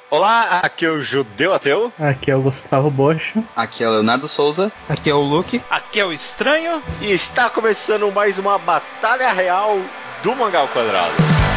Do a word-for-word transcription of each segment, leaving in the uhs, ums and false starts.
Olá, aqui é o Judeu Ateu. Aqui é o Gustavo Bocho. Aqui é o Leonardo Souza. Aqui é o Luke. Aqui é o Estranho. E está começando mais uma batalha real do Mangá ao Quadrado.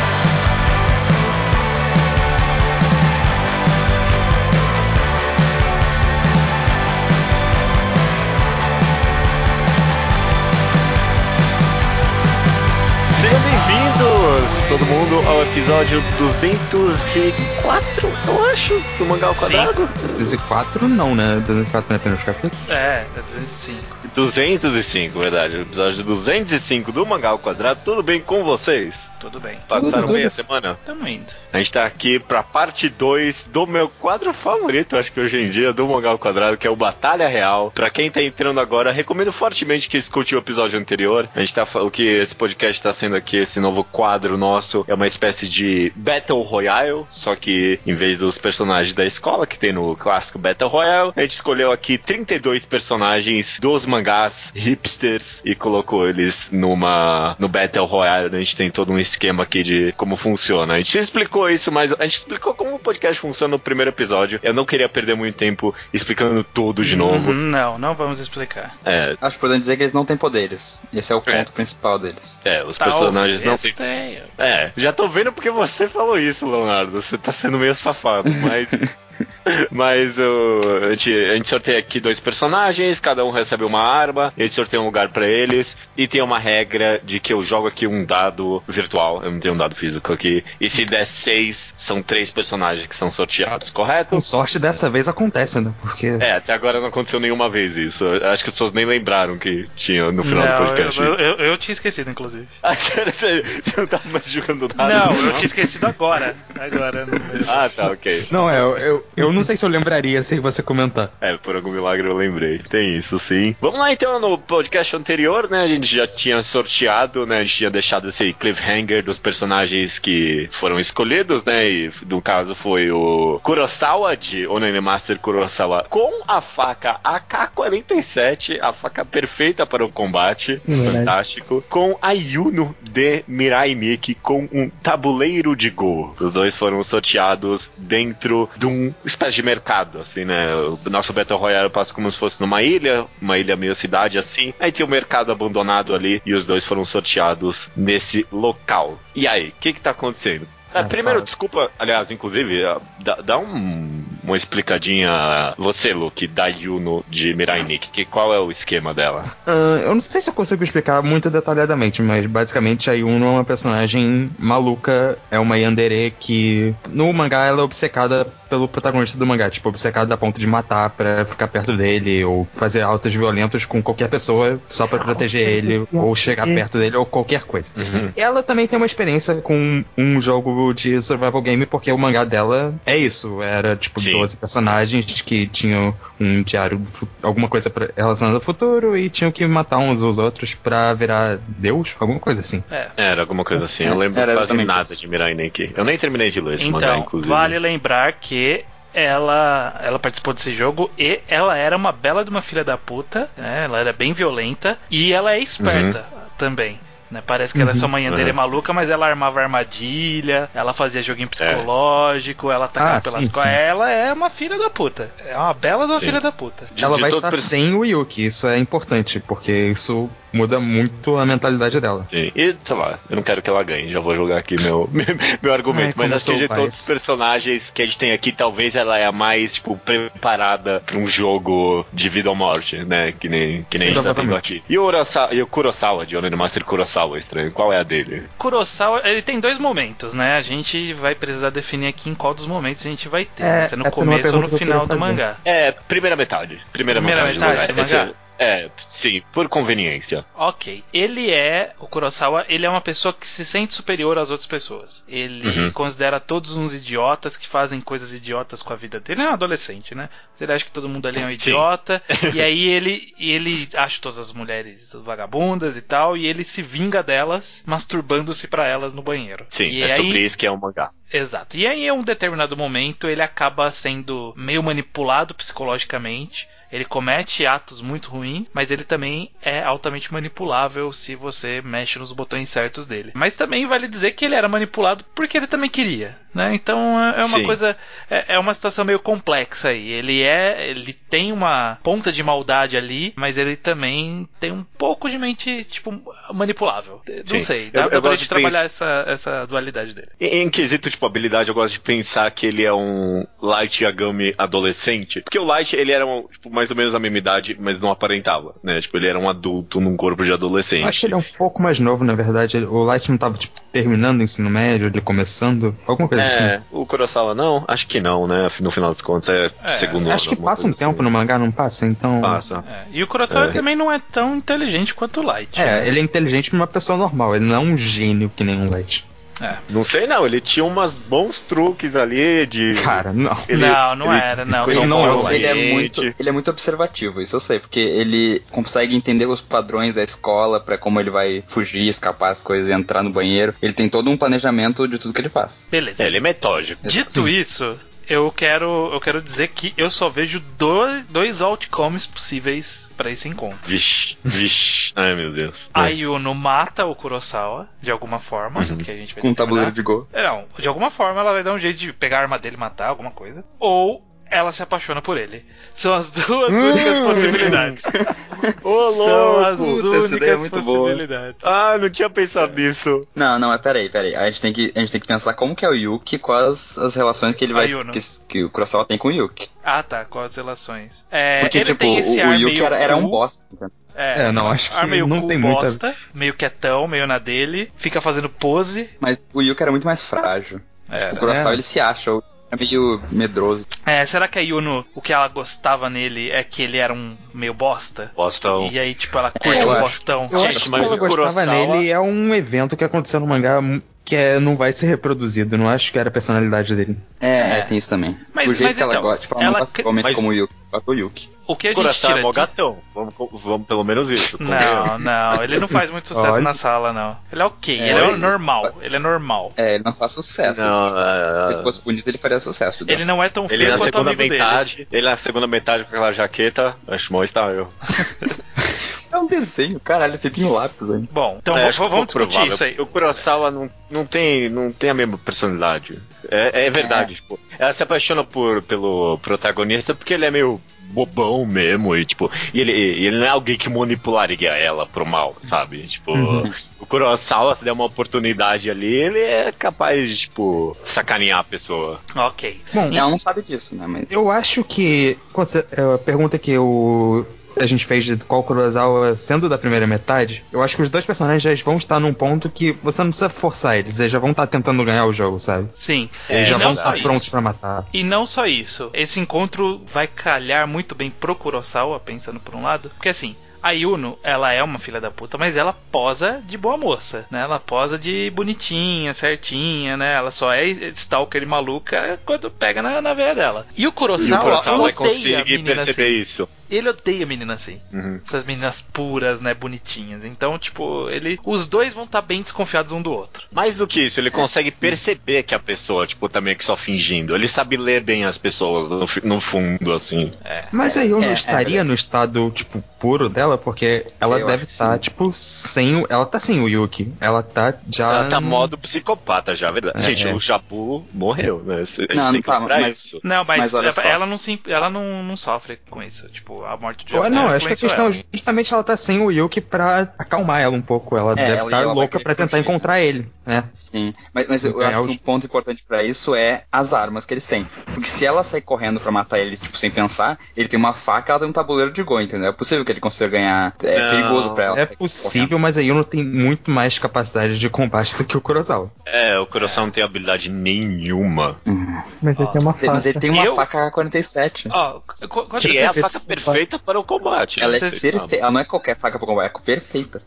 Sejam bem-vindos, todo mundo, ao episódio duzentos e quatro, eu acho, do Mangá ao Quadrado. duzentos e quatro não, né? duzentos e quatro não é apenas capítulo? É, é duzentos e cinco. duzentos e cinco, verdade. O episódio duzentos e cinco do Mangá ao Quadrado. Tudo bem com vocês? Tudo bem. Passaram tudo, bem tudo. a semana? Tamo indo. A gente tá aqui pra parte dois do meu quadro favorito, acho que hoje em dia, do Mangá ao Quadrado, que é o Batalha Real. Pra quem tá entrando agora, recomendo fortemente que escute o episódio anterior. A gente tá o que esse podcast tá sendo aqui, esse novo quadro nosso, é uma espécie de Battle Royale, só que em vez dos personagens da escola, que tem no clássico Battle Royale, a gente escolheu aqui trinta e dois personagens dos mangás hipsters e colocou eles numa no Battle Royale. A gente tem todo um esquema aqui de como funciona. A gente explicou isso, mas a gente explicou como o podcast funciona no primeiro episódio. Eu não queria perder muito tempo explicando tudo de novo. Uhum, não, não vamos explicar. É, Acho importante dizer que eles não têm poderes. Esse é o ponto É. principal deles. é, os Talvez personagens não têm. tenha. É, já tô vendo porque você falou isso, Leonardo. Você tá sendo meio safado, mas. Mas uh, a, gente, a gente sorteia aqui dois personagens, cada um recebe uma arma, a gente sorteia um lugar pra eles, e tem uma regra de que eu jogo aqui um dado virtual, eu não tenho um dado físico aqui, e se der seis, são três personagens que são sorteados, correto? Com sorte dessa vez acontece, né? Porque. É, até agora não aconteceu nenhuma vez isso. Acho que as pessoas nem lembraram que tinha no final Não, do podcast. eu, isso. eu, eu tinha esquecido, inclusive. Ah, sério, você, você não tava mais jogando dado? Não, eu tinha esquecido agora. Agora, não lembro. Ah, tá, ok. Não, é, eu, eu, eu não sei se eu lembraria sem você comentar. É, por algum milagre eu lembrei. Tem isso, sim. Vamos lá, então, no podcast anterior, né, a gente já tinha sorteado, né, a gente tinha deixado esse cliffhanger dos personagens que foram escolhidos, né, e no caso foi o Kurosawa, de Onen Master Kurosawa, com a faca A K quarenta e sete, a faca perfeita para o combate, Verdade. fantástico, com a Yuno de Mirai Nikki, com um tabuleiro de Go. Os dois foram sorteados dentro de um espécie de mercado, assim, né? O nosso Battle Royale passa como se fosse numa ilha, uma ilha meio cidade, assim. Aí tem o mercado abandonado ali e os dois foram sorteados nesse local. E aí, o que que tá acontecendo? Ah, Ah, primeiro, fala. desculpa, aliás, inclusive, ah, dá, dá um, uma explicadinha, você, Luke, da Yuno de Mirai Nikki, que qual é o esquema dela? Ah, eu não sei se eu consigo explicar muito detalhadamente, mas basicamente a Yuno é uma personagem maluca, é uma yandere que no mangá ela é obcecada pelo protagonista do mangá, tipo, obcecada a ponto de matar pra ficar perto dele, ou fazer atos violentos com qualquer pessoa só pra proteger ele, ou chegar perto dele, ou qualquer coisa. Uhum. Ela também tem uma experiência com um jogo de survival game, porque o mangá dela é isso, era tipo Sim. doze personagens que tinham um diário, do fu- alguma coisa pra- relacionada ao futuro, e tinham que matar uns aos outros pra virar Deus, alguma coisa assim. É. Era alguma coisa assim, eu lembro Era quase exatamente nada isso. de Mirai Nikki. Eu nem terminei de ler esse mangá, Então, inclusive. vale lembrar que ela, ela participou desse jogo e ela era uma bela de uma filha da puta, né? Ela era bem violenta e ela é esperta também. Né? Parece que ela é só uma yandere Uhum. maluca, mas ela armava armadilha, ela fazia joguinho psicológico, ela atacava Ah, pelas sim, costas. sim. Ela é uma filha da puta. É uma bela de uma Sim. filha da puta. De- Ela de vai todo estar perso- sem o Yuki, isso é importante, porque isso muda muito a mentalidade dela. Sim. E, sei lá, eu não quero que ela ganhe, já vou jogar aqui meu, meu, meu argumento. Ai, mas como acho que sou de pai. todos os personagens que a gente tem aqui, talvez ela é a mais, tipo, preparada pra um jogo de vida ou morte, né? Que nem, que nem a gente tá tendo Provavelmente. aqui. E o, Urasawa, e o Kurosawa, de Onen Master Kurosawa, estranho, qual é a dele? Kurosawa, ele tem dois momentos, né? A gente vai precisar definir aqui em qual dos momentos a gente vai ter. É, né? Se é no essa não é a começo ou pergunta no que eu final queria do fazer. mangá. É, primeira metade. Primeira, Primeira metade, metade do do mangá. mangá? Esse- É, sim, por conveniência. Ok. Ele é, o Kurosawa, ele é uma pessoa que se sente superior às outras pessoas. Ele Uhum. considera todos uns idiotas que fazem coisas idiotas com a vida dele. Ele é um adolescente, né? Ele acha que todo mundo ali é um idiota. E aí ele, ele acha todas as mulheres vagabundas e tal. E ele se vinga delas, masturbando-se pra elas no banheiro. Sim, e é aí, sobre isso que é o mangá. Exato. E aí, em um determinado momento, ele acaba sendo meio manipulado psicologicamente. Ele comete atos muito ruins, mas ele também é altamente manipulável se você mexe nos botões certos dele. Mas também vale dizer que ele era manipulado porque ele também queria, né? Então é uma Sim. coisa, é, é uma situação meio complexa aí. Ele é, ele tem uma ponta de maldade ali, mas ele também tem um pouco de mente, tipo, manipulável. Não Sim. sei, dá, Eu- dá eu pra gosto gente de trabalhar pens- essa, essa dualidade dele. Em, em quesito, tipo, habilidade, eu gosto de pensar que ele é um Light Yagami adolescente. Porque o Light, ele era um, tipo, mais ou menos a mesma idade, mas não aparentava, né? Tipo, ele era um adulto num corpo de adolescente. Eu acho que ele é um pouco mais novo, na verdade. O Light não tava, tipo, terminando o ensino médio, ele começando, alguma coisa assim. É, o Kurosawa não? Acho que não, né? No final das contas é, É, segundo Acho ano, que alguma passa um coisa tempo assim. no mangá, não passa? Então... Passa. É, e o Kurosawa É. também não é tão inteligente quanto o Light. É, né? ele é inteligente pra uma pessoa normal, ele não é um gênio que nem um Light. É. Não sei não, ele tinha umas bons truques ali de... Cara, não. Ele- não, não ele era, não. ficou Ele, não não, é o ele, é consciente. muito, ele é muito observativo, isso eu sei, porque ele consegue entender os padrões da escola pra como ele vai fugir, escapar as coisas e entrar no banheiro. Ele tem todo um planejamento de tudo que ele faz. Beleza. É, ele é metódico. Dito isso, eu quero, eu quero dizer que eu só vejo dois, dois outcomes possíveis pra esse encontro. Vixe, vixe. Ai, meu Deus. A Yuno mata o Kurosawa, de alguma forma, Uhum. que a gente vai Com um determinar. tabuleiro de gol. Não, de alguma forma ela vai dar um jeito de pegar a arma dele e matar, alguma coisa. Ou ela se apaixona por ele. São as duas únicas possibilidades. Ô, São as Puta, essa ideia é únicas muito boa. possibilidades. Ah, não tinha pensado nisso. Não, não, é peraí, peraí. A gente tem que, a gente tem que pensar como que é o Yuki com as, as relações que ele A vai. Yuno. Que, que o Kurosawa tem com o Yuki. Ah, tá, com as relações. É, Porque, ele tipo, tem esse o, o ar Yuki meio era, era um cool. bosta. Entendeu? É, É, não, acho que ar meio não cool tem muita- bosta, meio quietão, meio na dele, fica fazendo pose. Mas o Yuki era muito mais frágil. Era. O Kurosawa É. ele se acha, é meio medroso. É, será que a Yuno, o que ela gostava nele é que ele era um meio bosta? Bostão. E aí, tipo, ela curte eu um acho. bostão. Eu Gente, acho que mas ela o gostava Kurosawa- nele é um evento que aconteceu no mangá que é, não vai ser reproduzido. Não acho que era a personalidade dele. É, É. é, tem isso também. Mas- o jeito mas que ela então, gosta, tipo, ela, ela não gosta cri- igualmente mas- como o Yuki. Gosta do Yuki. O que a O gente Kurosawa tira é mó aqui... gatão. Vamos, vamos pelo menos isso. Não, não, ele não faz muito sucesso Olha. na sala, não. Ele é ok, É, ele é ele- normal, ele é normal. É, ele não faz sucesso. Não, assim. é- Se ele fosse bonito, ele faria sucesso. Ele não é tão Ele feio na quanto o segunda amigo dele. metade, ele na segunda metade com aquela jaqueta, acho mó estável. É um desenho, caralho, feito em lápis aí. Bom, então É, vamos, acho que vamos pouco discutir provável. isso aí. O Kurosawa não, não, tem, não tem a mesma personalidade. É, é verdade, tipo, ela se apaixona por, pelo protagonista porque ele é meio bobão mesmo, e tipo, e ele, e ele não é alguém que manipularia ela pro mal, sabe? Tipo, Uhum. o Kurosawa, se der uma oportunidade ali, ele é capaz de, tipo, sacanear a pessoa. Ok. Bom, Ela não sabe disso, né? Mas. eu acho que quando você- é, a pergunta que o a gente fez de qual Kurosawa sendo da primeira metade, eu acho que os dois personagens já vão estar num ponto que você não precisa forçar eles, eles já vão estar tentando ganhar o jogo, sabe? Sim. Eles É, já e vão não só estar isso. prontos pra matar. E não só isso. Esse encontro vai calhar muito bem pro Kurosawa, pensando por um lado. Porque assim, a Yuno, ela é uma filha da puta, mas ela posa de boa moça, né? Ela posa de bonitinha, certinha, né? Ela só é stalker e maluca quando pega na, na veia dela. E o E o Kurosawa, Kurosawa vai odeia conseguir menina perceber assim. isso. Ele odeia menina assim. Uhum. Essas meninas puras, né? Bonitinhas. Então, tipo, ele... Os dois vão estar bem desconfiados um do outro. Mais do que isso, ele consegue perceber que a pessoa, tipo, tá meio que só fingindo. Ele sabe ler bem as pessoas no, fi- no fundo, assim. É. Mas aí eu não é, é estaria verdade. no estado, tipo, puro dela, porque ela Eu deve acho que estar, sim. tipo, sem o. Ela tá sem o Yuki. Ela tá já. Ela tá no- modo psicopata já, verdade. É, Gente, é. o Jabu morreu, né? A gente Não, tem que tá, lembrar mas- isso. Não, mas, Mas olha ela, só. ela não se, ela não, não sofre com isso. Tipo, a morte de Ué, Jabu não, acho que a influenciou questão ela. é justamente ela tá sem o Yuki pra acalmar ela um pouco. Ela É, deve ela- estar ela vai louca querer pra tentar fugir. encontrar ele, né? Sim, mas, mas eu É, acho os- que um ponto importante pra isso é as armas que eles têm. Porque se ela sair correndo pra matar ele, tipo, sem pensar, ele tem uma faca, ela tem um tabuleiro de gol, entendeu? É possível que ele consiga ganhar. É Não, perigoso pra ela. É sair possível, mas a Yuno tem muito mais capacidade de combate do que o Kurosawa. É, o Kurosawa não tem habilidade nenhuma. correndo. Mas ele tem uma Uhum. Mas ele faca. tem uma Eu- faca A quarenta e sete. Ó, qu- qu- quando Que é a vocês- faca perfeita para o combate. Ela é Vocês perfeita. sabem. Ela não é qualquer faca pra combate, é perfeita.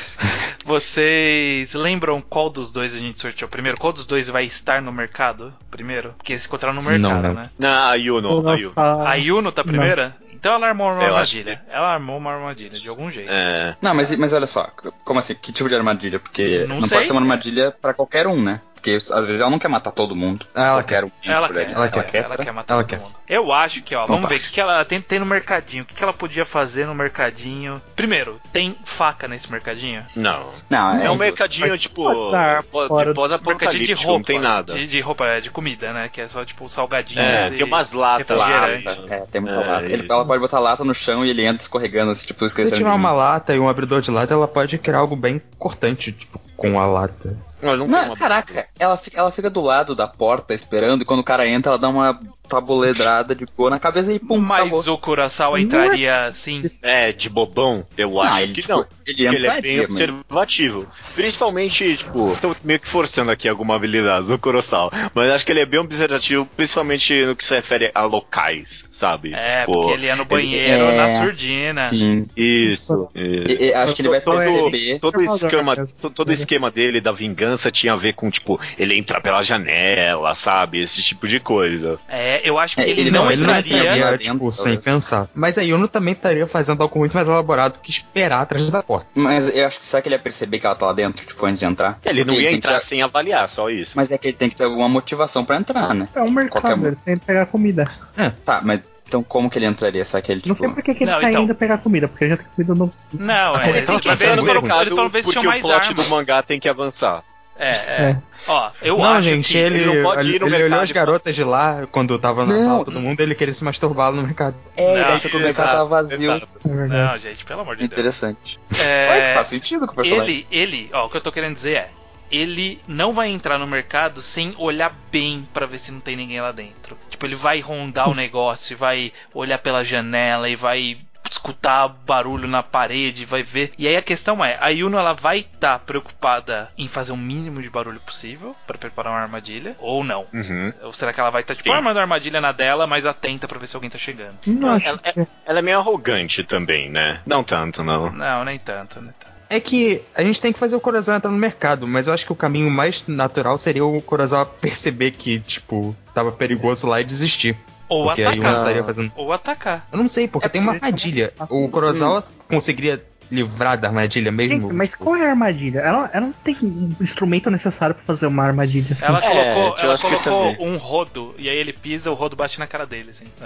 Vocês lembram qual dos dois a gente sorteou primeiro? Qual dos dois vai estar no mercado primeiro? Porque eles se encontraram no mercado, Não, não. né? Não, a Yuno, a Yuno. Nossa, A Yuno tá primeira? Então ela armou uma Eu acho armadilha. Ela armou uma armadilha, de algum jeito. É. Não, mas, mas olha só, como assim? Que tipo de armadilha? Porque Não não, sei. pode ser uma armadilha pra qualquer um, né? porque às vezes ela não quer matar todo mundo. Ah, ela quer. Um Ela por quer, ali. ela, ela quer, quer, ela será? quer matar Ela todo quer. mundo. Eu acho que, ó, Então vamos tá. ver o que, que ela tem, tem no mercadinho. O que, que ela podia fazer no mercadinho? Primeiro, tem faca nesse mercadinho? Não. Não, É, é um injusto. mercadinho, tipo, Pode pó- fora de do- Mercadinho de pós-apocalíptico, roupa. não tem nada. De, de roupa, é, de comida, né? Que é só, tipo, salgadinhos É, e tem umas latas lá. refrigerante. Lata. É, tem muita É, lata. Ele- isso. ela pode botar lata no chão e ele entra escorregando, assim, tipo, Se esquecendo tiver de uma mim. lata e um abridor de lata, ela pode criar algo bem cortante, tipo, com a lata. Não, não, Não, tem uma... caraca, ela fica, ela fica do lado da porta esperando e quando o cara entra, ela dá uma tabuledrada de boa na cabeça e pum, Mas acabou. o Kurosawa entraria assim. É, de bobão, eu acho ele, que tipo, não. Ele Porque ele é entraria, bem mas- observativo. Principalmente, tipo, tô meio que forçando aqui alguma habilidade do Kurosawa. Mas acho que ele é bem observativo, principalmente no que se refere a locais, sabe? É, Tipo, porque ele é no banheiro, é, na surdina. Sim. Isso. E- e acho que ele vai todo, perceber. todo, Por favor, esquema, Matheus. to- todo esquema dele da vingança tinha a ver com, tipo, ele entrar pela janela, sabe? Esse tipo de coisa. É, eu acho que É, ele, ele não, não- ele não entraria. entraria entraria, lá tipo, dentro, sem talvez. pensar. Mas a Yuno também estaria fazendo algo muito mais elaborado que esperar atrás da porta. Mas eu acho que será que ele ia perceber que ela tá lá dentro, tipo, antes de entrar? Ele não Porque ia tem que entrar ter- sem avaliar, só isso. Mas é que ele tem que ter alguma motivação pra entrar, né? É um mercado, Qualquer- ele tem que pegar comida. Tá, mas então como que ele entraria? Será que ele, tipo... Não sei por que, que ele Não, tá então. indo pegar comida, porque ele já tem comida no. Não, é. Ele Ele, tem que mas entrar eles no foram, mercado eles foram ver se porque tinham o mais plot armas. do mangá tem que avançar. É, é. É. Ó, eu não, acho gente, que. ele, ele não pode ir no ele mercado olhou as e- garotas de lá quando tava na Não. sala todo mundo, ele queria se masturbar no mercado. É, ele Não, achou que o mercado tava vazio. exato. É verdade. Não, gente, pelo amor de Deus. Interessante. É, Ué, faz sentido com o personagem. Ele, ele, ó, o que eu tô querendo dizer é, ele não vai entrar no mercado sem olhar bem pra ver se não tem ninguém lá dentro. Tipo, ele vai rondar o negócio, vai olhar pela janela e vai escutar barulho na parede, vai ver. E aí a questão é, a Yuno ela vai estar preocupada em fazer o mínimo de barulho possível pra preparar uma armadilha ou não? Uhum. Ou será que ela vai estar tipo Sim. armando a armadilha na dela, mas atenta pra ver se alguém tá chegando? Não acho Ela, que. ela é meio arrogante também, né? Não tanto, não. Não, nem tanto, nem tanto. É que a gente tem que fazer o Kurosawa entrar no mercado, mas eu acho que o caminho mais natural seria o Kurosawa perceber que, tipo, tava perigoso lá e desistir. Ou Porque aí atacar. eu estaria fazendo. Ou atacar. Eu não sei, porque É tem uma porque- armadilha. O Kurosawa conseguiria livrar da armadilha mesmo? Gente, mas Tipo, qual é a armadilha? Ela, ela não tem o instrumento necessário pra fazer uma armadilha assim. Ela É, colocou, eu ela acho que colocou também. um rodo, e aí ele pisa, o rodo bate na cara dele, assim.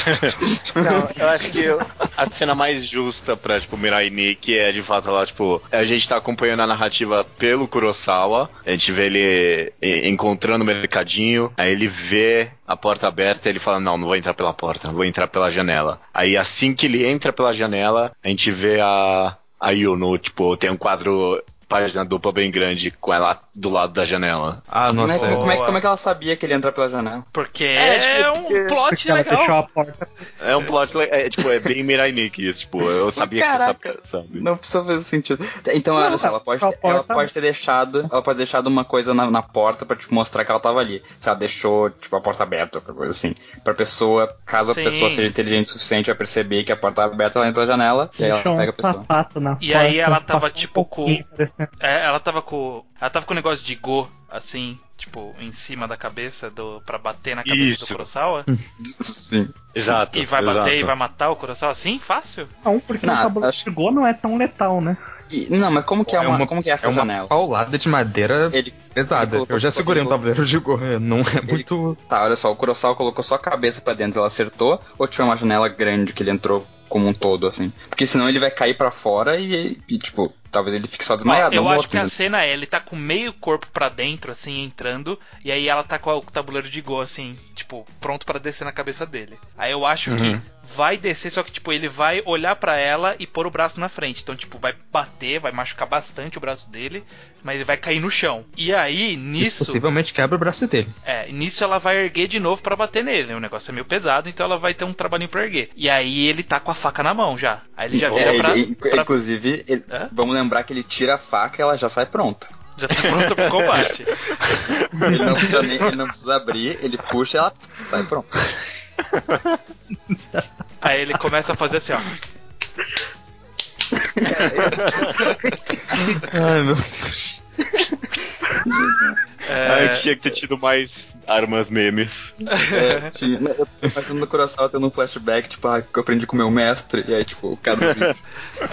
Não, eu acho que eu- a cena mais justa pra, tipo, Mirai Nikki é, de fato, lá, tipo, a gente tá acompanhando a narrativa pelo Kurosawa, a gente vê ele e- encontrando o mercadinho, aí ele vê a porta aberta e ele fala, não, não vou entrar pela porta, vou entrar pela janela. Aí assim que ele entra pela janela, a gente vê a, a Yuno, tipo, tem um quadro, página dupla bem grande, com ela do lado da janela. ah, Como é, nossa. que, como, é, Boa. como é que ela sabia que ele ia entrar pela janela? Porque É, é, tipo, um porque- plot Porque ela legal. fechou a porta. É um plot, le- é, tipo, é bem Mirai Nikki isso, tipo, eu sabia Caraca. que você sabia, sabe? Não precisa fazer sentido. Então, Não, olha só, ela pode, só ter, ela porta- pode ter deixado. Ela pode ter deixado uma coisa na, na porta pra tipo, mostrar que ela tava ali. Se ela deixou, tipo, a porta aberta, qualquer coisa assim. Pra pessoa, caso Sim. a pessoa seja inteligente o suficiente a perceber que a porta tá aberta, ela entra pela janela e aí ela Deixou pega um a pessoa. sapato na E porta. aí ela tava, passou um tipo, com- pouquinho, parecendo- É, ela tava com. Ela tava com um negócio de go, assim, tipo, em cima da cabeça do. Pra bater na cabeça Isso. do Kurosawa. Sim. Exato. E vai exato. bater e vai matar o Kurosawa assim? Fácil? Não, porque Não, o tabuleiro acho- de Go não é tão letal, né? E- não, mas como que é, É uma, uma- como que é essa É uma janela? paulada de madeira Ele, pesada. ele colocou- Eu já segurei um colocou- tabuleiro de Go, não é muito. Tá, olha só, o Kurosawa colocou só a cabeça pra dentro, ela acertou, ou tiver uma janela grande que ele entrou como um todo, assim? Porque senão ele vai cair pra fora e, e, tipo, talvez ele fique só Ó, desmaiado. eu não acho morto, que a né? cena é, ele tá com meio corpo pra dentro, assim, entrando, e aí ela tá com o tabuleiro de go, assim, tipo, pronto pra descer na cabeça dele. Aí eu acho que vai descer, só que, tipo, ele vai olhar pra ela e pôr o braço na frente. Então, tipo, vai bater, vai machucar bastante o braço dele, mas ele vai cair no chão. E aí, Isso nisso... possivelmente quebra o braço dele. É, nisso ela vai erguer de novo pra bater nele. O negócio é meio pesado, então ela vai ter um trabalhinho pra erguer. E aí ele tá com a faca na mão já. Aí ele já vira É, pra... ele- pra- Inclusive, ele- Hã? vamos lembrar que ele tira a faca e ela já sai pronta. Já tá pronto pro combate. Ele não precisa, nem, ele não precisa abrir, ele puxa e ela sai pronta. Aí ele começa a fazer assim, ó. Ai, meu Deus. É... A gente tinha que ter tido mais armas memes. É, tinha, eu tô imaginando no Kurosawa tendo um flashback, tipo, ah, que eu aprendi com o meu mestre, e aí, tipo, o cara do vídeo.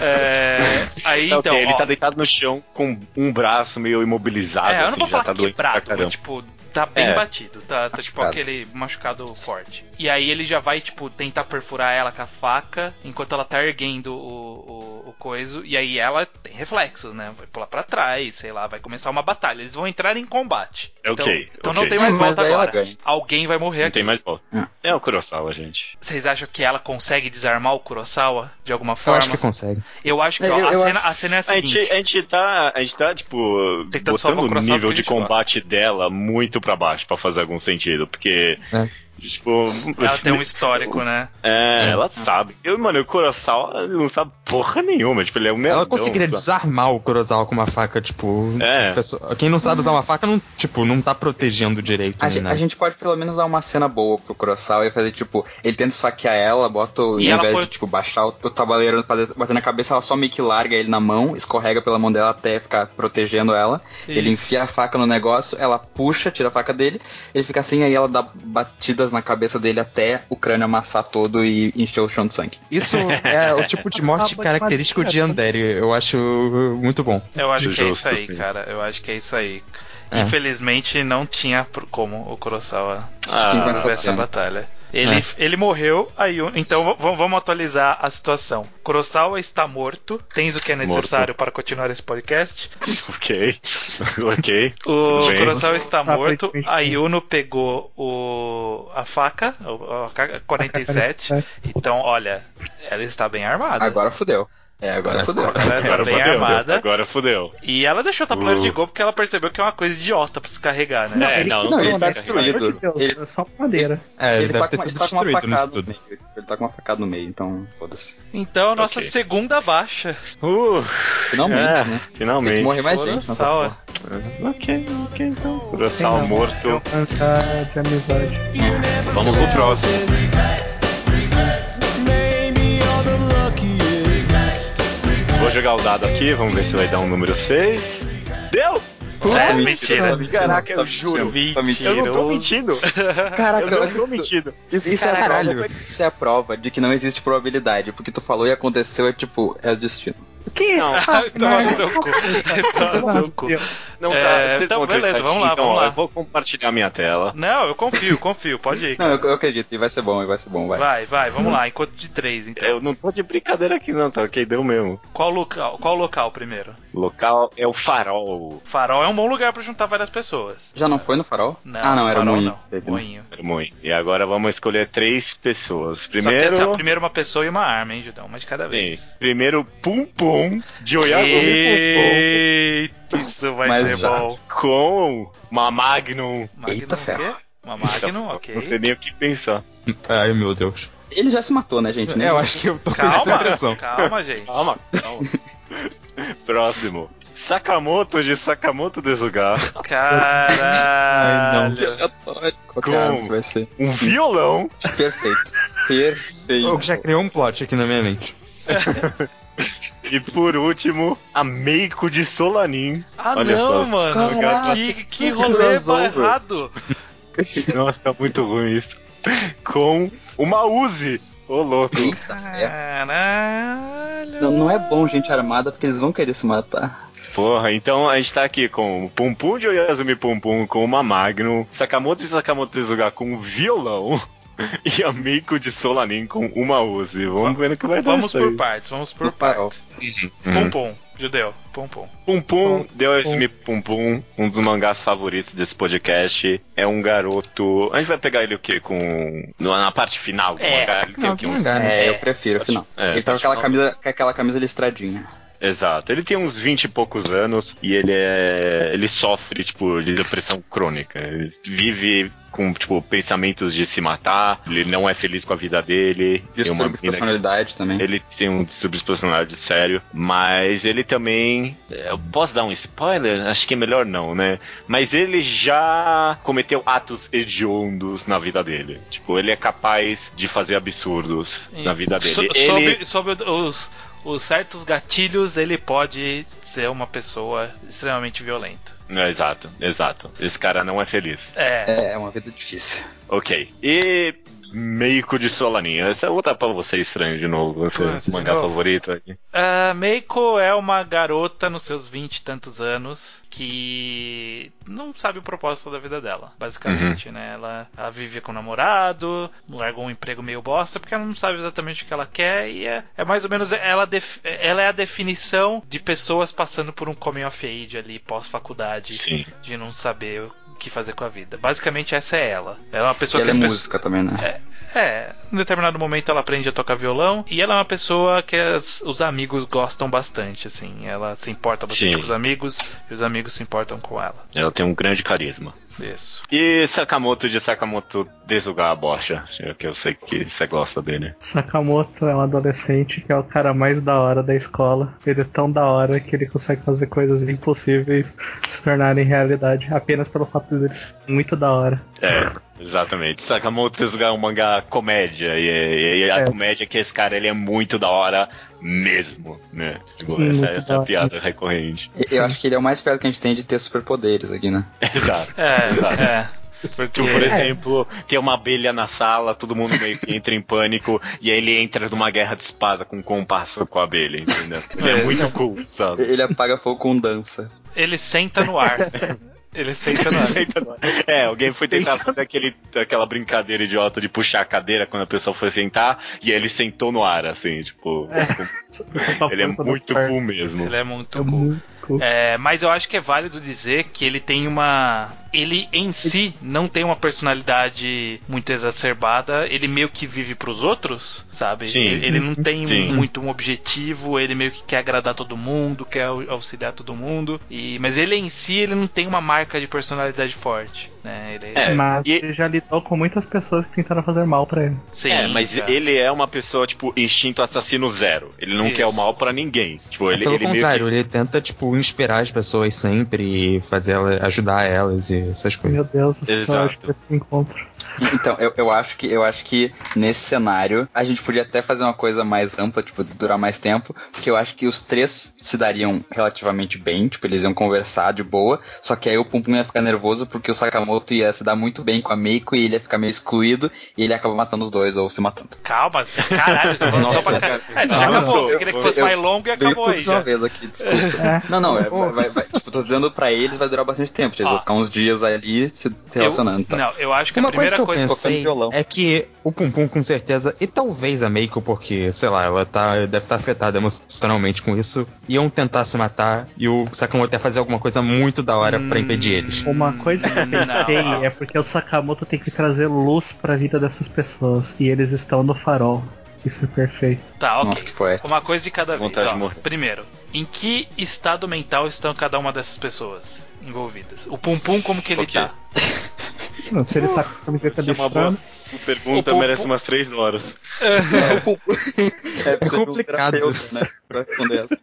É, aí, então, então, okay, ele ó, tá deitado no chão com um braço meio imobilizado, é, eu não assim, vou já falar tá doente pra quebrado, caramba. mas, tipo, tá bem É. batido, tá, tá tipo aquele machucado forte. E aí ele já vai, tipo, tentar perfurar ela com a faca, enquanto ela tá erguendo o, o, o coiso, e aí ela tem reflexos, né? Vai pular pra trás, sei lá, vai começar uma batalha. Eles vão entrar em combate. É então, ok. Então okay. não tem mais Mas volta aí ela agora. ganha. Alguém vai morrer Não aqui. tem mais volta. Hum. É o Kurosawa, gente. Vocês acham que ela consegue desarmar o Kurosawa de alguma Eu forma? acho que consegue. Eu acho que ó, Eu- a, eu cena, acho- a cena é a A seguinte. gente, a gente tá, a gente tá, tipo, Tentando salvar botando o o Kurosawa nível porque de a gente combate dela muito pra baixo, pra fazer algum sentido, porque... É. Tipo, Ela tem um histórico, né? É, É. ela sabe. Eu, mano, o Kurosawa não sabe porra nenhuma. Tipo, ele é um nerdão. Ela conseguiria sabe? desarmar o Kurosawa com uma faca, tipo. É. pessoa- Quem não sabe usar uma faca, não, tipo, não tá protegendo direito. A, nem gente, nada. a gente pode pelo menos dar uma cena boa pro Kurosawa e fazer, tipo, ele tenta esfaquear ela, bota o, E ao ela invés foi- de, tipo, baixar o, o tabuleiro pra bater na cabeça, ela só meio que larga ele na mão, escorrega pela mão dela até ficar protegendo ela. Isso. Ele enfia a faca no negócio, ela puxa, tira a faca dele, ele fica assim, aí ela dá batidas na cabeça dele até o crânio amassar todo e encher o chão de sangue. Isso é o tipo de morte Acaba de característico de madeira. Yandere. Eu acho muito bom. Eu acho que é isso Justo, aí, sim. cara. Eu acho que é isso aí. É. Infelizmente, não tinha por- como o Kurosawa Ah, Fica sobreviver essa essa cena. batalha. Ele, É. ele morreu, aí o- então v- vamos atualizar a situação. Kurosawa está morto. Tens o que é necessário Morto. para continuar esse podcast. ok. ok. O Tudo bem. Kurosawa está Ah, morto. aparentemente A sim. Yuno pegou o, a faca, o- a K quarenta e sete. quarenta e sete. Então, olha, ela está bem armada. Agora fudeu. É, agora É, fudeu. Ela está Agora bem fudeu. armada. Agora fudeu. E ela deixou o tabuleiro de Uh. gol porque ela percebeu que é uma coisa idiota pra se carregar, né? É, ele não, não, não ele tem tá que destruído. Pelo amor de Deus, Ele- é só madeira. É, ele, Ele deve tá, ter com, sido ele tá com uma destruído no facada no estudo. meio. Ele tá com uma facada no meio, então foda-se. Então, nossa Ok. segunda baixa. Uh, Finalmente, é, né? Tem que finalmente. morrer mais gente nessa Kurosawa. porra. Ok, ok, então. Sei Kurosawa não, morto. é um mangá de amizade. Vamos pro próximo. Vou jogar o dado aqui, vamos ver se vai dar um número seis. Deu! Puta, É, mentira, mentira. tá mentindo, Caraca, eu tá juro. mentindo, tá mentindo. Eu não tô Mentiroso. mentindo. Caraca, Eu não tô mentindo. Isso, isso, é a Caralho. prova, isso é a prova de que não existe probabilidade. Porque tu falou e aconteceu, é tipo, é o destino. Que? Não, Toma no seu cu. Toma no seu cu. não É, tá. Vocês então, vão beleza, acreditar. vamos lá, Então, vamos ó, lá. Eu vou compartilhar minha tela. Não, eu confio, confio. Pode ir. Não, Cara. eu, eu acredito, e vai ser bom, e vai ser bom, vai. Vai, vai, vamos lá. Enquanto de três, então. Eu não tô de brincadeira aqui, não, tá ok? Deu mesmo. Qual local? Qual local primeiro? O local é o Farol. Farol é um bom lugar pra juntar várias pessoas. Já não foi no farol? Não, ah, não, era farol muito. não. Moinho. Era muito. E agora vamos escolher três pessoas. Só que Primeiro. assim, ó, primeiro uma pessoa e uma arma, hein, Judão? Uma de cada Sim. vez. Primeiro, Pum Pum, de Oyasumi Eita, isso vai Mas ser já. bom. Pum Pum, com uma Magnum. Magnum Eita o quê? ferro. Uma Magnum, ok. Não sei nem o que pensar. Ai, meu Deus. Ele já se matou, né, gente? É, eu acho que eu tô com essa Calma, impressão. calma, gente. Calma, calma. Próximo. Sakamoto de Sakamoto Desuga. Caralho. Que aleatório. Qual que Com- é a arma que vai ser? Um violão. Perfeito. Perfeito. Eu já criou um plot aqui na minha mente. E por último, a Meiko de Solanin. Ah, Olha não, só. mano. Caraca, que, que que rolê crossover. errado. Nossa, tá muito ruim isso. Com uma Uzi. Ô, louco. Eita, é. Caralho. Não, não é bom gente armada porque eles vão querer se matar. Porra, então a gente tá aqui com o Pum Pum de Oyasumi Pum Pum com uma Magnum, Sakamoto de Sakamoto Tezuka com um violão e a Meiko de Solanin com uma Uzi. Vamos ver no que vai dar Vamos isso por aí. partes, vamos por No farol. partes. Hum. Pum pum, judeu, pum pum. Pum Pum de Oyasumi Pum Pum, um dos mangás favoritos desse podcast. É um garoto... A gente vai pegar ele o quê? Com... Na parte final do É, mangá. Ele tem não, o quê? do Uns... mangá, né? É, eu prefiro, afinal. É, Ele tá com aquela afinal- camisa, com aquela camisa listradinha. Exato. Ele tem uns vinte e poucos anos e ele é. Ele sofre, tipo, de depressão crônica. Ele vive com, tipo, pensamentos de se matar, ele não é feliz com a vida dele. Tem uma Distúrbio de menina que- personalidade também. Ele tem um distúrbio de personalidade sério, mas ele também. Eu posso dar um spoiler? Acho que é melhor não, né? Mas ele já cometeu atos hediondos na vida dele. Tipo, ele é capaz de fazer absurdos na vida dele. So- ele... Sobre, sobre os, os certos gatilhos, ele pode ser uma pessoa extremamente violenta. É, exato, exato. Esse cara não é feliz. É. É, é uma vida difícil. Ok. E Meiko de Solanin. Essa é outra pra você estranho de novo. Você Putz, é mangá de novo. favorito aqui. A Meiko é uma garota nos seus vinte e tantos anos que não sabe o propósito da vida dela, basicamente, uhum. né? Ela, ela vive com o namorado, largou um emprego meio bosta porque ela não sabe exatamente o que ela quer e é, é mais ou menos ela, def, ela é a definição de pessoas passando por um coming of age ali pós-faculdade, Sim. de não saber o que fazer com a vida. Basicamente essa é ela. Ela é uma pessoa e que ela é pessoas... música também, né? É, É, em determinado momento ela aprende a tocar violão e ela é uma pessoa que as, os amigos gostam bastante, assim. Ela se importa bastante Sim. com os amigos e os amigos se importam com ela. Ela tem um grande carisma. Isso. E Sakamoto de Sakamoto Desuga a Bocha, que eu sei que você gosta dele. Sakamoto é um adolescente que é o cara mais da hora da escola. Ele é tão da hora que ele consegue fazer coisas impossíveis se tornarem realidade apenas pelo fato dele ser muito da hora. É, exatamente. Sakamoto Tezuka é um mangá comédia, e, e a é. comédia é que esse cara ele é muito da hora mesmo, né? Tipo, essa, essa é a piada recorrente. Eu Sim. acho que ele é o mais perto que a gente tem de ter superpoderes aqui, né? Exato. É, exato. é. Porque... Por exemplo, tem uma abelha na sala, todo mundo meio que entra em pânico, e aí ele entra numa guerra de espada com um compasso com a abelha, entendeu? Ele é, é muito cool, sabe? Ele apaga fogo com dança. Ele senta no ar. Ele senta no ar. É, alguém foi tentar fazer aquele, aquela brincadeira idiota de puxar a cadeira quando a pessoa foi sentar, e aí ele sentou no ar, assim, tipo... É. Ele é muito cool mesmo. Ele é muito é cool. Muito cool. É, mas eu acho que é válido dizer que ele tem uma... Ele em si não tem uma personalidade muito exacerbada, ele meio que vive pros outros, sabe? Sim. Ele, ele não tem Sim. muito um objetivo, ele meio que quer agradar todo mundo, quer auxiliar todo mundo, e, mas ele em si ele não tem uma marca de personalidade forte, né? Ele, é, mas e... ele já lidou com muitas pessoas que tentaram fazer mal pra ele. Sim, é, mas já. ele é uma pessoa, tipo, instinto assassino zero. Ele não Isso. quer o mal pra ninguém. Tipo, ele, Pelo ele contrário, meio que... ele tenta, tipo, inspirar as pessoas sempre e fazer ela, ajudar elas e essas coisas. Meu Deus, eu acho que esse encontro. Então, eu, eu acho que eu acho que nesse cenário a gente podia até fazer uma coisa mais ampla, tipo, durar mais tempo, porque eu acho que os três se dariam relativamente bem, tipo, eles iam conversar de boa, só que aí o Pum Pum ia ficar nervoso porque o Sakamoto ia se dar muito bem com a Meiko e ele ia ficar meio excluído e ele ia acabar matando os dois ou se matando. Calma, caralho, só pra... é, já acabou, você queria que fosse eu, mais longo e acabou aí já. Uma vez aqui, desculpa. É. Não, não, é, vai, vai, vai, tipo, tô dizendo pra eles vai durar bastante tempo, eles vão ficar uns dias ali se relacionando. Eu, tá? Não, eu acho que Uma a primeira coisa que eu coisa pensei é que o Pum Pum com certeza, e talvez a Meiko, porque, sei lá, ela tá, deve estar afetada emocionalmente com isso, iam tentar se matar e o Sakamoto ia fazer alguma coisa muito da hora hum, pra impedir eles. Uma coisa que eu pensei é porque o Sakamoto tem que trazer luz pra vida dessas pessoas e eles estão no farol. Isso é perfeito. Tá, ok. Nossa, que poeta. Uma coisa de cada vez. Ó, primeiro, em que estado mental estão cada uma dessas pessoas envolvidas? O Pum Pum, como que ele okay. tá? Não, se ele tá com a camiseta de estrada. A pergunta merece umas três horas. É, o Pum Pum. É, é complicado, um né? Pra responder essa.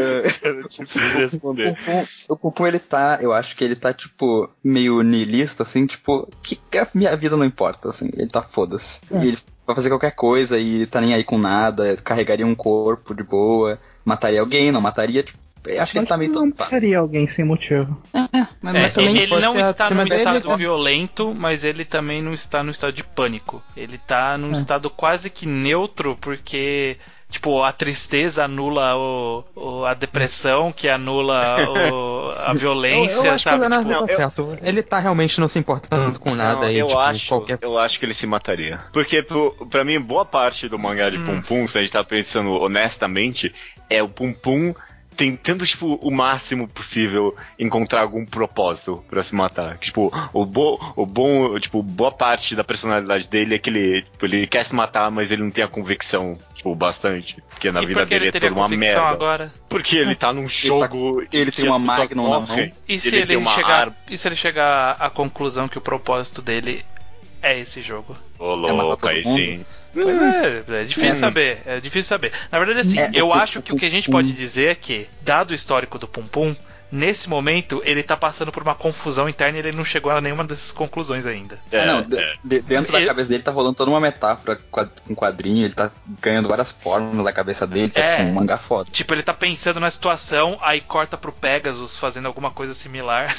É difícil responder. O Pum Pum, o Pum Pum, ele tá, eu acho que ele tá, tipo, meio niilista, assim, tipo, que a minha vida não importa, assim, ele tá foda-se. É. Ele vai fazer qualquer coisa e tá nem aí com nada, carregaria um corpo de boa, mataria alguém, não mataria, tipo, eu acho que ele tá meio não todo mataria alguém sem motivo. É, mas, é, mas também ele não está num dele, estado tá... violento, mas ele também não está num estado de pânico. Ele tá num é. estado quase que neutro, porque... Tipo, a tristeza anula o, o, a depressão, que anula o, a violência, eu, eu acho sabe? Que o Leonardo tipo, tá eu... certo. Ele tá realmente não se importando com nada. Não, e, eu, tipo, acho, qualquer... eu acho que ele se mataria. Porque, pro, pra mim, boa parte do mangá de hum. Pum Pum, se a gente tá pensando honestamente, é o Pum Pum tentando, tipo, o máximo possível encontrar algum propósito pra se matar. Tipo, o, bo, o bom, tipo, boa parte da personalidade dele é que ele, tipo, ele quer se matar, mas ele não tem a convicção, tipo, bastante. Porque na e vida dele é toda uma merda. Agora? Porque ele tá num jogo... Ele, tá, ele tem uma Magnum na mão. E se ele, ele chegar, e se ele chegar à conclusão que o propósito dele é esse jogo? Ô, louco, aí sim. Pois é, é difícil é, saber, é difícil saber. Na verdade, assim, é, eu acho que o que a gente pode dizer é que, dado o histórico do Pum Pum, nesse momento, ele tá passando por uma confusão interna e ele não chegou a nenhuma dessas conclusões ainda. É, não, de, de, dentro ele... da cabeça dele tá rolando toda uma metáfora com quadrinho, ele tá ganhando várias formas da cabeça dele, tá é, tipo um mangá foda. Tipo, ele tá pensando na situação, aí corta pro Pegasus fazendo alguma coisa similar.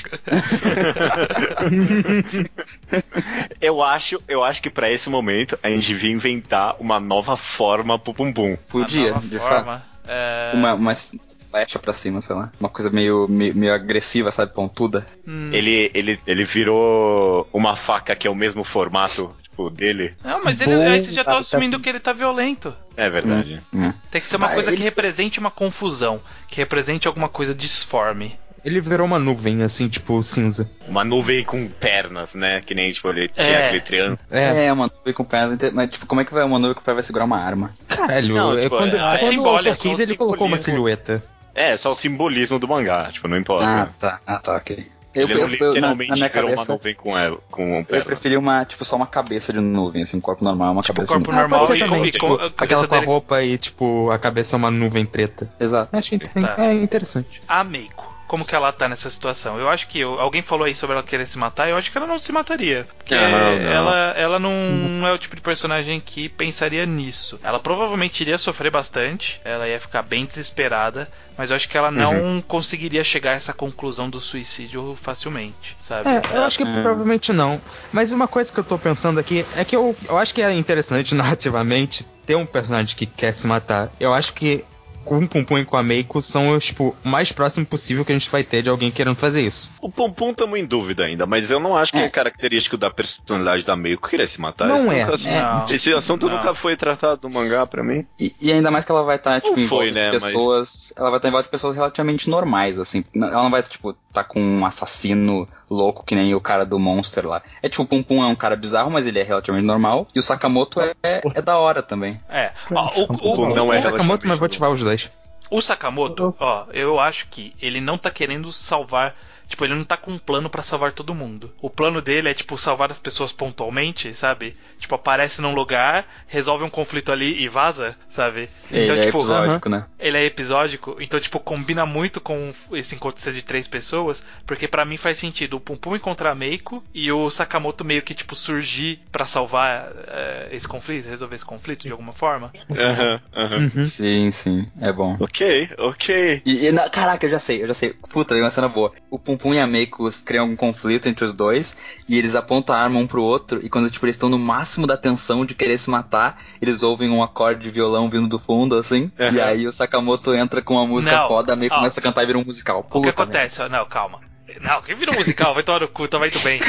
eu acho, eu acho que pra esse momento a gente devia inventar uma nova forma pro bumbum. Podia, de fato. É... Uma, uma flecha pra cima, sei lá. Uma coisa meio, meio, meio agressiva, sabe? Pontuda. Hum. Ele, ele, ele virou uma faca que é o mesmo formato tipo, dele. Não, mas ele, aí vocês já estão assumindo tá... que ele tá violento. É verdade. Hum, hum. Tem que ser uma ah, coisa ele... que represente uma confusão. Que represente alguma coisa disforme. Ele virou uma nuvem, assim, tipo, cinza. Uma nuvem com pernas, né? Que nem, tipo, ele tinha é. aquele triângulo. É. é, uma nuvem com pernas. Mas, tipo, como é que vai uma nuvem com pernas vai segurar uma arma? Caralho, não, tipo, quando, é, quando o autor quis, ele colocou uma silhueta. É, só o simbolismo do mangá, tipo, não importa. Ah, tá. Ah, tá, ok. Eu, ele eu, literalmente na, na minha virou cabeça, uma nuvem com ela. Com eu preferi uma, tipo, só uma cabeça de nuvem, assim, um corpo normal, uma tipo, cabeça corpo de nuvem. Normal ah, e, também, e, tipo, com a aquela com a dele... roupa e, tipo, a cabeça é uma nuvem preta. Exato. Acho tá. é interessante. A Meiko, como que ela tá nessa situação? Eu acho que eu, alguém falou aí sobre ela querer se matar, eu acho que ela não se mataria. Porque não, não. ela, ela não, não é o tipo de personagem que pensaria nisso. Ela provavelmente iria sofrer bastante, ela ia ficar bem desesperada, mas eu acho que ela não uhum. conseguiria chegar a essa conclusão do suicídio facilmente, sabe? É, eu acho que é. provavelmente não. Mas uma coisa que eu tô pensando aqui é que eu, eu acho que é interessante narrativamente ter um personagem que quer se matar. Eu acho que com o Pum Pum e com a Meiko são tipo, o mais próximo possível que a gente vai ter de alguém querendo fazer isso. O Pum Pum estamos em dúvida ainda, mas eu não acho que é, é característico da personalidade da Meiko querer se matar. Não é. Nunca, é. Não, esse assunto não. nunca foi tratado no mangá pra mim. E, e ainda mais que ela vai estar, tá, tipo, não em foi, volta né, de pessoas. Mas... Ela vai estar tá em volta de pessoas relativamente normais, assim. Ela não vai, tipo, tá com um assassino louco que nem o cara do Monster lá. É tipo, o Pum Pum é um cara bizarro, mas ele é relativamente normal. E o Sakamoto é, é, é da hora também. É. Ó, o, o, o, não é o Sakamoto, mas vou ativar os dois. O Sakamoto, ó, eu acho que ele não tá querendo salvar. Tipo, ele não tá com um plano pra salvar todo mundo. O plano dele é, tipo, salvar as pessoas pontualmente, sabe? Tipo, aparece num lugar, resolve um conflito ali e vaza, sabe? Sim, então, ele tipo, é episódico, uh-huh. né? Ele é episódico, então, tipo, combina muito com esse encontro ser de três pessoas, porque pra mim faz sentido o Pum Pum encontrar a Meiko e o Sakamoto meio que, tipo, surgir pra salvar uh, esse conflito, resolver esse conflito de alguma forma. Aham, uh-huh, aham. Uh-huh. Uhum. Sim, sim, é bom. Ok, ok. E, e na, caraca, eu já sei, eu já sei. Puta, é uma cena boa. O Pum Pum e a Meiko criam um conflito entre os dois e eles apontam a arma um pro outro e quando tipo, eles estão no máximo da tensão de querer se matar, eles ouvem um acorde de violão vindo do fundo, assim, uhum. e aí o Sakamoto entra com uma música não, foda, a Meiko ó, começa a cantar e vira um musical. Puta, o que acontece? Mesmo. Não, calma. Não, quem vira um musical? Vai tomar no cu, tá muito bem.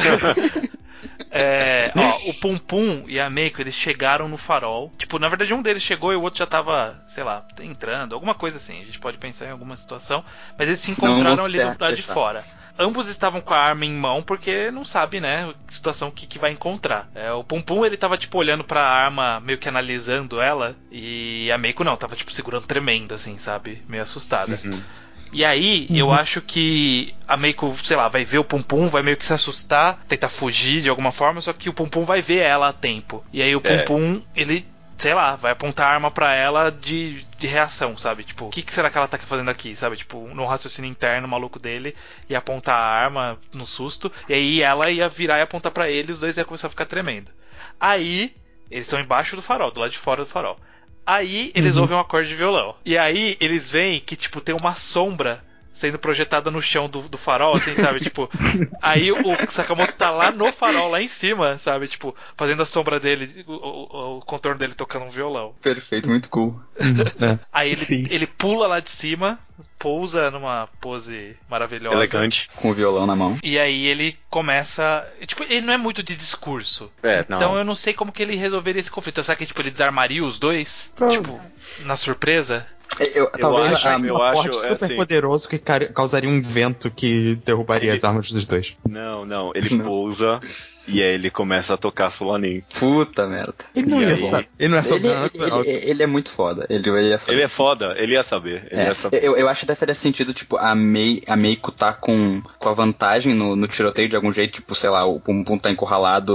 É, ó, o Pum Pum e a Meiko, eles chegaram no farol. Tipo, na verdade um deles chegou e o outro já tava, sei lá, entrando, alguma coisa assim. A gente pode pensar em alguma situação. Mas eles se encontraram ali do lado de fora. Ambos estavam com a arma em mão porque não sabe, né, situação que, que vai encontrar. É, o Pum Pum, ele tava, tipo, olhando pra arma, meio que analisando ela. E a Meiko não, tava, tipo, segurando tremenda, assim, sabe? Meio assustada. Uhum. E aí, uhum. eu acho que a Meiko, sei lá, vai ver o Pum Pum, vai meio que se assustar, tentar fugir de alguma forma, só que o Pum Pum vai ver ela a tempo. E aí o Pum é. Pum, ele, sei lá, vai apontar a arma pra ela de, de reação, sabe? Tipo, o que, que será que ela tá fazendo aqui, sabe? Tipo, no raciocínio interno maluco dele, ia apontar a arma no susto, e aí ela ia virar e apontar pra ele, e os dois iam começar a ficar tremendo. Aí, eles estão embaixo do farol, do lado de fora do farol. Aí eles uhum. ouvem um acorde de violão. E aí eles veem que, tipo, tem uma sombra sendo projetada no chão do, do farol, assim, sabe? Tipo, aí o Sakamoto tá lá no farol, lá em cima, sabe? Tipo, fazendo a sombra dele, o, o, o contorno dele tocando um violão. Perfeito, muito cool. é. Aí ele, ele pula lá de cima, pousa numa pose maravilhosa. Elegante. Com o violão na mão. E aí ele começa... Tipo, ele não é muito de discurso. É, então não. eu não sei como que ele resolveria esse conflito. Será que tipo, ele desarmaria os dois? Pronto. Tipo, na surpresa? Eu, eu, talvez acho, a, eu um acho, aporte super assim, poderoso que causaria um vento que derrubaria ele... as armas dos dois. Não, não. Ele não. pousa e aí ele começa a tocar solaninho. Puta merda. Ele não, ia aí... sa- ele não é ele, ele, ele, ele é muito foda. Ele, ele, ia saber. Ele é foda, ele ia saber. Ele é. ia saber. Eu, eu acho que até faria sentido, tipo, a, Mei, a Meiko tá com, com a vantagem no, no tiroteio de algum jeito, tipo, sei lá, o Pum Pum tá encurralado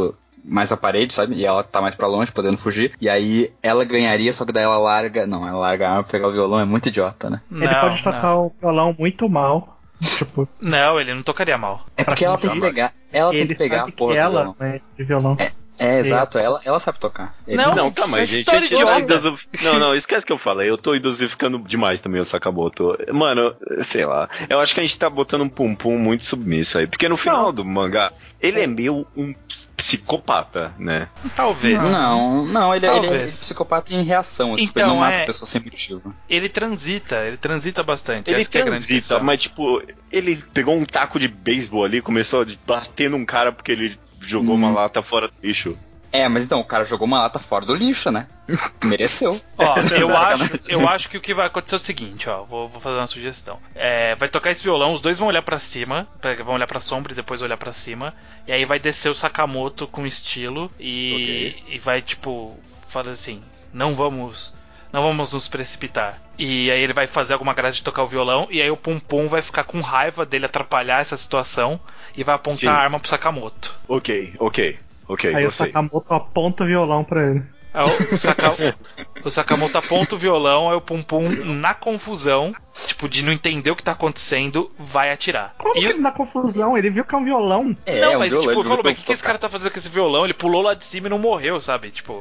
mais à parede, sabe? E ela tá mais pra longe, podendo fugir. E aí ela ganharia, só que daí ela larga... Não, ela larga a arma pra pegar o violão, é muito idiota, né? Ele Não, pode tocar não. o violão muito mal. Tipo, Não, ele não tocaria mal. É porque ela tem que pegar... Ela tem ele que pegar sabe a porra que do ela violão. não é de violão. É, é exato, ela, ela sabe tocar. Ele Não, Não, calma aí, mas gente. história A gente tá idiota. idoso- Não, não, esquece que eu falei. Eu tô idosinficando demais também o Sakamoto. Mano, sei lá. Eu acho que a gente tá botando um pum-pum muito submisso aí. Porque no final Não. do mangá, ele é meio um psicopata, né? Talvez. Não, não, ele, ele, Talvez. ele é psicopata em reação. Assim, tipo, Então, ele não mata é- a pessoa sem motivo. Ele transita, ele transita bastante. Ele essa que é a grande transita, questão. mas tipo, ele pegou um taco de beisebol ali, começou a bater num cara porque ele jogou Hum. uma lata fora do lixo. É, mas então, o cara jogou uma lata fora do lixo, né? Mereceu. Ó, eu Não, acho, sacanagem. eu acho que o que vai acontecer é o seguinte, ó, vou, vou fazer uma sugestão. É, vai tocar esse violão, os dois vão olhar pra cima, pra- vão olhar pra sombra e depois olhar pra cima, e aí vai descer o Sakamoto com estilo e, e vai tipo falar assim, não vamos, não vamos nos precipitar. E aí ele vai fazer alguma graça de tocar o violão e aí o Pum Pum vai ficar com raiva dele atrapalhar essa situação e vai apontar Sim. a arma pro Sakamoto. Ok, ok, ok, Aí o gostei. Sakamoto aponta o violão pra ele. Aí o, Saka- o Sakamoto aponta o violão, aí o Pum Pum, na confusão, tipo, de não entender o que tá acontecendo, vai atirar. Como E que ele na confusão? Ele viu que é um violão. É, não, é um mas violão, tipo, ele falou, lutou mas o que, que esse tocar. cara tá fazendo com esse violão? Ele pulou lá de cima e não morreu, sabe? Tipo.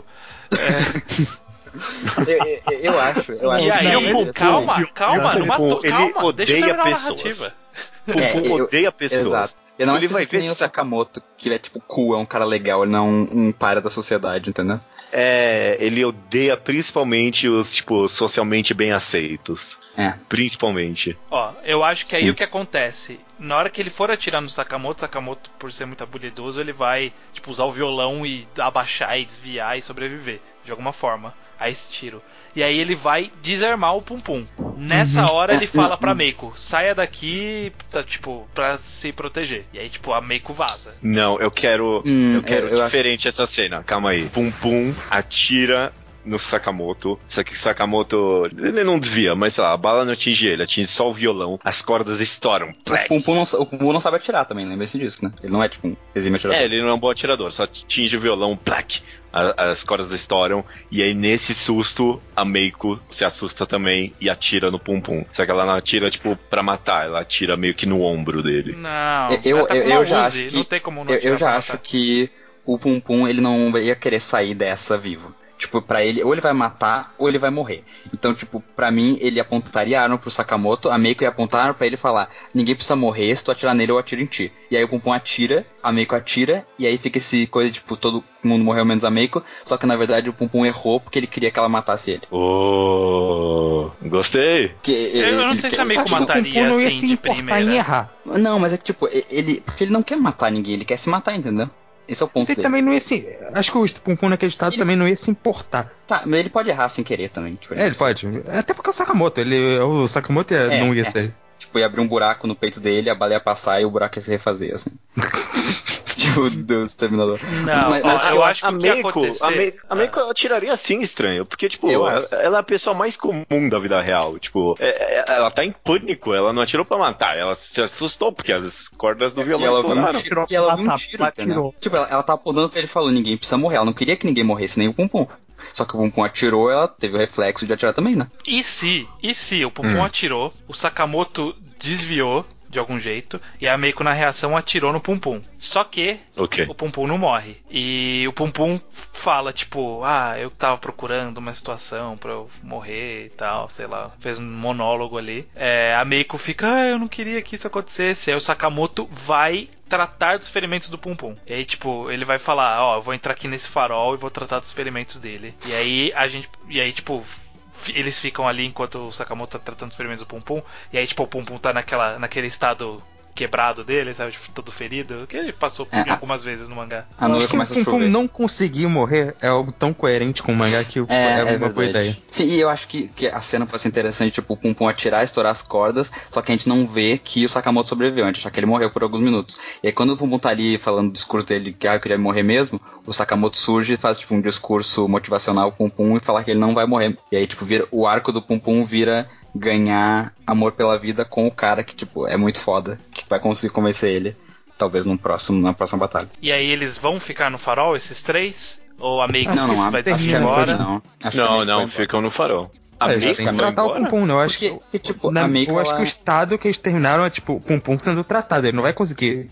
Eu, eu, eu acho, eu acho. e aí, não, o ele- Pum, calma, ele- calma, ele- não matou, ele calma, deixa eu odeia terminar a pessoas. narrativa. Pum É, Pum eu- odeia pessoas. Exato. Eu não Ele acho que vai ele ver nem o se Sak- Sakamoto, que é tipo cool, é um cara legal, ele não é um, um para da sociedade, entendeu? É, ele odeia principalmente os, tipo, socialmente bem aceitos. É. Principalmente. Ó, eu acho que aí Sim. o que acontece, na hora que ele for atirar no Sakamoto, Sakamoto, por ser muito habilidoso, ele vai, tipo, usar o violão e abaixar e desviar e sobreviver, de alguma forma, a esse tiro. E aí ele vai desarmar o Pum Pum. Nessa Uhum. hora ele É, fala não, pra não. Meiko, saia daqui, tá, tipo, pra se proteger. E aí, tipo, a Meiko vaza. Não, eu quero. Hum, eu quero eu- eu diferente essa cena. Calma aí. Pum Pum atira no Sakamoto. Só que o Sakamoto. Ele não desvia, mas sei lá, a bala não atinge ele, atinge só o violão. As cordas estouram. O Plec. Pum Pum não, o Pum Pum não sabe atirar também, lembre-se disso, né? Ele não é tipo um exímio atirador. É, ele não é um bom atirador, só atinge o violão, plac, a- as cordas estouram, e aí nesse susto, a Meiko se assusta também e atira no Pum Pum. Só que ela não atira, tipo, pra matar, ela atira meio que no ombro dele. Não, Eu, ela tá eu, com uma eu já Uzi, acho que, não tem como não eu, atirar eu já pra acho matar. que o Pum Pum ele não ia querer sair dessa vivo. Tipo, pra ele, ou ele vai matar, ou ele vai morrer. Então, tipo, pra mim, ele apontaria a arma pro Sakamoto, a Meiko ia apontar a arma pra ele e falar: ninguém precisa morrer, se tu atirar nele, eu atiro em ti. E aí o Pum Pum atira, a Meiko atira, e aí fica esse coisa, tipo, todo mundo morreu menos a Meiko, só que na verdade o Pum Pum errou porque ele queria que ela matasse ele. Oh, gostei. Porque Eu não ele sei quer- se a Meiko Acho que o Pum mataria Pum não ia assim se de importar primeira. em errar. Não, mas é que, tipo, ele. Porque ele não quer matar ninguém, ele quer se matar, entendeu? Esse é o ponto Mas ele dele. também não ia se. Acho que o Pum Pum naquele estado Ele- também não ia se importar. Tá, mas ele pode errar sem querer também. Tipo, É, ele pode. Até porque é o Sakamoto. Ele, o Sakamoto ia- É, não ia é. ser. Tipo, ia abrir um buraco no peito dele, a bala ia passar e o buraco ia se refazer, assim. Tipo, Deus, Terminador. Não, Mas- ó, mas eu acho que a o que ia Meiko, acontecer... a Meiko, a Ah. Meiko atiraria assim, estranho. Porque, tipo, Eu ela, acho. ela é a pessoa mais comum da vida real. Tipo, é- é- ela tá em pânico, ela não atirou pra matar, ela se assustou porque as cordas do E violão ela viu um estouraram. tiro, e ela viu um Ela tiro, entendeu? atirou. Tipo, ela, ela tava apontando pra ele e falou, ninguém precisa morrer. Ela não queria que ninguém morresse, nem o Pum Pum. Só que o Pum Pum atirou, ela teve o reflexo de atirar também, né? E se, e se o Pum Pum Hum. atirou, o Sakamoto desviou de algum jeito e a Meiko na reação atirou no Pum Pum. Só que Ok. o Pum Pum não morre. E o Pum Pum fala, tipo, ah, eu tava procurando uma situação pra eu morrer e tal, sei lá. Fez um monólogo ali. É, a Meiko fica, ah, eu não queria que isso acontecesse. Aí o Sakamoto vai tratar dos ferimentos do Pum Pum. E aí, tipo, ele vai falar, ó, eu vou entrar aqui nesse farol e vou tratar dos ferimentos dele. E aí, a gente, e aí, tipo... eles ficam ali enquanto o Sakamoto tá tratando os ferimentos do Pum Pum. E aí, tipo, o Pum Pum tá naquela, naquele estado quebrado dele, sabe? Tipo, todo ferido. Que ele passou por É, algumas vezes no mangá. A Eu nuvem acho que o começa a Pum Pum chover. não conseguir morrer é algo tão coerente com o mangá que o- é, uma boa ideia. Sim, e eu acho que, que a cena pode ser interessante, tipo, o Pum Pum atirar, estourar as cordas, só que a gente não vê que o Sakamoto sobreviveu, a gente acha que ele morreu por alguns minutos. E aí quando o Pum Pum tá ali falando o discurso dele, que ah, eu queria morrer mesmo, o Sakamoto surge e faz, tipo, um discurso motivacional com o Pum Pum e falar que ele não vai morrer. E aí, tipo, vira, o arco do Pum Pum vira ganhar amor pela vida com o cara que, tipo, é muito foda, que vai conseguir convencer ele talvez no próximo, na próxima batalha. E aí eles vão ficar no farol, esses três? Ou a Meiko Não, não, vai a- desistir acho que a embora? Meiko não. Acho que a Não, Meiko vai não, embora. ficam no farol. A É, já Meiko tem que vai tratar o embora? Pum Pum, né? Eu acho Porque, que, tipo, na- a Meiko, eu acho ela- que o estado que eles terminaram é, tipo, o Pum Pum sendo tratado. Ele não vai conseguir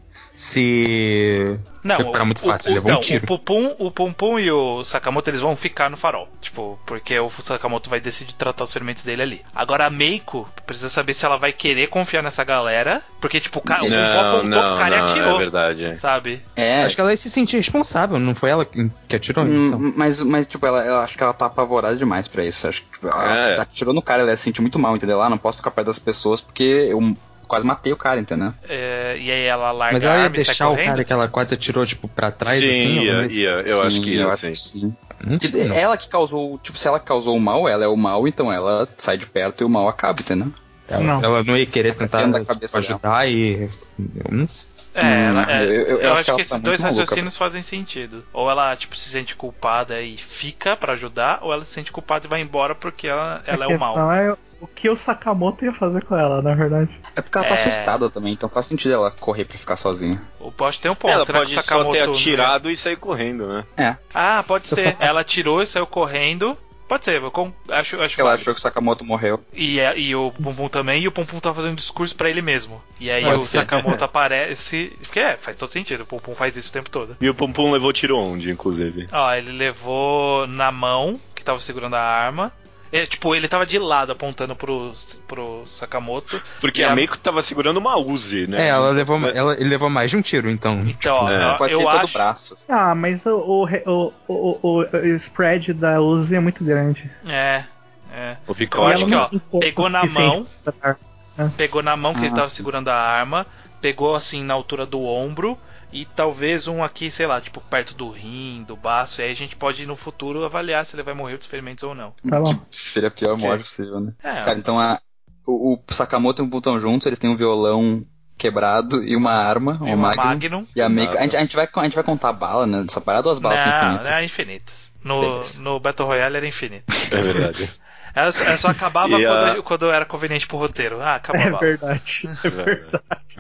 se Não, recuperar muito fácil, ele levou então, um tiro. o Pupum, o Pum Pum e o Sakamoto eles vão ficar no farol. Tipo, porque o Sakamoto vai decidir tratar os ferimentos dele ali. Agora a Meiko precisa saber se ela vai querer confiar nessa galera. Porque, tipo, o cara o Pum Pum Não, apontou não, pro cara e não, atirou. é verdade. Sabe? É, Acho que ela ia se sentir responsável, não foi ela que que atirou, hum, então. mas, mas, tipo, ela, eu acho que ela tá apavorada demais pra isso. Acho que tipo, ela É. atirou no cara, ela ia se sentir muito mal, entendeu? Ah, não posso ficar perto das pessoas porque eu quase matei o cara, entendeu? É, e aí ela larga Mas a ela ia arma e sai deixar o correndo. cara que ela quase atirou, tipo, pra trás, Sim, assim? ia, ela- ia, eu acho que Sim, ia, eu sim. acho que sim. Não Tipo, sei, não. ela que causou, tipo, se ela causou o mal, ela é o mal, então ela sai de perto e o mal acaba, entendeu? Ela Não. ela não ia querer tentar Dentro da cabeça ajudar e... Eu não sei. É, ela, Hum, é, eu- eu- eu eu, acho acho que ela que tá esses muito dois maluca, raciocínios fazem sentido. Ou ela, tipo, se sente culpada e fica pra ajudar, ou ela se sente culpada e vai embora porque ela, ela a é o mal. questão é o que o Sakamoto ia fazer com ela, na verdade. É porque ela tá É. assustada também, então faz sentido ela correr pra ficar sozinha. O Post tem um ponto. Ela Será pode que o só Sakamoto ter não ia- atirado e sair correndo, né? É, Ah, pode ser. Ela atirou e saiu correndo. Pode ser, eu com- acho, acho ela válido. achou que o Sakamoto morreu. E, é- e o Pum Pum também, e o Pum Pum tá fazendo um discurso pra ele mesmo. E aí Pode o ser. Sakamoto aparece. Porque é, faz todo sentido, o Pum Pum faz isso o tempo todo. E o Pum Pum levou tiro onde, inclusive? Ó, ele levou na mão, que tava segurando a arma. É, tipo, ele tava de lado apontando pro, pro Sakamoto. Porque E a a- Meiko tava segurando uma Uzi, né? É, ela levou, ela, ele levou mais de um tiro, então. Então, ó, é. ó, Pode eu ser todo o acho. braço. assim. Ah, mas o, o, o, o, o, o spread da Uzi é muito grande. É, é. O Eu Picard. acho ela que, não ó, tem corpo pegou na suficiente mão. pra- Pegou na mão que Ah, ele tava sim. segurando a arma, pegou assim na altura do ombro e talvez um aqui, sei lá, tipo perto do rim, do baço, e aí a gente pode no futuro avaliar se ele vai morrer dos ferimentos ou não. Tá bom. Tipo, seria a pior Ok. morte possível, né? É. Cara, então a, o, o Sakamoto e o Butão juntos, eles têm um violão quebrado e uma arma, E uma uma Magnum. Magnum. E a Meiko, Exato. a gente, a, gente vai, a gente vai contar a bala, né? Dessa parada ou as balas são Não, infinitas? é infinito. No, Beleza. no Battle Royale era infinito. É verdade. Ela, ela só acabava E quando, a- quando era conveniente pro roteiro. Ah, acabou a É bala. verdade. É verdade.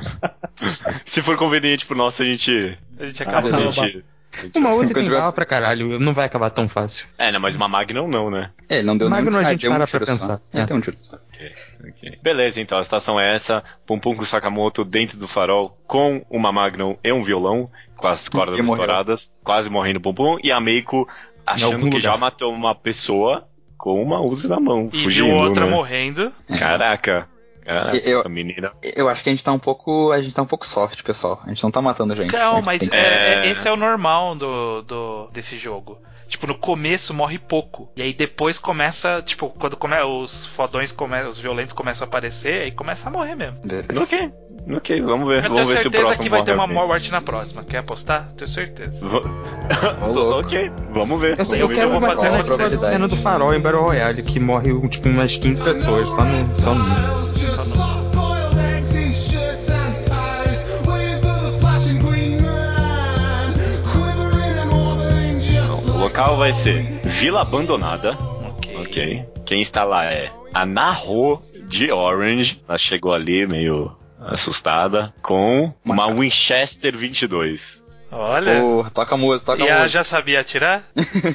Se for conveniente pro nosso, a gente. A gente Ah, acaba. não. a gente... a gente- Uma Uzi Quando tem tiver- bala pra caralho, não vai acabar tão fácil. É, não, mas uma Magnum não, né? É, ele não deu Magnum nenhum- a ah, gente deu um para pra tiro só. pensar. É, É. tem um tiro só. Ok. Beleza, então a situação é essa: Pum Pum com Sakamoto dentro do farol com uma Magnum e um violão, com as cordas E morreu. estouradas, quase morrendo Pum Pum, e a Meiko achando algum que já lugar. matou uma pessoa com uma Uzi na mão, E fugindo, viu outra né? morrendo. Caraca. Caraca, Eu- essa menina. Eu acho que a gente tá um pouco. A gente tá um pouco soft, pessoal. A gente não tá matando gente. A Não, gente mas tem que- é- é- É. esse é o normal do, do, desse jogo. Tipo, no começo morre pouco. E aí depois começa, tipo, quando come, os fodões, come, os violentos começam a aparecer, aí começa a morrer mesmo. Beleza. Ok, ok, vamos ver. Eu tenho vamos ver se o certeza próximo que vai ter uma morre alguém. morte na próxima. Quer apostar? Tenho certeza. Ô, louco. Ok, vamos ver. Eu, sei, vamos eu ver. quero vou uma fazer cena uma tipo a probabilidade. cena do farol em Battle Royale, que morre tipo umas quinze pessoas, só no. Só no... Just soft-boiled eggs in shirts and ties, waiting for the flashing green man, quivering and wobbling just O like local vai ser Vila Abandonada. Ok. Ok. Quem está lá é a Naho de Orange. Ela chegou ali meio assustada com uma Winchester vinte e dois. Olha. Pô, toca a música, toca E a ela música. já sabia atirar?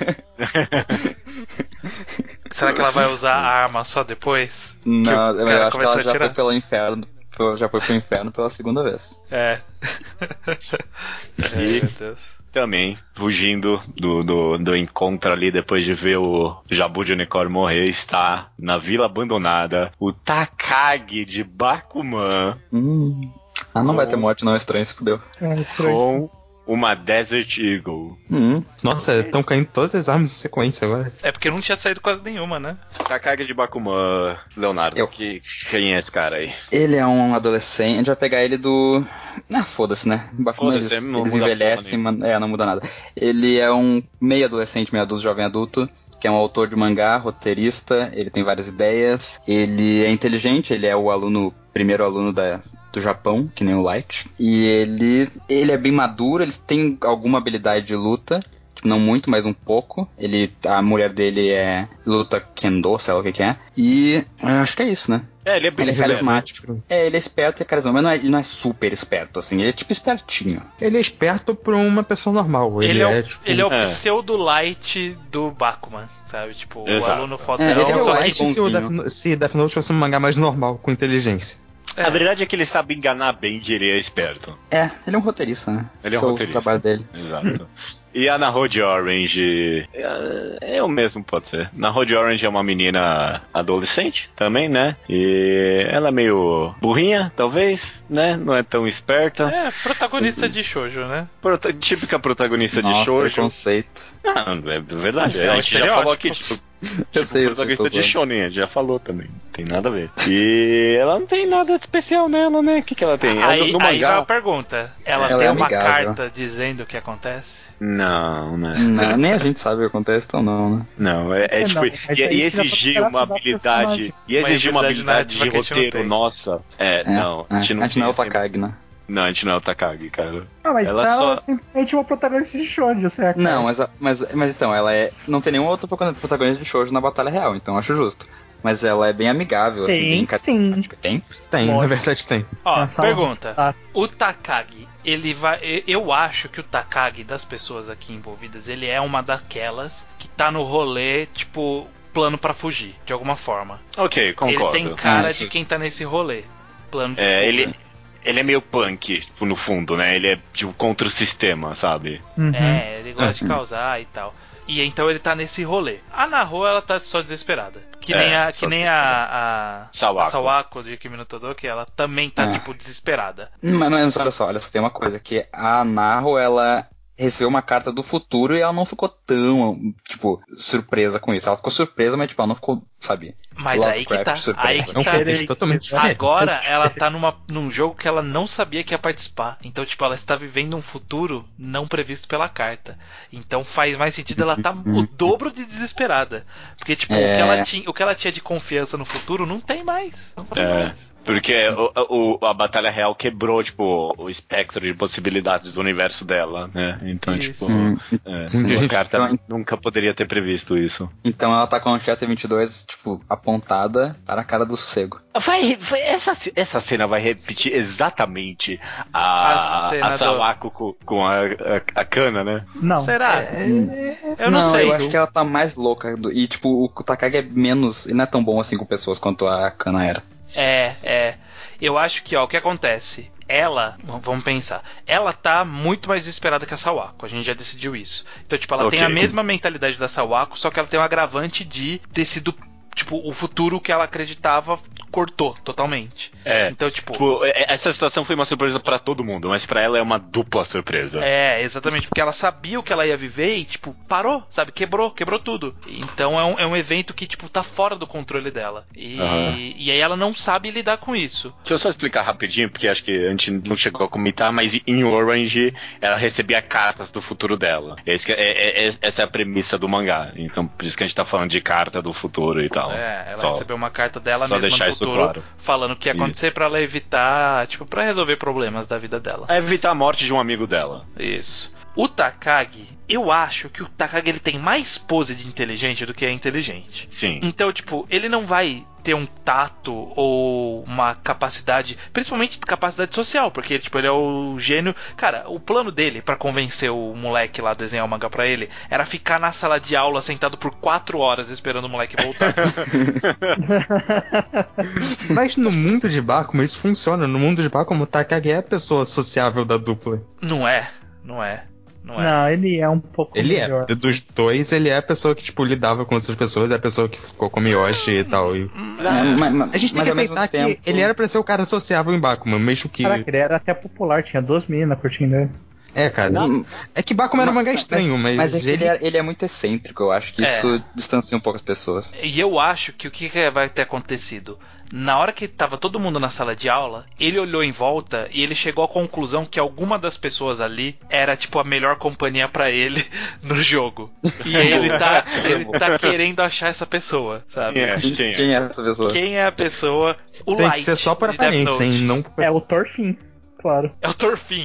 Será que ela vai usar a arma só depois? Não, Que o eu cara acho que ela começou a já atirar? foi pelo inferno. Já foi pro inferno pela segunda vez. É. Ai, E- meu Deus. Também fugindo do, do, do encontro ali depois de ver o Jabu de Unicórnio morrer, está na Vila Abandonada o Takagi de Bakuman Hum. Ah, não Com- vai ter morte não, estranho, se fudeu. É estranho. com uma Desert Eagle. Hum. Nossa, estão caindo todas as armas em sequência agora. É porque não tinha saído quase nenhuma, né? Takagi de Bakuman, Leonardo, Eu. que, quem é esse cara aí? Ele é um adolescente, a gente vai pegar ele do... Ah, foda-se, né? Bakuman, Foda-se, eles, não eles muda envelhecem, porra mas... É, não muda nada. Ele é um meio adolescente, meio adulto, jovem adulto, que é um autor de mangá, roteirista, ele tem várias ideias, ele é inteligente, ele é o aluno, primeiro aluno da... do Japão, que nem o Light. E ele ele é bem maduro, ele tem alguma habilidade de luta, tipo, não muito, mas um pouco. Ele, a mulher dele é luta kendo, sei lá o que que é. E eu acho que é isso, né? É, ele é bem Ele é esperto. carismático. É, ele é esperto e carismático, mas não é, ele não é super esperto, assim. Ele é tipo espertinho. Ele é esperto pra uma pessoa normal. Ele, Ele, é, o, é, tipo... ele é o É. pseudo-light do Bakuman, sabe? Tipo, o Exato. aluno fodão, É, ele é Ele é o só que... Light se, o bonzinho. Death, No- se Death Note fosse um mangá mais normal, com inteligência. É. A verdade é que ele sabe enganar bem de ele é esperto. É, ele é um roteirista, né? Ele é um Esse roteirista. o trabalho dele. Exato. E a na Road Orange é, é o mesmo, pode ser. Na Road Orange é uma menina adolescente também, né? E ela é meio burrinha, talvez, né? Não é tão esperta. É, protagonista de shoujo, né? Prota- típica protagonista de Nossa, shoujo. preconceito. Não, é verdade. É a um gente já estereótipo. falou aqui, tipo, Eu sei, eu sei, protagonista tô de zoando. shonen, a gente já falou também. Não tem nada a ver. E ela não tem nada de especial nela, né? O que, que ela tem? Ela- Aí, no aí vai mangá. a pergunta. Ela, Ela tem é uma amigável. carta dizendo o que acontece? Não, né? Não, nem a gente sabe o que acontece, então não, né? Não, é, é É, tipo, não, e, mas e aí já tá exigir pra uma dar habilidade. personagem. E exigir uma Uma habilidade habilidade de narrativa que a gente não roteiro, tem. nossa. É, É, não, a é. gente não a gente não é o tem essa- Takagi, né? Não, a gente não é o Takagi, cara. Ah, mas Ela ela, só- é simplesmente uma protagonista de shoujo, certo? Não, mas, a- mas, mas então, ela é. Não tem nenhum outro protagonista de shoujo na batalha real, então eu acho justo. Mas ela é bem amigável, assim, Tem, bem sim. carismática. Tem? Tem, Lógico. na verdade tem. Ó, Essa pergunta. tá. O Takagi, ele vai. e- Eu acho que o Takagi das pessoas aqui envolvidas, ele é uma daquelas que tá no rolê, tipo, plano pra fugir, de alguma forma. Ok, concordo. Ele tem cara Ah, de justo. quem tá nesse rolê. Plano de É, fuga. ele, ele é meio punk, tipo, no fundo, né? Ele é tipo contra o sistema, sabe? Uhum. É, ele gosta de Uhum. causar e tal. E então ele tá nesse rolê. A Naho, ela tá só desesperada. Que É, nem a, só que nem a, a, Sawako. a Sawako de Kimi no Todoke, ela também tá, É. tipo, desesperada. Mas, mas olha só, olha só, tem uma coisa, que a Naho, ela recebeu uma carta do futuro e ela não ficou tão, tipo, surpresa com isso. Ela ficou surpresa, mas, tipo, ela não ficou, sabe? Mas aí que tá. Lovecraft surpresa. Aí que É um tá. contexto totalmente diferente. Agora ela tá numa, num jogo que ela não sabia que ia participar. Então, tipo, ela está vivendo um futuro não previsto pela carta. Então faz mais sentido ela tá o dobro de desesperada. Porque, tipo, o, que É. ela tinha, o que ela tinha de confiança no futuro não tem mais. Não tem É. mais. Porque o, o- a Batalha Real quebrou, tipo, o espectro de possibilidades do universo dela, né? Então, Isso. tipo, Hum, é, Sim, a gente, carta então- nunca poderia ter previsto isso. Então ela tá com a Chester vinte e dois, tipo, apontada para a cara do sossego. Vai, vai- essa, essa cena vai repetir exatamente A a, cena a, do- Sawako com, com a, a, a cana, né? Não. Será? Eu não, sei. eu acho que ela tá mais louca. do- E, tipo, o Takagi é menos. E não é tão bom assim com pessoas quanto a Kana era. É, é. Eu acho que, ó, o que acontece? Ela, v- vamos pensar, ela tá muito mais desesperada que a Sawako, a gente já decidiu isso. Então, tipo, ela Ok. tem a mesma mentalidade da Sawako, só que ela tem um agravante de ter sido, tipo, o futuro que ela acreditava cortou totalmente. É. Então, tipo, Tipo, é- essa situação foi uma surpresa pra todo mundo, mas pra ela é uma dupla surpresa. é, exatamente, porque ela sabia o que ela ia viver e, tipo, parou, sabe? Quebrou, quebrou tudo. Então é um, é um evento que, tipo, tá fora do controle dela. E, Aham. e aí ela não sabe lidar com isso. Deixa eu só explicar rapidinho, porque acho que a gente não chegou a comentar, mas em Orange ela recebia cartas do futuro dela. Esse que é- é- é- essa é a premissa do mangá. Então, por isso que a gente tá falando de carta do futuro e tal. É, ela Só- recebeu uma carta dela só mesma deixar no isso futuro, claro. falando o que ia acontecer pra ela evitar, tipo, pra resolver problemas da vida dela. É evitar a morte de um amigo dela. Isso. O Takagi, eu acho que o Takagi ele tem mais pose de inteligente do que é inteligente. Sim. Então, tipo, ele não vai ter um tato ou uma capacidade, principalmente capacidade social, porque tipo, ele é o gênio. Cara, o plano dele pra convencer o moleque lá a desenhar o mangá pra ele era ficar na sala de aula sentado por quatro horas esperando o moleque voltar. Mas no mundo de Bakuman isso funciona. No mundo de Bakuman o Takagi é a pessoa sociável da dupla. Não é, não é, não é. Não, ele é um pouco Ele é. melhor. Dos dois, ele é a pessoa que, tipo, lidava com outras pessoas, é a pessoa que ficou com Miyoshi e tal. E... É, mas- A gente tem mas que ao mesmo aceitar que tempo- ele era pra ser o cara sociável em Bakuman, mesmo que... Caraca, ele era até popular, tinha duas meninas curtindo ele. É, cara. Não. É que Bakuman era um mangá estranho, mas... Mas é que ele ele... é, ele é muito excêntrico, eu acho que É. isso distancia um pouco as pessoas. E eu acho que o que que vai ter acontecido? Na hora que tava todo mundo na sala de aula, ele olhou em volta e ele chegou à conclusão que alguma das pessoas ali era tipo a melhor companhia pra ele no jogo. E ele tá, ele tá querendo achar essa pessoa, sabe? Quem é? Quem é? Quem é essa pessoa? Quem é a pessoa? O Tem Light que ser só por de Death aparência, hein? Note. Não... É o Thorfinn, claro. É o Thorfinn.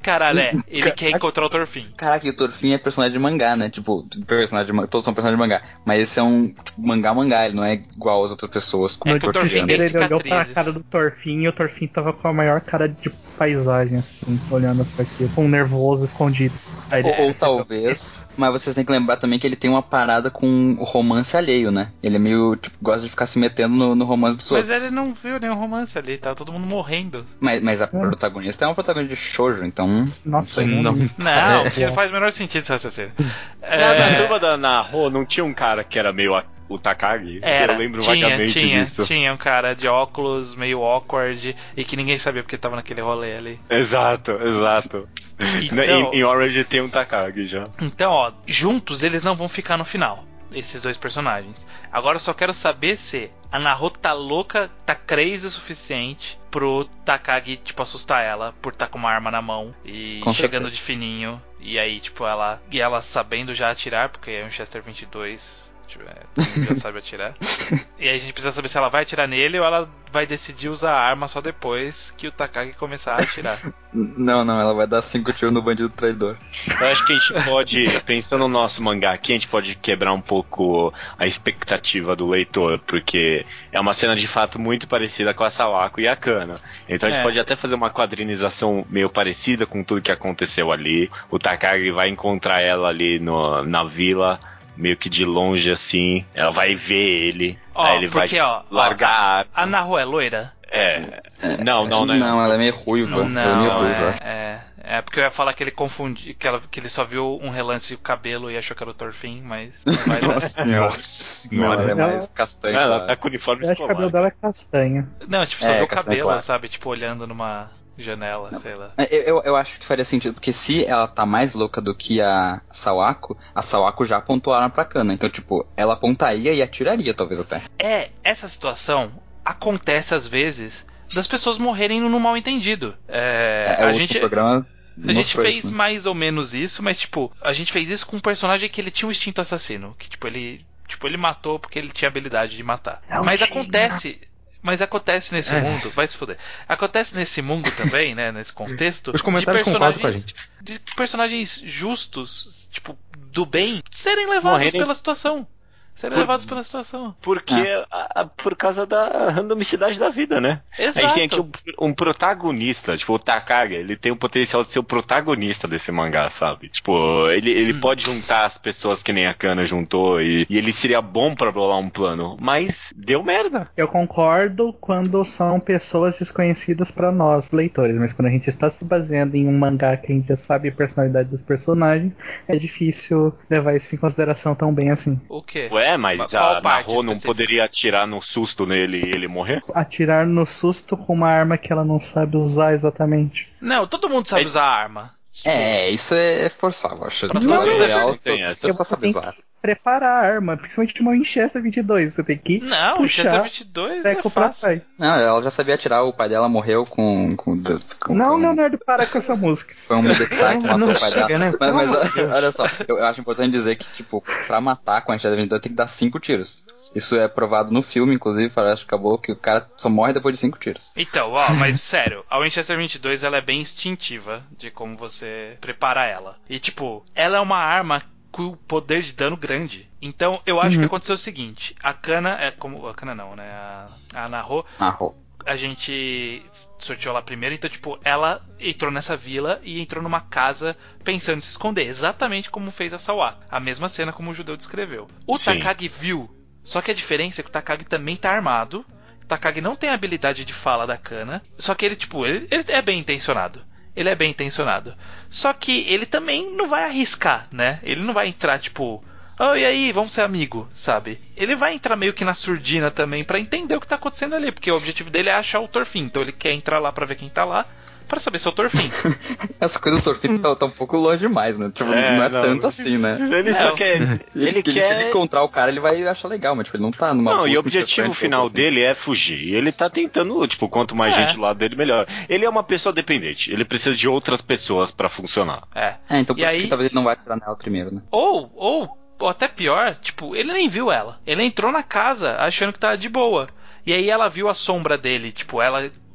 Caralho, é. Ele quer encontrar o Thorfinn. Caraca, e o Thorfinn é personagem de mangá, né? Tipo, personagem de, ma- todos são personagens de mangá. Mas esse é um tipo, mangá-mangá, ele não é igual às outras pessoas. É que o Thorfinn tem ele olhou pra cicatrizes. cara do Thorfinn e o Thorfinn tava com a maior cara de paisagem, assim, olhando pra aqui, com um nervoso escondido. Aí ele Ou, ou percebeu. talvez, mas vocês têm que lembrar também que ele tem uma parada com o romance alheio, né? Ele é meio, tipo, gosta de ficar se metendo no, no romance dos Mas outros. ele não viu nenhum romance ali, tá todo mundo morrendo. Mas, mas a protagonista é uma protagonista de shoujo, então... Nossa, Não. não. Não, É. porque não faz o menor sentido esse raciocínio. Na, na É, turma da Naho não tinha um cara que era meio a- o Takagi? Era, Eu lembro tinha, vagamente tinha, disso. tinha um cara de óculos meio awkward e que ninguém sabia porque tava naquele rolê ali. Exato, exato. Então- em, em Orange tem um Takagi já. Então, ó, juntos eles não vão ficar no final, esses dois personagens. Agora eu só quero saber se a Naho tá louca, tá crazy o suficiente pro Takagi, tipo, assustar ela por estar tá com uma arma na mão e Com chegando certeza. de fininho. E aí, tipo, ela. E ela sabendo já atirar, porque é um Chester vinte e dois. Tipo, é, todo mundo já sabe atirar. E aí a gente precisa saber se ela vai atirar nele ou ela vai decidir usar a arma só depois que o Takagi começar a atirar. Não, não, ela vai dar cinco tiros no bandido traidor. Eu acho que a gente pode, pensando no nosso mangá aqui, a gente pode quebrar um pouco a expectativa do leitor, porque é uma cena de fato muito parecida com a Sawako e a Kana. Então a gente É. pode até fazer uma quadrinização meio parecida com tudo que aconteceu ali. O Takagi vai encontrar ela ali no, na vila, meio que de longe assim. Ela vai ver ele, Ó, aí ele porque, vai ó, largar ó, a arma. A Naho é loira? É. Não, não, não. Não, ela é meio ruiva. ela é meio Não, ruiva. é, é, é porque eu ia falar que ele confundiu, que, ela, que ele só viu um relance do cabelo e achou que era o Thorfinn, mas não vai dar. Nossa Nossa Não, ela é senhora. mais castanha. Ela claro. tá com o uniforme Eu acho que o cabelo escolar. dela é castanho. Não, tipo, só É, viu o castanho cabelo, claro. sabe? Tipo, olhando numa janela, sei lá. É, Eu, eu, eu acho que faria sentido, porque se ela tá mais louca do que a Sawako, a Sawako já apontou a arma pra Kana. Então, tipo, ela apontaria e atiraria, talvez até. É, essa situação acontece às vezes das pessoas morrerem no mal entendido. É, É, a outro gente. programa A gente mostrou fez isso, né? mais ou menos isso, mas tipo, a gente fez isso com um personagem que ele tinha um instinto assassino, que tipo, ele, tipo, ele matou porque ele tinha habilidade de matar. É um Mas tiro. acontece, mas acontece nesse É. mundo, vai se fuder. Acontece nesse mundo também, né, nesse contexto, Os comentários de concordam com a personagens gente. de personagens justos, tipo, do bem, serem levados Morrerem- pela situação. Serem Por- levados pela situação. Porque a- a- por causa da randomicidade da vida, né? Exato. A gente tem aqui um, um protagonista, tipo, o Takagi, ele tem o potencial de ser o protagonista desse mangá, sabe? Tipo, ele, ele Hum. pode juntar as pessoas que nem a Kana juntou e, e ele seria bom pra bolar um plano, mas deu merda. Eu concordo quando são pessoas desconhecidas pra nós, leitores, mas quando a gente está se baseando em um mangá que a gente já sabe a personalidade dos personagens, é difícil levar isso em consideração tão bem assim. O quê? Ué, mas Mas qual a parte Naho não específica? poderia atirar no susto nele e ele morrer? Atirar no susto com uma arma que ela não sabe usar exatamente. Não, todo mundo sabe É- usar a arma. É, isso é forçável, eu acho. Pra No todos os geral, efeitos tem essa. você só sabe Tem que usar. preparar a arma, principalmente uma Winchester vinte e dois. Você tem que Não, o puxar Chester vinte e dois é teco pra fácil. sair. Não, ela já sabia atirar, o pai dela morreu com... com, com Não, com, Leonardo, para com essa música. Foi um militar que matou Não o pai chega, dela. né? Mas, mas, Pelo amor de Deus. olha só, eu, eu acho importante dizer que, tipo, pra matar com a Winchester vinte e dois tem que dar cinco tiros. Isso é provado no filme, inclusive, parece que acabou que o cara só morre depois de cinco tiros. Então, ó, mas sério, a Winchester vinte e dois ela é bem instintiva de como você prepara ela. E tipo, ela é uma arma com poder de dano grande. Então, eu acho que aconteceu o seguinte, a Kana é como a Kana não, né? A, a Naho, Ah, ro- a gente sorteou lá primeiro, então tipo, ela entrou nessa vila e entrou numa casa pensando em se esconder, exatamente como fez a Sawako. A mesma cena como o judeu descreveu. O Sim. Takagi viu. Só que a diferença é que o Takagi também tá armado. O Takagi não tem a habilidade de fala da Kana. Só que ele, tipo, ele, ele é bem intencionado. Ele é bem intencionado. Só que ele também não vai arriscar, né? Ele não vai entrar, tipo, oh, e aí, vamos ser amigo, sabe? Ele vai entrar meio que na surdina também pra entender o que tá acontecendo ali. Porque o objetivo dele é achar o Thorfinn. Então ele quer entrar lá pra ver quem tá lá. Pra saber se é o Thorfinn. Essa coisa do Thorfinn tá, tá um pouco longe demais, né? Tipo, É, não é não. tanto assim, né? Ele Não. só quer. Ele, Ele que quer. Se ele encontrar o cara, ele vai achar legal, mas tipo, ele não tá numa Não, e o busca objetivo incessante final pelo Thorfinn. dele é fugir. E ele tá tentando, tipo, quanto mais É. gente do lado dele, melhor. Ele é uma pessoa dependente. Ele precisa de outras pessoas pra funcionar. É. É, então por E isso aí- que talvez ele não vai atirar nela primeiro, né? Ou, ou, ou até pior, tipo, ele nem viu ela. Ele entrou na casa achando que tava de boa. E aí ela viu a sombra dele, tipo, ela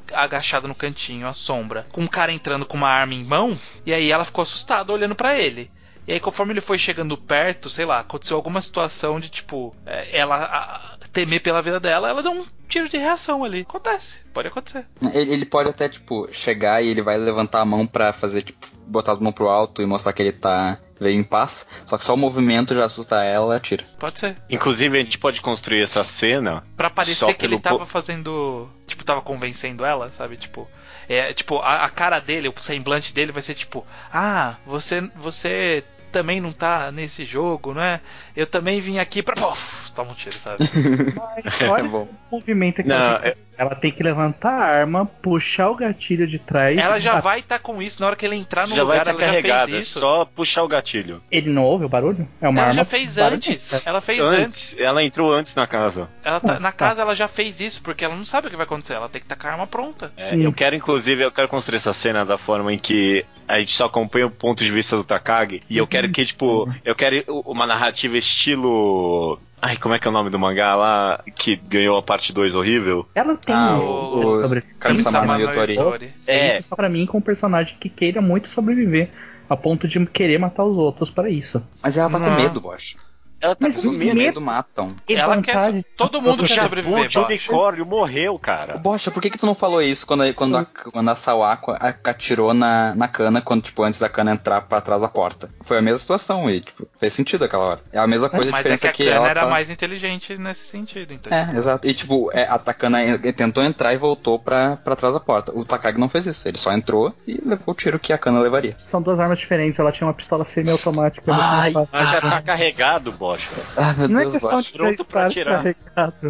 agachado no cantinho, a sombra, com um cara entrando com uma arma em mão, e aí ela ficou assustada olhando pra ele. E aí, conforme ele foi chegando perto, sei lá, aconteceu alguma situação de, tipo, é, ela a, temer pela vida dela, ela deu um tiro de reação ali. Acontece, pode acontecer. Ele, ele pode até, tipo, chegar e ele vai levantar a mão pra fazer, tipo, botar as mãos pro alto e mostrar que ele tá veio em paz, só que só o movimento já assusta ela e atira. Pode ser. Inclusive, a gente pode construir essa cena pra parecer só que ele pelo tava fazendo... Tipo, tava convencendo ela, sabe? Tipo, é, tipo a, a cara dele, o semblante dele vai ser tipo... Ah, você... você também não tá nesse jogo, não é? Eu também vim aqui pra... Pof, toma um tiro, sabe? Mas olha É bom. o movimento que Não, ela tem. é- Ela tem que levantar a arma, puxar o gatilho de trás. Ela já bater. vai estar tá com isso na hora que ele entrar no já vai lugar, estar ela já carregada, fez é isso. só puxar o gatilho. Ele não ouve o barulho? É uma Ela arma. já fez barulhenta. antes. Ela fez antes. Antes, ela entrou antes na casa. Ela tá, Ah, na tá. casa ela já fez isso, porque ela não sabe o que vai acontecer. Ela tem que estar com a arma pronta. É, Hum. Eu quero, inclusive, eu quero construir essa cena da forma em que a gente só acompanha o ponto de vista do Takagi. E eu quero que, tipo, eu quero uma narrativa estilo. Ai, como é que é o nome do mangá lá que ganhou a parte dois horrível? Ela tem Ah, isso o- sobre o Kami-sama no Yotori. É. Isso só pra mim com um personagem que queira muito sobreviver, a ponto de querer matar os outros para isso. Mas ela tá com Não. medo, Bosch. Ela tá Mas com Os isso medo. medo. medo matam. E Ela quer. vontade- so- Todo mundo O quer Jabu sobreviver, de Bosch. unicórnio morreu, cara. Bocha, por que que tu não falou isso quando, a- quando, a, quando a Sawako a- atirou na, na cana, quando, tipo, antes da cana entrar pra trás da porta? Foi a mesma situação e, tipo, fez sentido aquela hora. É a mesma coisa, a Mas é diferença que a que Kana ela era tá... mais inteligente nesse sentido, então. É, exato. E, tipo, é, a Takana en- tentou entrar e voltou pra, pra trás da porta. O Takagi não fez isso. Ele só entrou e levou o tiro que a Kana levaria. São duas armas diferentes. Ela tinha uma pistola semiautomática. Ai, muito mais Mas já fácil. tá carregado, Bocha. Ah, meu Não é Deus, questão Bosch. de pronto pra estar atirar. carregado.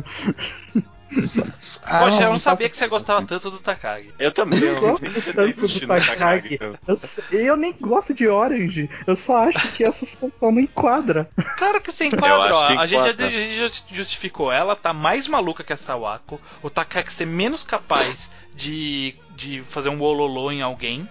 Ah, Poxa, eu não faz sabia que você sentido, gostava assim. tanto do Takagi. Eu também. Eu Eu gosto nem sei se tá tanto do existindo essa Takagi. carga. Eu, s- eu nem gosto de Orange. Eu só acho que essa situação não enquadra. Claro que você Eu enquadra, acho ó. que A gente, já, enquadra. a gente já justificou. Ela tá mais maluca que a Sawako. O Takagi ser menos capaz de, de fazer um ololô em alguém.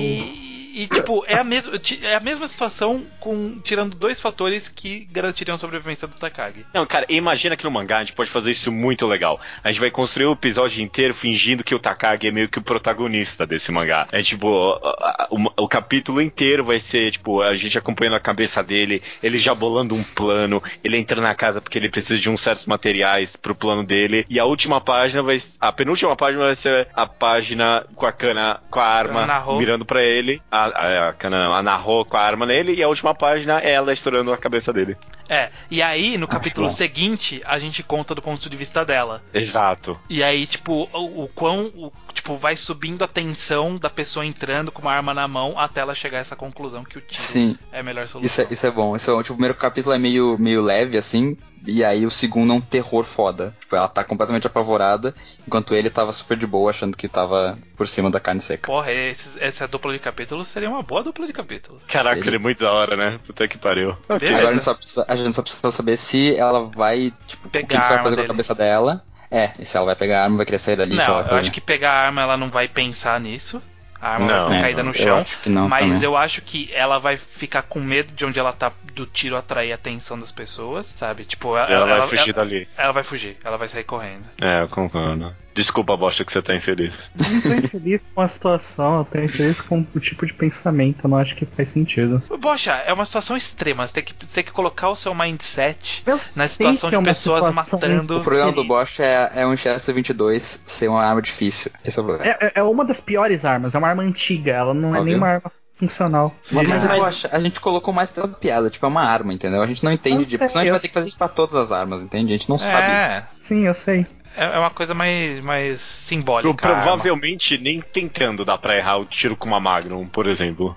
E, e, tipo, é a, mesma, é a mesma situação com tirando dois fatores que garantiriam a sobrevivência do Takagi. Não, cara, imagina que no mangá a gente pode fazer isso muito legal. A gente vai construir o episódio inteiro fingindo que o Takagi é meio que o protagonista desse mangá. É tipo, o, o, o capítulo inteiro vai ser, tipo, a gente acompanhando a cabeça dele, ele já bolando um plano, ele entra na casa porque ele precisa de uns certos materiais pro plano dele. E a última página vai. A penúltima página vai ser a página com a Kana com a arma Narro. mirando pra ele. A, a, a Kana a Narro com a arma nele. E a última página é ela estourando a cabeça dele. É, e aí no capítulo bom. seguinte a gente conta do ponto de vista dela. Exato. E aí, tipo, o, o quão. O, tipo, vai subindo a tensão da pessoa entrando com uma arma na mão até ela chegar a essa conclusão que o tiro Sim. é a melhor Isso solução. é, isso é bom. Isso é, tipo, o primeiro capítulo é meio, meio leve, assim, e aí o segundo é um terror foda. Tipo, ela tá completamente apavorada, enquanto ele tava super de boa, achando que tava por cima da carne seca. Porra, esse, essa dupla de capítulos seria uma boa dupla de capítulos. Caraca, Seria. seria muito da hora, né? Puta que pariu. Ok. Beleza. Agora a gente, só precisa, a gente só precisa saber se ela vai, tipo, Pegar o que isso a vai arma fazer com dele. a cabeça dela. É, e se ela vai pegar a arma, vai querer sair dali. que ela Não, vai eu fazer. acho que pegar a arma ela não vai pensar nisso. A arma Não, vai ficar É, caída no eu chão. acho que não Mas também. eu acho que ela vai ficar com medo de onde ela tá do tiro atrair a atenção das pessoas, sabe? Tipo, ela, Ela, vai fugir ela, dali. ela vai fugir, ela vai sair correndo. É, eu concordo. Desculpa, bosta, que você tá infeliz. Eu não tô infeliz com a situação, eu tô infeliz com o tipo de pensamento. Eu não acho que faz sentido. Poxa, é uma situação extrema. Você tem que, você tem que colocar o seu mindset Eu na sei situação que é de uma pessoas situação matando. O problema do infeliz. Bosch é, é um Chester vinte e dois ser uma arma difícil. Esse é o problema. É, é- é uma das piores armas, é uma arma antiga, ela não é Óbvio. nem uma arma funcional. Mas, mas Mas- eu acho, a gente colocou mais pela piada, tipo, é uma arma, entendeu? A gente não entende, Eu de, sei, porque senão a gente eu vai ter que fazer sei. isso pra todas as armas, entende? A gente não sabe. É, Sim, eu sei. é é uma coisa mais, mais simbólica. Pro- a arma. provavelmente nem tentando dá pra errar o tiro com uma Magnum, por exemplo.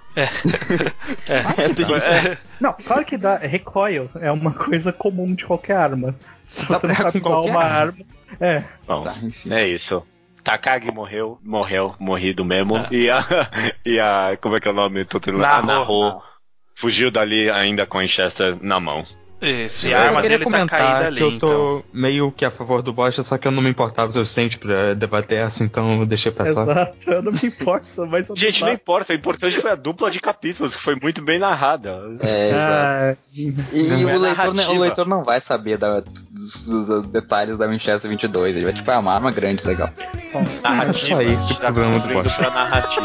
É. Não, claro que dá. Recoil é uma coisa comum de qualquer arma. Se Dá você pra não errar sabe com usar qualquer uma arma. arma. É. Bom, Tá, enfim. é isso. Takagi morreu, morreu, morrido mesmo. É. E, a, e a. Como é que é o nome? Tô tendo... A Narro. Narro fugiu dali ainda com a Winchester na mão. Isso, e Eu a só arma queria dele tá caída comentar ali, que eu tô então. meio que a favor do Bosta, só que eu não me importava o suficiente pra debater essa, então eu deixei passar. Exato, eu não me importo, mas eu Gente, não não importa, o importante foi a dupla de capítulos, que foi muito bem narrada. É, exato. Ah, E, e É o, leitor, né, narrativa. o leitor não vai saber da- dos, dos detalhes da Winchester vinte e dois. Ele vai, tipo, é uma arma grande, legal. É só esse o Tá problema do construindo Bosta. pra narrativa.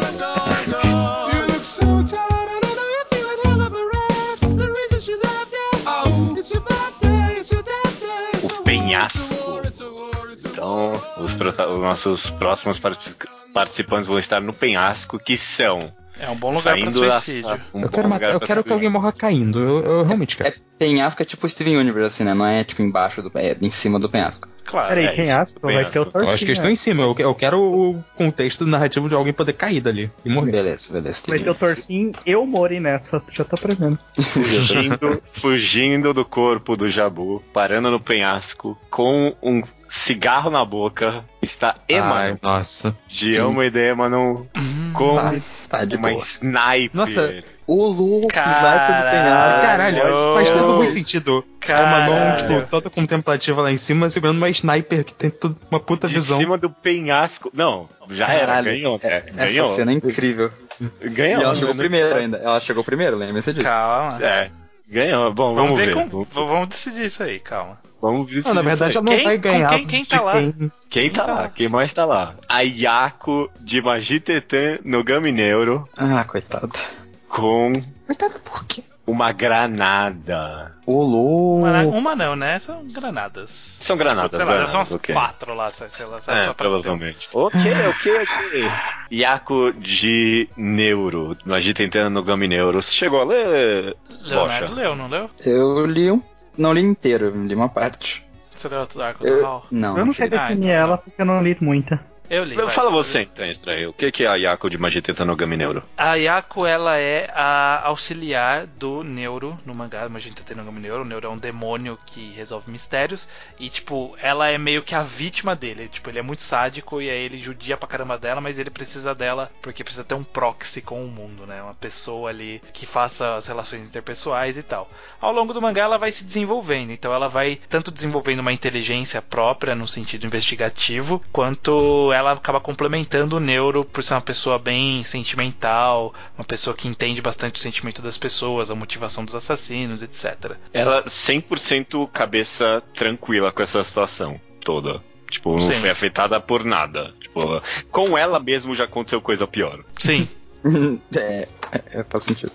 You look so tired, I don't know if you would hell of a rest. The reason she left you, oh, it's your birthday, it's your death day. It's a war, penhasco. it's a war, it's a war, it's a Então, os, prota- os nossos próximos partic- participantes vão estar no penhasco, que são É um bom lugar pra saindo da suicídio. sa- um Eu bom quero, matar, lugar eu pra quero que alguém suicídio. morra caindo, eu, eu realmente quero. É penhasco, é tipo Steven Universe, assim, né? Não é tipo embaixo do é em cima do penhasco. Claro. Peraí, é quem isso, aspa vai ter o penhasco. torcinho. Eu acho que eles estão em cima, eu, eu quero o contexto narrativo de alguém poder cair dali e morrer. Beleza, beleza. Vai ter o torcinho e o Mori nessa, já tô prevendo. Fugindo, fugindo do corpo do Jabu, parando no penhasco, com um cigarro na boca, está Ai, Emanon, nossa. de Amo e de Emanon, com Tá, tá de uma boa. sniper. Nossa, O louco, Caralho. do penhasco. Caralho, faz Caralho. todo muito sentido. A Caralho. Manon, tipo, toda contemplativa lá em cima, segurando uma sniper que tem tudo, uma puta de visão. cima do penhasco. Não, já era, Caralho, ganhou, é- né? Essa Ganhou. cena é incrível. Ganhou. E ela chegou né? primeiro ainda. Ela chegou primeiro, lembre-se disso. Calma. É, ganhou. Bom, Vamos, vamos, ver, ver. com- v- vamos decidir isso aí, calma. Vamos ver. Não, na verdade, ela não Quem- vai com ganhar quem- quem de tá lá? quem... Quem Quem tá tá lá? lá? Quem mais tá lá? A Yako de Magitetan no Gami Neuro Ah, coitado. com Coitado, por quê? uma granada. O louco. Uma, uma não, né? São granadas. São granadas, Sei lá, deve ser granadas, umas ok. quatro lá, sei lá, sabe? É, Só pra ter um- provavelmente. Ok, ok, ok. Yako de Neuro, Magitetan no Gami Neuro. Você chegou a ler? Leonardo Bocha? leu, não leu? Eu li um. Não li inteiro, eu li uma parte. Você leu o Arco do Eu, Hall? não. Eu não sei Ah, definir então ela não. porque eu não li muita. Eu li. vai. Fala você então, estranho. O que que é a Yako de Magitetan no Gami Neuro? A Yako, ela é a auxiliar do Neuro no mangá, mas a gente tá tendo um Neuro. O Neuro é um demônio que resolve mistérios. E, tipo, ela é meio que a vítima dele. Tipo, ele é muito sádico e aí ele judia pra caramba dela, mas ele precisa dela porque precisa ter um proxy com o mundo, né? Uma pessoa ali que faça as relações interpessoais e tal. Ao longo do mangá, ela vai se desenvolvendo. Então, ela vai tanto desenvolvendo uma inteligência própria no sentido investigativo, quanto ela acaba complementando o Neuro por ser uma pessoa bem sentimental, uma pessoa que entende bastante o sentimento das pessoas, a motivação dos assassinos, etcétera. Ela cem por cento cabeça tranquila com essa situação toda. Tipo, não Sim. foi afetada por nada. Tipo, com ela mesmo já aconteceu coisa pior. Sim. é, é, é, faz sentido.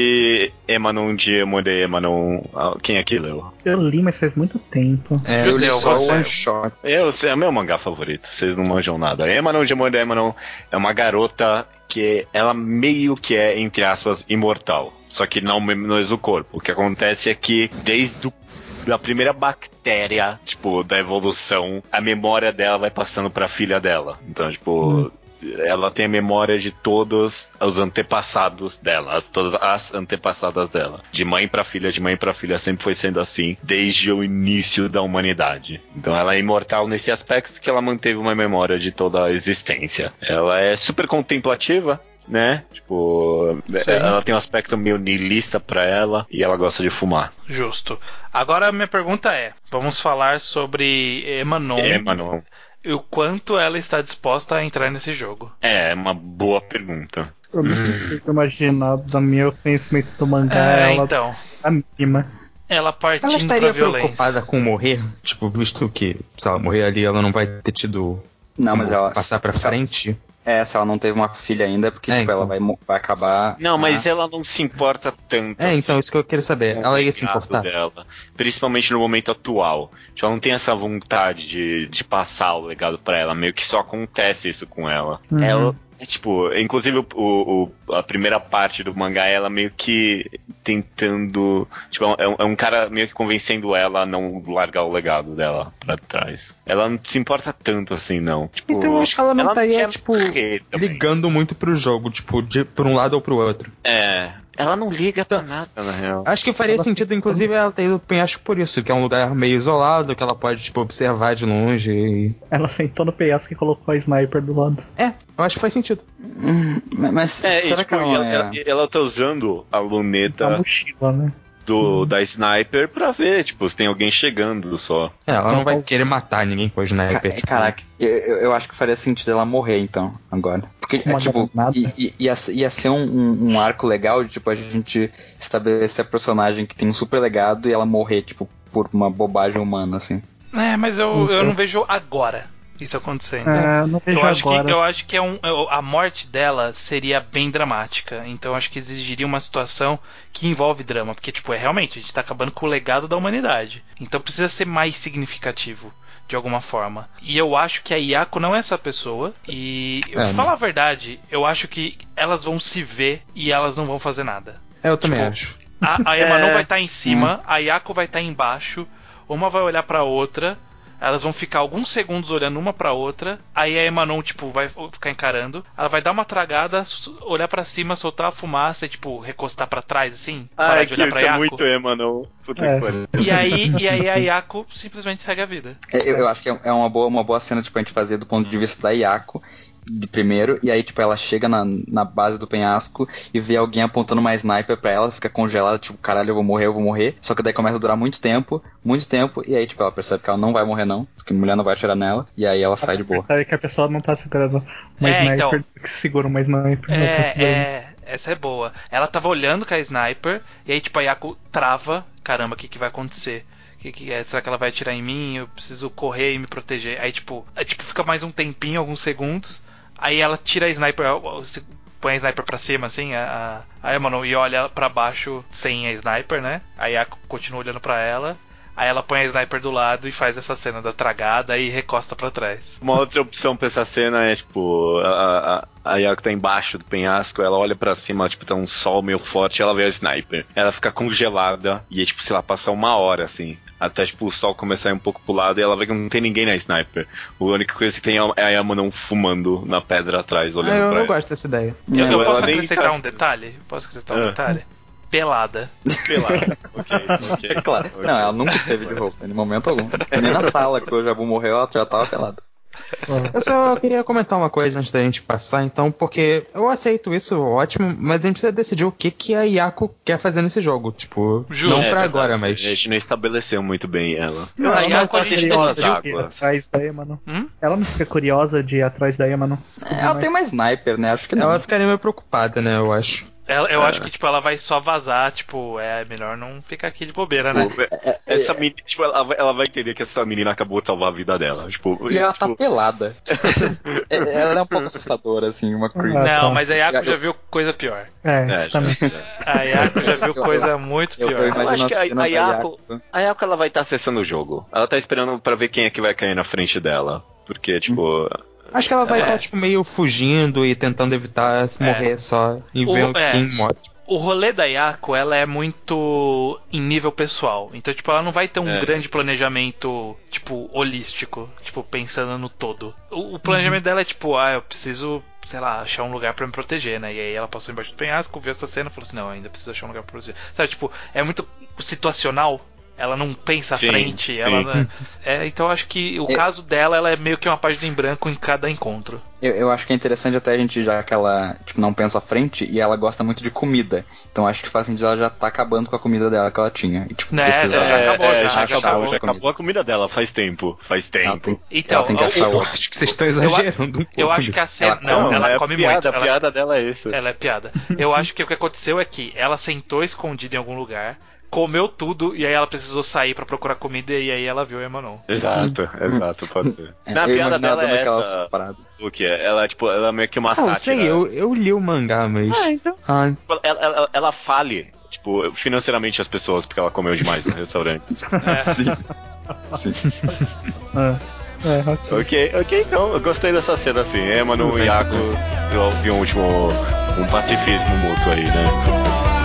E Emanon de Emode Emanon. ah, Quem aqui leu? Eu li, mas faz muito tempo. É, Eu li Deus, só você- o one shot. Eu, é meu mangá favorito, vocês não manjam nada. Emanon de Emode Emanon é uma garota que ela meio que é, entre aspas, imortal. Só que não menos o corpo. O que acontece é que desde o da primeira bactéria, tipo, da evolução, a memória dela vai passando pra filha dela. Então, tipo, ela tem a memória de todos os antepassados dela, todas as antepassadas dela. De mãe pra filha, de mãe pra filha, sempre foi sendo assim, desde o início da humanidade. Então ela é imortal nesse aspecto que ela manteve uma memória de toda a existência. Ela é super contemplativa, né? Tipo, Sim. ela tem um aspecto meio niilista pra ela e ela gosta de fumar. Justo. Agora a minha pergunta é: vamos falar sobre Emanon Emanon. e o quanto ela está disposta a entrar nesse jogo. É, uma boa pergunta. Eu não consigo imaginar, do meu conhecimento do mangá, É, ela então. tá mínima. Ela partindo ela estaria pra violência. preocupada com morrer? Tipo, visto que se ela morrer ali, ela não vai ter tido Não, mas como ela. passar pra se ela- frente? É, se ela não teve uma filha ainda, porque É, tipo, ela então. vai, mo- vai acabar. Não, mas Ah, ela não se importa tanto. É, então, assim, isso que eu queria saber. com o Ela ia se legado importar? dela, principalmente no momento atual. Tipo, ela não tem essa vontade de, de passar o legado pra ela. Meio que só acontece isso com ela. Uhum. Ela. É tipo, inclusive o, o- o- a primeira parte do mangá, ela meio que tentando. Tipo, é um, é um cara meio que convencendo ela a não largar o legado dela pra trás. Ela não se importa tanto assim, não. Tipo, Então eu acho que ela não estaria, quer tipo, morrer também. ligando muito pro jogo, tipo, de, por um lado ou pro outro. É. Ela não liga pra nada, na real. Acho que faria Ela sentido, inclusive, ela ter ido pro penhasco por isso, que é um lugar meio isolado, que ela pode, tipo, observar de longe. E... Ela sentou no penhasco e colocou a sniper do lado. É, eu acho que faz sentido. hum, mas É, e, será tipo, que ela, e ela, é... ela, ela tá usando a luneta A mochila, né? do, da sniper pra ver, tipo, se tem alguém chegando só. É, ela não vai querer matar ninguém com o sniper. Ca- tipo, Caraca, eu, eu eu acho que faria sentido ela morrer então, agora. Porque, é, Uma tipo, granada. i- i- ia, ser- ia ser um, um, um arco legal de, tipo, a gente estabelecer a personagem que tem um super legado e ela morrer, tipo, por uma bobagem humana, assim. É, mas eu, eu Então. não vejo agora isso acontecendo. É, eu não vejo Eu acho, que, agora. eu acho que é um, eu- a morte dela seria bem dramática. Então eu acho que exigiria uma situação que envolve drama. Porque, tipo, é realmente, a gente tá acabando com o legado da humanidade. Então precisa ser mais significativo, de alguma forma. E eu acho que a Yako não é essa pessoa. E, eu É, vou falar a verdade, eu acho que elas vão se ver e elas não vão fazer nada. É, eu também tipo, acho. A, a Emanon É. vai estar em cima, a Yako vai estar embaixo, uma vai olhar pra outra, elas vão ficar alguns segundos olhando uma pra outra, aí a Emanon, tipo, vai ficar encarando, ela vai dar uma tragada, su- olhar pra cima, soltar a fumaça e, tipo, recostar pra trás, assim, parar Ai, de que olhar pra isso é Yako. muito Emma, não. Puta É. que pariu. E aí, e aí a Yako simplesmente segue a vida. É, Eu, eu acho que é é uma boa, uma boa cena, tipo, a gente fazer do ponto de vista da Yako, de primeiro, e aí, tipo, ela chega na, na base do penhasco e vê alguém apontando uma sniper pra ela, fica congelada, tipo, caralho, eu vou morrer, eu vou morrer. Só que daí começa a durar muito tempo, muito tempo, e aí, tipo, ela percebe que ela não vai morrer, não, porque a mulher não vai atirar nela, e aí ela sai de boa. É que a pessoa não tá segurando uma É, sniper, então. que segura uma sniper. não tá segurando. É, é, essa é boa. Ela tava olhando com a sniper, e aí, tipo, a Yako trava, caramba, o que que vai acontecer? Que que é? Será que ela vai atirar em mim? Eu preciso correr e me proteger. Aí, tipo, aí, tipo, fica mais um tempinho, alguns segundos. Aí ela tira a sniper, se- põe a sniper pra cima, assim, a, a Emanon, e olha pra baixo sem a sniper, né? Aí a continua olhando pra ela. Aí ela põe a sniper do lado e faz essa cena da tragada e recosta pra trás. Uma outra opção pra essa cena é, tipo, a, a, a Yako tá embaixo do penhasco, ela olha pra cima, tipo, tá um sol meio forte, ela vê a sniper. Ela fica congelada e, tipo, sei lá, passa uma hora, assim. Até, tipo, o sol começar a ir um pouco pro lado e ela vê que não tem ninguém na sniper. A única coisa que tem é a Emanon fumando na pedra atrás, Ah, olhando eu, pra eu ela. gosto dessa ideia. Eu, eu Ela posso nem acrescentar tá- um detalhe? Posso acrescentar um Ah. detalhe? Pelada. Pelada. Ok, ok. É claro. Ok. Não, ela nunca esteve de roupa, em momento algum. Nem na sala que o Jabu morreu, ela já tava pelada. Eu só queria comentar uma coisa antes da gente passar, então, porque eu aceito isso, ótimo, mas a gente precisa decidir o que, que a Yako quer fazer nesse jogo. Tipo, Justo. não É pra verdade, agora, mas. A gente não estabeleceu muito bem ela. Não, a ela Yako não a fica gente curiosa decidiu de ir águas. atrás da Emanon. Hum? Ela não fica curiosa de ir atrás da Emanon. É, ela tem uma sniper, né? Acho que não. Ela ficaria meio preocupada, né, eu acho. Ela- eu É. acho que, tipo, ela vai só vazar, tipo, é melhor não ficar aqui de bobeira, né? Tipo, essa menina, tipo, ela, vai- ela vai entender que essa menina acabou de salvar a vida dela. Tipo, E ela tipo, tá pelada. É, ela é um pouco assustadora, assim, uma creep. Ah, Não, tá. mas a Yako Eu- já viu coisa pior. É, é, isso também. já- já. A Yako já viu Eu- coisa muito eu- pior. eu Eu imagino acho que a a, cena a da Yako, Yako. a Yako ela vai estar acessando o jogo. Ela tá esperando pra ver quem é que vai cair na frente dela. Porque, tipo, Acho que ela vai É. estar, tipo, meio fugindo e tentando evitar se É. morrer só e O- ver é. quem morre. O rolê da Yako, ela é muito em nível pessoal. Então, tipo, ela não vai ter um É. grande planejamento, tipo, holístico. Tipo, pensando no todo. O, o planejamento dela é, tipo, ah, eu preciso, sei lá, achar um lugar pra me proteger, né? E aí ela passou embaixo do penhasco, viu essa cena e falou assim, não, ainda preciso achar um lugar pra proteger. Sabe, tipo, é muito situacional. Ela não pensa à Sim, frente. sim. Ela não- é, então eu acho que o É. caso dela, ela é meio que uma página em branco em cada encontro. Eu, eu acho que é interessante até a gente, já que ela tipo, não pensa à frente e ela gosta muito de comida. Então acho que faz sentido ela já tá acabando com a comida dela que ela tinha. E, tipo, Né, precisa... já acabou, é, já, já já acabou, acabou. já acabou a comida dela faz tempo. Faz Ela tempo. tem, Então, ela tem que o- achar o- outra. Acho que vocês estão exagerando um pouco Eu acho que a nisso. cena. Ela não, come, ela é come piada, muito. A Ela, piada dela é isso. ela é piada. Eu acho que o que aconteceu é que ela sentou escondida em algum lugar, comeu tudo e aí ela precisou sair pra procurar comida e aí ela viu a Emanon. Exato, exato, pode ser. É, Na eu piada imagino ela dela dando é aquela essa. soprada. O que é? Ela, tipo, ela é meio que uma Ah, eu sátira. sei, eu, eu li o mangá, mas. Ah, então. Ah, Ela, ela, ela fale, tipo, financeiramente as pessoas, porque ela comeu demais no restaurante. É. Sim. Sim. Ah, é, ok. Ok, ok, então, eu gostei dessa cena assim. Emano Tudo e bem, Yako, tudo eu ouvi um último. um pacifismo mútuo aí, né?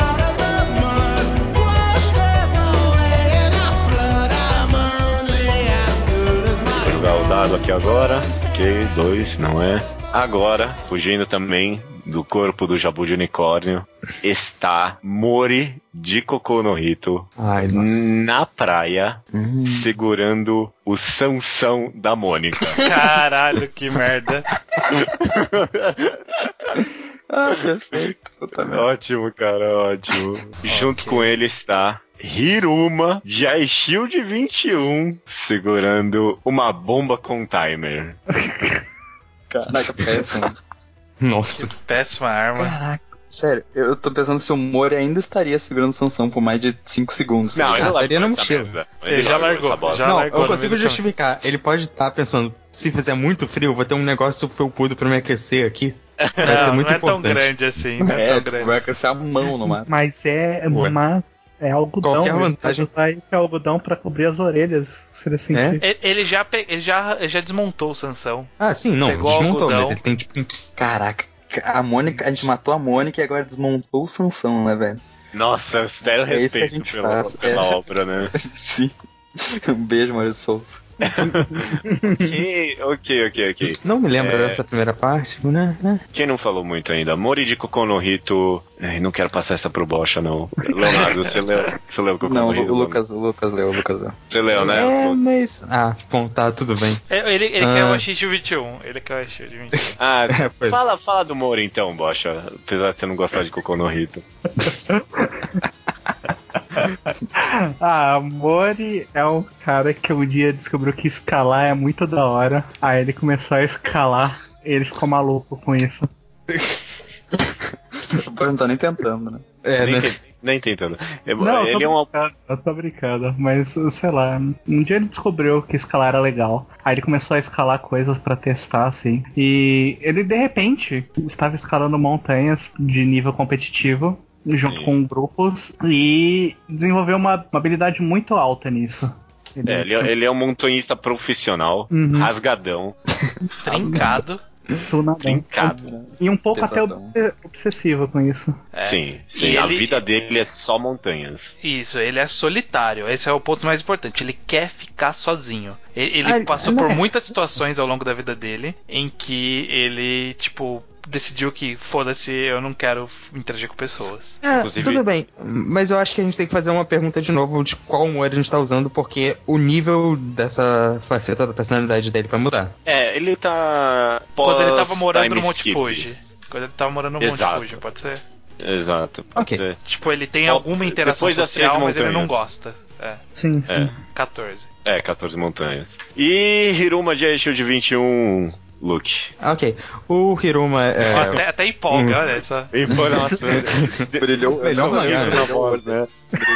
Vou jogar o dado aqui agora. Ok, dois, não é. Agora, fugindo também do corpo do Jabu de Unicórnio, está Mori de Cocô no Hito ai, nossa. na praia, Hum. segurando o Sansão da Mônica. Caralho, que merda. Ah, perfeito. Puta merda. Ótimo, cara, ótimo. Junto com ele está Hiruma de iShield vinte e um segurando uma bomba com timer. Caraca, péssimo. Nossa. Péssima arma. Caraca, sério, eu tô pensando se o Mori ainda estaria segurando Sansão por mais de cinco segundos. Não, tá ele ligado? largou estaria na essa mochila. merda. Ele já largou, essa bosta. já Não, largou eu no consigo meio do justificar. Ele pode estar pensando, se fizer muito frio, vou ter um negócio felpudo pra me aquecer aqui. Vai ser Não, muito não é tão importante. grande assim, não é, É, tão tipo, grande. vai crescer a mão no mato. Mas é. Ué. Mas é algodão. Qualquer ele vantagem- pode usar esse algodão pra cobrir as orelhas, se ele sentir. Ele, ele já, pe- ele já, ele já desmontou o Sansão. Ah, sim, não, Pegou desmontou, algodão. mas ele tem tipo um... Caraca, a Mônica, a gente matou a Mônica e agora desmontou o Sansão, né, velho? Nossa, zero É isso que a respeito gente pela, faz, pela é. obra, né? Sim. Um beijo, Maurício Souza. ok, ok, ok, ok. Não me lembro É. dessa primeira parte, né? né? Quem não falou muito ainda? Mori de Kokou no Hito. Ai, não quero passar essa pro Bocha, não. Leonardo, você leu, você leu Kokou Não, no o Hito? Lucas, o Lucas leu, o Lucas leu. Você leu, né? É, mas... Ah, bom, tá, tudo bem. É, Ele, ele Ah. quer o X vinte e um. Ele quer o X vinte e um. Ah, É, pois. fala, fala do Mori então, Bocha. Apesar de você não gostar de Kokou no Hito. Ah, Mori é um cara que um dia descobriu que escalar é muito da hora. Aí ele começou a escalar e ele ficou maluco com isso. Depois não tá nem tentando, né? É, nem, né? te- nem tentando. É, Não, eu tô ele é um. brincando, eu tô brincando, mas sei lá, um dia ele descobriu que escalar era legal. Aí ele começou a escalar coisas pra testar, assim. E ele de repente estava escalando montanhas de nível competitivo, junto Sim. com grupos, e desenvolveu uma, uma habilidade muito alta nisso. Ele, É, ele, é- ele é um montanhista profissional, Uhum. rasgadão, Trincado. tunadão. trincado. E um pouco Pesadão. até ob- obsessivo com isso. É. Sim, sim. E A ele- vida dele é só montanhas. Isso, ele é solitário. Esse é o ponto mais importante. Ele quer ficar sozinho. Ele, ele Ah, ele- passou não por é- muitas situações ao longo da vida dele em que ele, tipo, decidiu que foda-se, eu não quero interagir com pessoas. É, Inclusive- tudo bem, mas eu acho que a gente tem que fazer uma pergunta de novo de qual humor a gente tá usando, porque o nível dessa faceta da personalidade dele vai mudar. É, ele tá. Quando ele tava morando pós-time no Monte skip. Fuji. Quando ele tava morando no Monte Exato. Fuji, pode ser? Exato. pode Ok. ser. Tipo, ele tem Ó, alguma interação depois das três social, mas ele não montanhas. gosta. É, Sim, sim. É, quatorze. é, quatorze montanhas. E Hiruma de Shield vinte e um, Luke. Ok, o Hiruma é... Até, até empolga, Hum. olha só. Informação. Brilhou, Melhor não, mangá. isso na voz, né?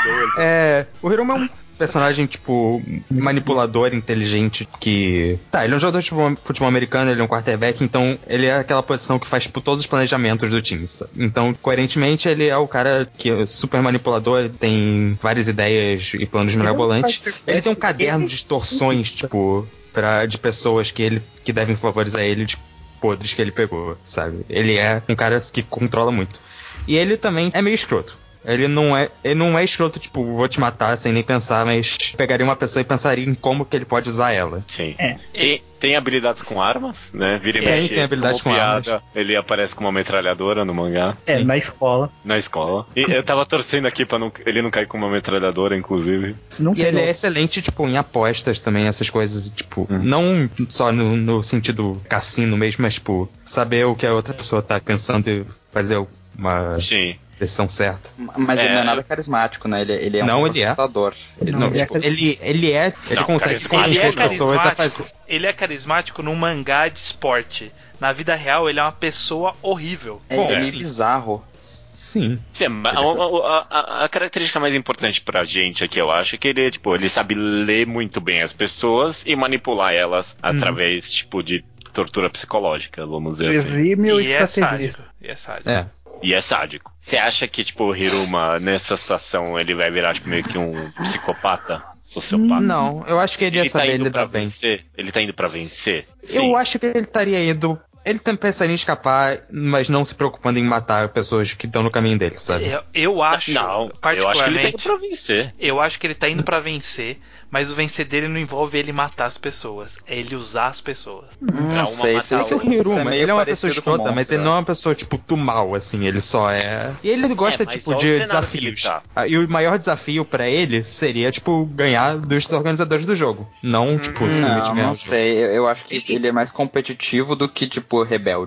É, o Hiruma é um personagem, tipo, manipulador, inteligente, que... Tá, ele é um jogador de futebol, futebol americano, ele é um quarterback, então ele é aquela posição que faz, tipo, todos os planejamentos do time, sabe? Então, coerentemente, ele é o cara que é super manipulador, ele tem várias ideias e planos mirabolantes. Ele tem um caderno de distorções, tipo, pra, de pessoas que ele que devem favorizar ele, de podres que ele pegou, sabe? Ele é um cara que controla muito. E ele também é meio escroto. Ele não é, ele não é escroto, tipo, vou te matar sem nem pensar, mas pegaria uma pessoa e pensaria em como que ele pode usar ela. Sim. É. Tem, tem habilidades com armas, né? Vira e Tem, mexe, tem habilidades como com piada, ele aparece com uma metralhadora no mangá, É, na escola. na escola. E eu tava torcendo aqui pra não, ele não cair com uma metralhadora, inclusive. Não E tem ele é outro. excelente, tipo, em apostas também, essas coisas, tipo, Hum. não só no, no sentido cassino mesmo, mas, tipo, saber o que a outra pessoa tá pensando e fazer uma Sim. decisão certa. Mas ele É. não é nada carismático, né? Ele, ele é um Não, pouco ele é. assustador. Ele Não, Não, ele é tipo, cari- ele, ele é, ele Não, consegue carismático Ele convencer é as pessoas a carismático. fazer. Ele é carismático num mangá de esporte. Na vida real, ele é uma pessoa horrível. É, Bom, é meio sim. bizarro. Sim. Sim, a, a- a- a característica mais importante pra gente aqui, eu acho, é que ele, tipo, ele sabe ler muito bem as pessoas e manipular elas através, tipo, de tortura psicológica, vamos dizer assim. Exímio E é estrategista. sádico. E é sádico. É. E é sádico. Você acha que, tipo, o Hiruma, nessa situação, ele vai virar, tipo, meio que um psicopata? Sociopata? Não, eu acho que ele ia Ele tá saber indo pra lidar bem. vencer? Ele tá indo pra vencer? Eu acho que ele estaria indo. Ele também pensaria em escapar, mas não se preocupando em matar pessoas que estão no caminho dele, sabe? Eu, eu acho, Não, particularmente, eu acho que ele tá indo pra vencer. eu acho que ele tá indo pra vencer, mas o vencer dele não envolve ele matar as pessoas, é ele usar as pessoas. Hum, Pra não uma sei, matar isso, a isso, Esse é o outra. isso Hiruma, meio ele é uma pessoa parecido com escrota, o mas ele Monstro, não é uma pessoa, tipo, do mal, assim, ele só é... E ele gosta, É, mas tipo, olha o de cenário que ele desafios. tá. Ah, E o maior desafio pra ele seria, tipo, ganhar dos organizadores do jogo. Não, tipo, simplesmente Não, ganhar não o jogo. sei. Eu, eu acho que ele é mais competitivo do que, tipo, rebelde.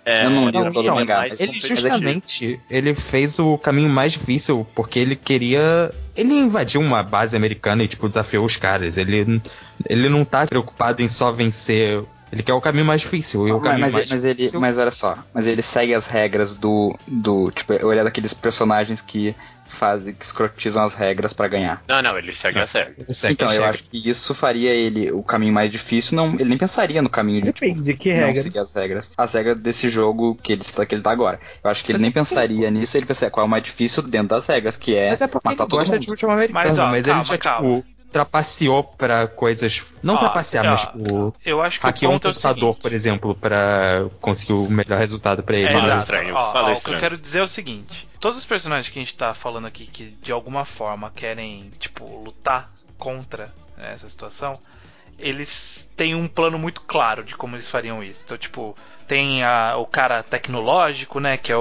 É, Eu não li Não, todo o então, mangá, mas mas ele competitivo. justamente ele fez o caminho mais difícil porque ele queria. Ele invadiu uma base americana e, tipo, desafiou os caras. Ele, ele não tá preocupado em só vencer. Ele quer o caminho mais difícil. E o Mas, caminho mas, mais mas ele, difícil. mas olha só, mas ele segue as regras do, do tipo, ele é daqueles personagens que fazem, que escrotizam as regras pra ganhar. Não, não, ele segue a sério. Ele segue Então, as eu regras. acho que isso faria ele o caminho mais difícil, não, ele nem pensaria no caminho de, tipo, Depende de que não regra. seguir as regras. As regras desse jogo que ele, que ele tá agora. Eu acho que ele Mas nem é porque- pensaria nisso, ele pensaria qual é o mais difícil dentro das regras, que é, Mas é porque matar ele todo gosta mundo. de futebol americano, Mas, mas, ó, ele calma, já, calma. tipo, trapaceou pra coisas. Não Ó, trapacear, ó, mas, tipo, eu acho que o hackeou um ponto é o computador, seguinte. por exemplo, pra conseguir o melhor resultado pra ele. É, Fala exato. estranho, Ó, fala ó, o que eu estranho. quero dizer é o seguinte: todos os personagens que a gente tá falando aqui que de alguma forma querem, tipo, lutar contra, né, essa situação, eles têm um plano muito claro de como eles fariam isso. Então, tipo, tem a, o cara tecnológico, né, que é o,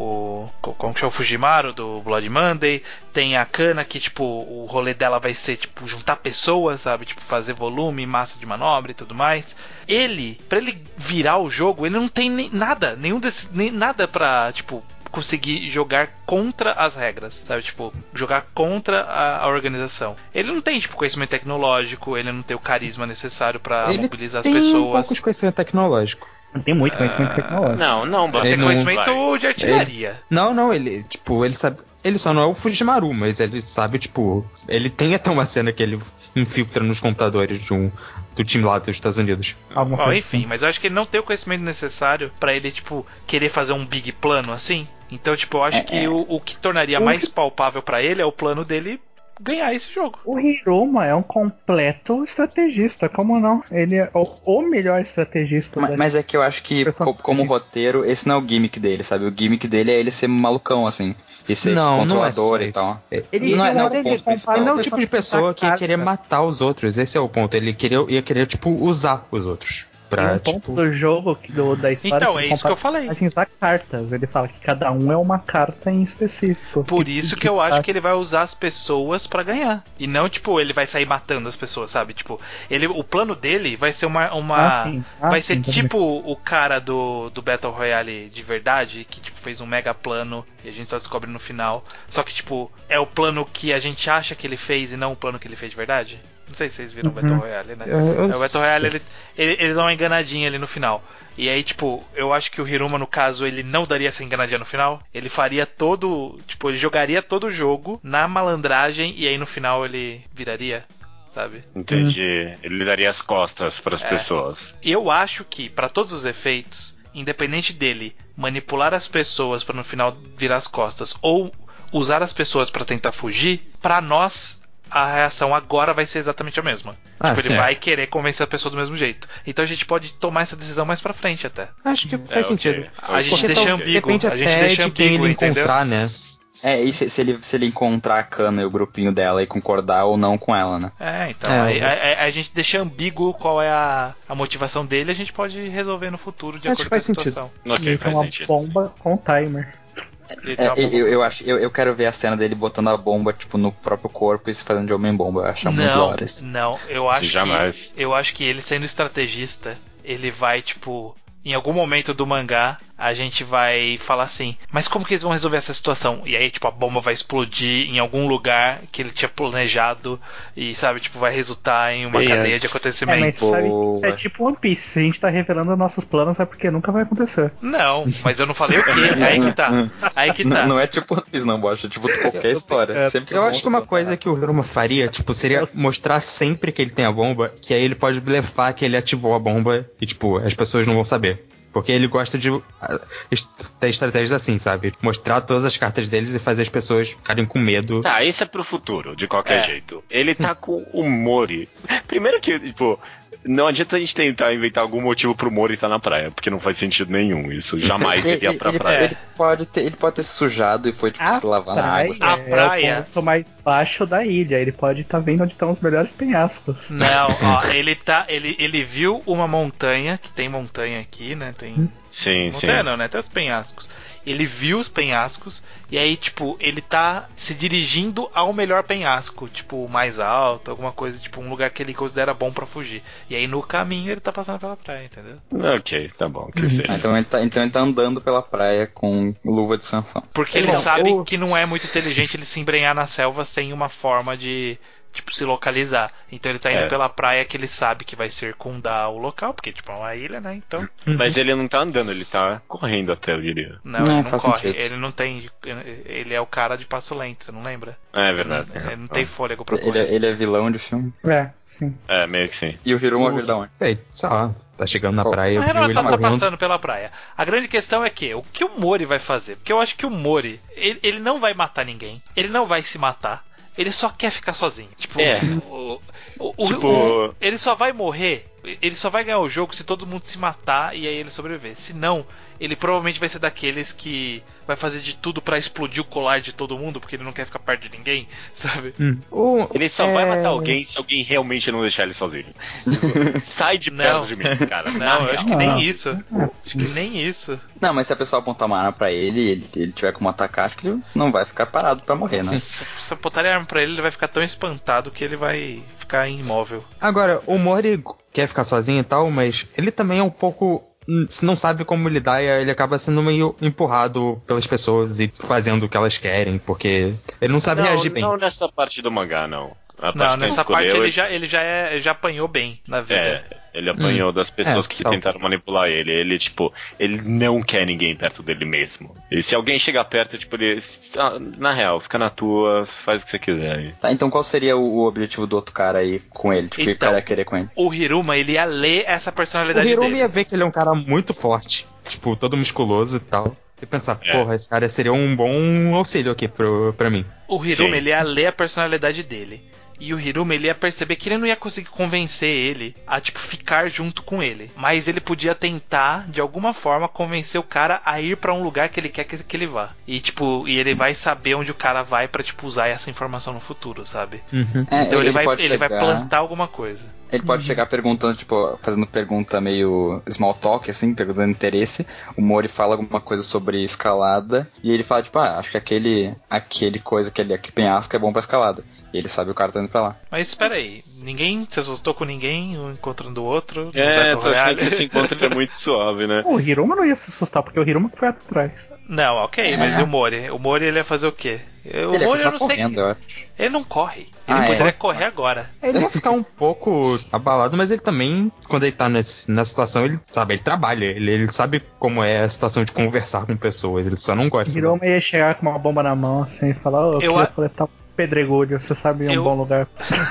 o como que é o Fujimaru do Blood Monday. Tem a Kana que, tipo, o rolê dela vai ser, tipo, juntar pessoas, sabe, tipo, fazer volume, massa de manobra e tudo mais. Ele, pra ele virar o jogo, ele não tem nem nada, nenhum desses, nem nada pra, tipo, conseguir jogar contra as regras, sabe? Tipo, jogar contra a, a organização. Ele não tem, tipo, conhecimento tecnológico, ele não tem o carisma necessário pra Ele mobilizar tem as um pessoas. pouco de conhecimento tecnológico. Não tem muito conhecimento tecnológico. Não, não, Ele basta. tem não- conhecimento vai. de artilharia. Não, não, ele, tipo, ele sabe. Ele só não é o Fujimaru, mas ele sabe, tipo. Ele tem até uma cena que ele infiltra nos computadores de um, do time lá dos Estados Unidos. Alguma Bom, coisa enfim, assim. mas eu acho que ele não tem o conhecimento necessário pra ele, tipo, querer fazer um big plano assim. Então, tipo, eu acho É, que é. o, o que tornaria O mais que- palpável pra ele é o plano dele ganhar esse jogo. O Hiruma é um completo estrategista, como não? Ele é o, o melhor estrategista. Mas, da- mas é que eu acho que, co- como roteiro, esse não é o gimmick dele, sabe? O gimmick dele é ele ser malucão, assim. E ser Não, não é controlador só e tal. isso. É- Ele- não é, não é mas o ele, ponto principal. ele não é o dele. tipo de pessoa que ia querer Carta. matar os outros. Esse é o ponto. Ele queria, ia querer, tipo, usar os outros. Tem Pra, um ponto tipo. do jogo, que- do, da história. Então, que é ele isso que eu compara falei. personagens a cartas. Ele fala que cada um é uma carta em específico. Por isso que eu acho que ele vai usar as pessoas pra ganhar. E não, tipo, ele vai sair matando as pessoas, sabe? Tipo, ele, o plano dele vai ser uma. uma Ah, sim. Ah, vai sim, ser tudo tipo o cara do, do Battle Royale de verdade, que tipo, fez um mega plano e a gente só descobre no final. Só que, tipo, é o plano que a gente acha que ele fez e não o plano que ele fez de verdade. Não sei se vocês viram o Uhum. Battle Royale, né? Eu- eu É, o Battle sei. Royale, ele, ele, ele dá uma enganadinha ali no final. E aí, tipo, eu acho que o Hiruma, no caso, ele não daria essa enganadinha no final. Ele faria todo. Tipo, ele jogaria todo o jogo na malandragem e aí no final ele viraria, sabe? Entendi. Ele daria as costas pras É. pessoas. Eu acho que, pra todos os efeitos, independente dele manipular as pessoas pra no final virar as costas ou usar as pessoas pra tentar fugir, pra nós a reação agora vai ser exatamente a mesma. Ah, tipo, ele certo. vai querer convencer a pessoa do mesmo jeito. Então a gente pode tomar essa decisão mais pra frente até. Acho que É, faz ok. sentido. A gente Porque deixa tal- ambíguo, Depende a gente até deixa de quem ambíguo, ele entendeu? encontrar, né? É, e se, se ele, se ele encontrar a Kana e o grupinho dela e concordar ou não com ela, né? É, então, É, aí, eu- a, a- a gente deixa ambíguo qual é a, a motivação dele, a gente pode resolver no futuro de Acho acordo que com a faz sentido. situação. Ok, Ele tem faz uma sentido. bomba com timer. Ele tem É, uma bomba eu, eu, com- acho, eu, eu quero ver a cena dele botando a bomba, tipo, no próprio corpo e se fazendo de homem-bomba. Eu acho muito da Não, hora isso. não, eu acho Jamais. que eu acho que ele sendo estrategista, ele vai tipo em algum momento do mangá, a gente vai falar assim, mas como que eles vão resolver essa situação? E aí, tipo, a bomba vai explodir em algum lugar que ele tinha planejado e, sabe, tipo, vai resultar em uma Bem cadeia antes. de É, mas acontecimentos. sabe, Boa. isso é tipo One Piece. Se a gente tá revelando nossos planos é porque nunca vai acontecer. Não, mas eu não falei o quê? Aí que tá. Aí que tá. Não, não é tipo isso, não, bosta. É tipo qualquer história. É, Sempre Eu bom acho que uma contar. coisa que o Hiruma faria, tipo, seria mostrar sempre que ele tem a bomba, que aí ele pode blefar que ele ativou a bomba e, tipo, as pessoas não vão saber. Porque ele gosta de ah, est- ter estratégias assim, sabe? Mostrar todas as cartas deles e fazer as pessoas ficarem com medo. Tá, isso é pro futuro, de qualquer É. jeito. Ele tá com o Mori. Primeiro que, tipo, não adianta a gente tentar inventar algum motivo pro Mori estar na praia, porque não faz sentido nenhum. Isso jamais Ele, iria pra ele- praia. ele pode ter, ele pode ter se sujado e foi, tipo, A se lavar na praia, água. sabe? A praia- é o ponto mais baixo da ilha. Ele pode estar vendo onde estão os melhores penhascos. Não, ó, ele tá. Ele, ele viu uma montanha, que tem montanha aqui, né? Tem. Sim, sim. Montanha não, né? Tem os penhascos. ele viu os penhascos e aí, tipo, ele tá se dirigindo ao melhor penhasco, tipo, o mais alto, alguma coisa, tipo, um lugar que ele considera bom pra fugir. E aí no caminho ele tá passando pela praia, entendeu? Ok, tá bom, que seja. Ah, então, ele tá, então ele tá andando pela praia com luva de Sansão. Porque Ele ele não, sabe ou- que não é muito inteligente ele se embrenhar na selva sem uma forma de, tipo, se localizar. Então ele tá indo É. pela praia que ele sabe que vai circundar o local, porque, tipo, é uma ilha, né? Então, Mas ele não tá andando, ele tá correndo até, eu diria. não, Não, ele não faz corre. sentido. Ele não tem... Ele é o cara de passo lento, você não lembra? É verdade. Ele não tem fôlego pra Ele, correr. é- ele é vilão de filme. É, sim. É, meio que sim. E o Hiruma vir da onde? Véi, sei lá, tá chegando na Qual? praia, O viu Hiruma ele tá, tá correndo. passando pela praia. A grande questão é que o que o Mori vai fazer? Porque eu acho que o Mori, ele, ele não vai matar ninguém. Ele não vai se matar. Ele só quer ficar sozinho. Tipo, É. o, o- o- Tipo- o- ele só vai morrer. Ele só vai ganhar o jogo se todo mundo se matar e aí ele sobreviver. Se não, ele provavelmente vai ser daqueles que vai fazer de tudo pra explodir o colar de todo mundo, porque ele não quer ficar perto de ninguém, sabe? O- Ele só é, vai matar alguém se alguém realmente não deixar ele sozinho. Sai de Não. perto de mim, cara. Na Não, eu real. acho que nem Não. isso. Acho que nem isso. Não, mas se a pessoa apontar uma arma pra ele e ele, ele tiver como atacar, acho que ele não vai ficar parado pra morrer, né? Se se apontarem a arma pra ele, ele vai ficar tão espantado que ele vai ficar imóvel. Agora, o Mori quer ficar sozinho e tal, mas ele também é um pouco. hum, Não sabe como lidar e aí ele acaba sendo meio empurrado pelas pessoas e fazendo o que elas querem, porque ele não sabe não, reagir bem. não nessa parte do mangá, não. A parte Não, que a gente nessa parte escolheu, ele já, ele já, é, já apanhou bem na vida. É, ele apanhou das pessoas É, que tal. tentaram manipular ele. Ele, tipo, ele não quer ninguém perto dele mesmo. E se alguém chegar perto, tipo, ele. ah, Na real, fica na tua, faz o que você quiser aí. Tá, então qual seria o, o objetivo do outro cara aí com ele? Tipo, o que o Então, cara ia querer com ele? O Hiruma, ele ia ler essa O personalidade Hiromi dele. ia ver que ele é um cara muito forte, tipo, todo musculoso e tal. E pensar, É. porra, esse cara seria um bom auxílio aqui pro, pra mim. O Hiruma, Sim. ele ia ler a personalidade dele. E o Hiruma, ele ia perceber que ele não ia conseguir convencer ele a, tipo, ficar junto com ele. Mas ele podia tentar, de alguma forma, convencer o cara a ir pra um lugar que ele quer que, que ele vá. E, tipo, e ele vai saber onde o cara vai pra, tipo, usar essa informação no futuro, sabe? Uhum. É, Então ele, vai, pode ele vai chegar- plantar alguma coisa. Ele pode chegar perguntando, tipo, fazendo pergunta meio small talk, assim, perguntando interesse. O Mori fala alguma coisa sobre escalada. E ele fala, tipo, ah, acho que aquele, aquele coisa, aquele, aquele penhasco é bom pra escalada. E ele sabe o cara tá indo pra lá. Mas espera aí, ninguém se assustou com ninguém, um encontrando o outro. no É, Battle tô achando Royale? que esse encontro ele é muito suave, né? O Hiruma não ia se assustar, porque o Hiruma que foi atrás. Não, ok, É. mas e o Mori? O Mori ele ia fazer o quê? O ele ia Mori eu continuar não sei. correndo, eu acho. Ele não corre. Ele Ah, é. poderia correr agora. Ele ia ficar um pouco abalado, mas ele também, quando ele tá nesse, nessa situação, ele sabe, ele trabalha, ele, ele sabe como é a situação de conversar com pessoas, ele só não gosta. O Hiruma ia chegar com uma bomba na mão, assim, e falar, ô, eu Eu queria a- coletar pedregulho, você sabe um Eu- bom lugar.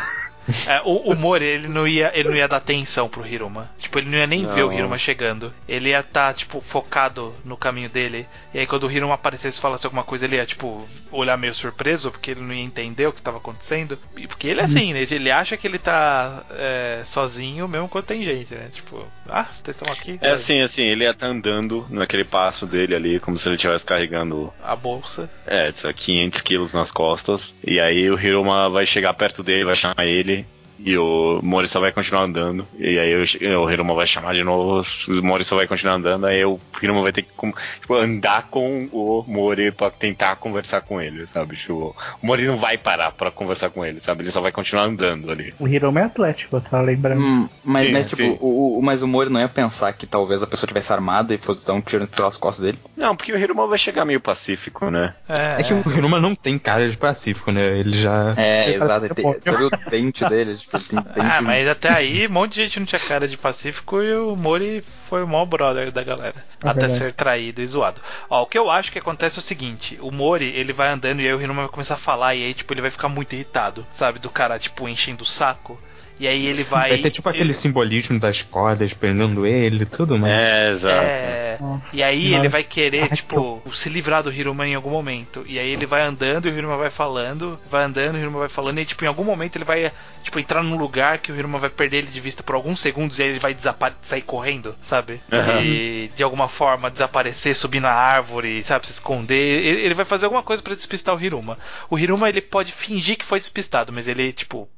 É, o, o Mori, ele não, ia, ele não ia dar atenção pro Hiruma. Tipo, ele não ia nem Não. ver o Hiruma chegando. Ele ia estar, tipo, focado no caminho dele. E aí, quando o Hiruma aparecesse e falasse alguma coisa, ele ia, tipo, olhar meio surpreso, porque ele não ia entender o que tava acontecendo. E porque ele é assim, né? Ele acha que ele tá é, sozinho, mesmo quando tem gente, né? Tipo, ah, vocês estão aqui. É assim, assim, ele ia estar andando naquele passo dele ali, como se ele estivesse carregando, A bolsa. é, quinhentos quilos nas costas. E aí o Hiruma vai chegar perto dele, vai chamar ele. E o Mori só vai continuar andando. E aí o, o Hiruma vai chamar de novo. O Mori só vai continuar andando. Aí o Hiruma vai ter que tipo, andar com o Mori pra tentar conversar com ele, sabe? Tipo, o Mori não vai parar pra conversar com ele, sabe? Ele só vai continuar andando ali. O Hiruma é atlético, tá lembrando? Hum, mas, Sim, mas tipo, sim. o, o, mas o Mori não ia pensar que talvez a pessoa tivesse armada e fosse dar um tiro pelas costas dele? Não, porque o Hiruma vai chegar meio pacífico, né? É, É que o Hiruma não tem cara de pacífico, né? Ele já. É, Ele tá exato. Ele tem, bom. você viu o dente dele? Tipo, ele tem dente. Ah, mas até aí, um monte de gente não tinha cara de pacífico e o Mori foi o maior brother da galera. É até verdade. ser traído e zoado. Ó, o que eu acho que acontece é o seguinte: o Mori, ele vai andando e aí o Hiruma vai começar a falar e aí, tipo, ele vai ficar muito irritado, sabe? Do cara, tipo, enchendo o saco. E aí ele vai. Vai ter tipo aquele ele- simbolismo das cordas prendendo ele e tudo, mas. É, exato. É. Nossa E aí senhora. ele vai querer, Ai, tipo, se livrar do Hiruma em algum momento. E aí ele vai andando e o Hiruma vai falando, vai andando e o Hiruma vai falando, e tipo, em algum momento ele vai, tipo, entrar num lugar que o Hiruma vai perder ele de vista por alguns segundos e aí ele vai desapare- sair correndo, sabe? Aham. E de alguma forma desaparecer, subir na árvore, sabe, se esconder. Ele, ele vai fazer alguma coisa pra despistar o Hiruma. O Hiruma, ele pode fingir que foi despistado, mas ele, tipo,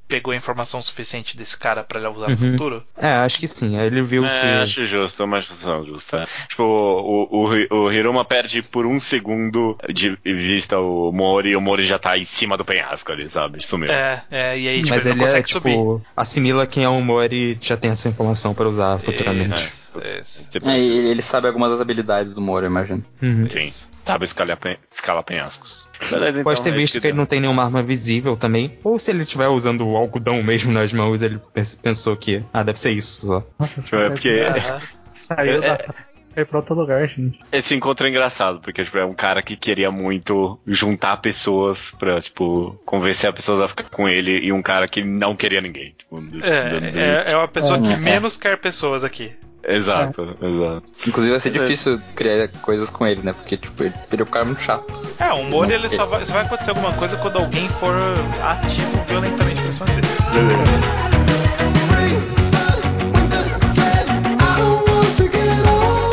pegou a informação suficiente desse cara pra ele usar Uhum. no futuro? É, acho que sim. Aí ele viu É, que. acho justo, mais função justa. Tipo, o, o, o, o Hiruma perde por um segundo de vista o Mori e o Mori já tá em cima do penhasco ali, sabe? Sumiu. É, é, e aí tipo, Mas ele ele, não é, consegue subir. tipo, assimila quem é o Mori e já tem essa informação pra usar futuramente. Isso, isso. Você É, precisa- e ele sabe algumas das habilidades do Moro, eu imagino. Uhum. Sim. Sabe escalar, pen- escalar penhascos. Beleza, Pode então, ter é visto isso que ele não tem nenhuma arma visível também. Ou se ele estiver usando o algodão mesmo nas mãos, ele pens- pensou que, ah, deve ser isso só. Nossa, Tipo, é porque Aham. saiu É- da. Foi pra outro lugar, gente. esse encontro é engraçado, porque tipo, é um cara que queria muito juntar pessoas pra, tipo, convencer as pessoas a ficar com ele e um cara que não queria ninguém. Tipo, de- de- de- É, é, é uma pessoa que É. menos quer pessoas aqui. Exato, exato. Inclusive vai ser Beleza. difícil criar coisas com ele, né? Porque, tipo, ele, ele é um cara muito chato. É, o Mori ele só vai, só vai acontecer alguma coisa quando alguém for ativo violentamente pra cima dele. Spring, sun, winter, dread. I don't want to get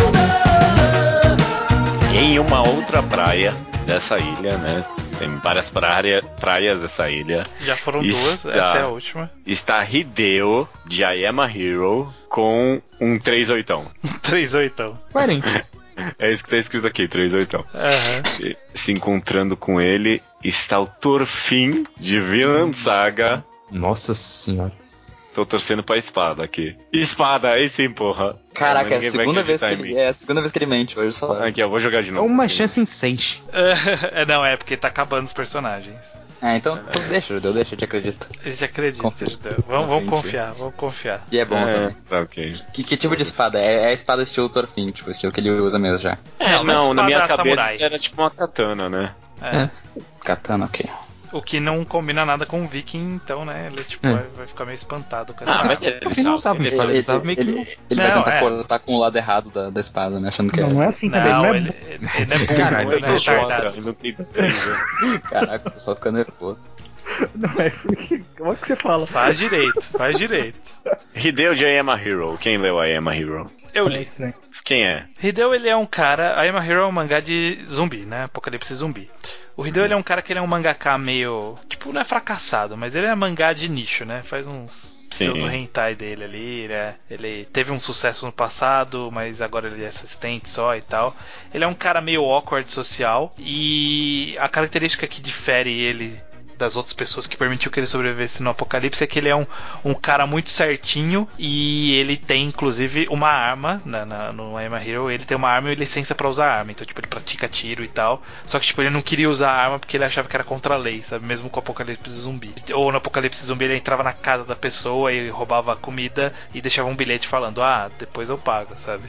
older. Em uma outra praia dessa ilha, né? Tem várias praia, praias dessa ilha. Já foram Está- duas, essa é a última. Está Hideo, de I Am a Hero, com um três oitão. Três oitão. Coerente. É isso que tá escrito aqui, três oitão. Aham. E se encontrando com ele está o Thorfinn, de Vinland Saga. Nossa senhora. Tô torcendo pra espada aqui. Espada, aí sim, porra. Caraca, é a Ninguém vai segunda vez que acreditar em ele. mim. É a segunda vez que ele mente hoje só. Aqui, eu vou jogar de É novo. uma chance em seis. É, não, é porque tá acabando os personagens. Ah, então, então deixa, Judeu, deixa, eu te acredito. A gente acredita, Confia. Judeu. Vamos, vamos Confia em ti. confiar, vamos confiar. E é bom É, também. tá ok. Que, que tipo de espada? É, é a espada estilo Thorfinn, tipo, estilo que ele usa mesmo já. É, Não, mas não, na minha espada cabeça samurai. isso era tipo uma katana, né? É. Katana, ok. O que não combina nada com o Viking, então, né? Ele tipo, É. vai, vai ficar meio espantado com Ah, essa mas espada. ele Ele não sabe me ele falar, sabe. ele sabe meio que ele, não. ele vai Não, tentar é. cortar com o lado errado da, da espada, né? Achando que Não, é. não é assim também, Não, não é. ele, ele, ele não é burro, Caralho, ele não é Ele joga, retardado. ele não tem defesa. Caraca, o pessoal fica nervoso. Não é porque. Como é que você fala? Faz direito, faz direito. Hideo de I Am a Hero. Quem leu I Am a Hero? Eu É li. estranho. Quem é? Hideo, ele é um cara... I Am a Hero é um mangá de zumbi, né? Apocalipse zumbi. O Hideo, ele é um cara que ele é um mangaka meio... Tipo, não é fracassado, mas ele é mangá de nicho, né? Faz uns pseudo hentai dele ali, ele, é, ele teve um sucesso no passado, mas agora ele é assistente só e tal. Ele é um cara meio awkward social e a característica que difere ele das outras pessoas que permitiu que ele sobrevivesse no apocalipse é que ele é um, um cara muito certinho e ele tem inclusive uma arma na, na, no I Am a Hero, ele tem uma arma e licença pra usar arma, então tipo ele pratica tiro e tal, só que tipo ele não queria usar a arma porque ele achava que era contra a lei, sabe, mesmo com o apocalipse zumbi. Ou no apocalipse zumbi ele entrava na casa da pessoa e roubava a comida e deixava um bilhete falando, ah, depois eu pago, sabe.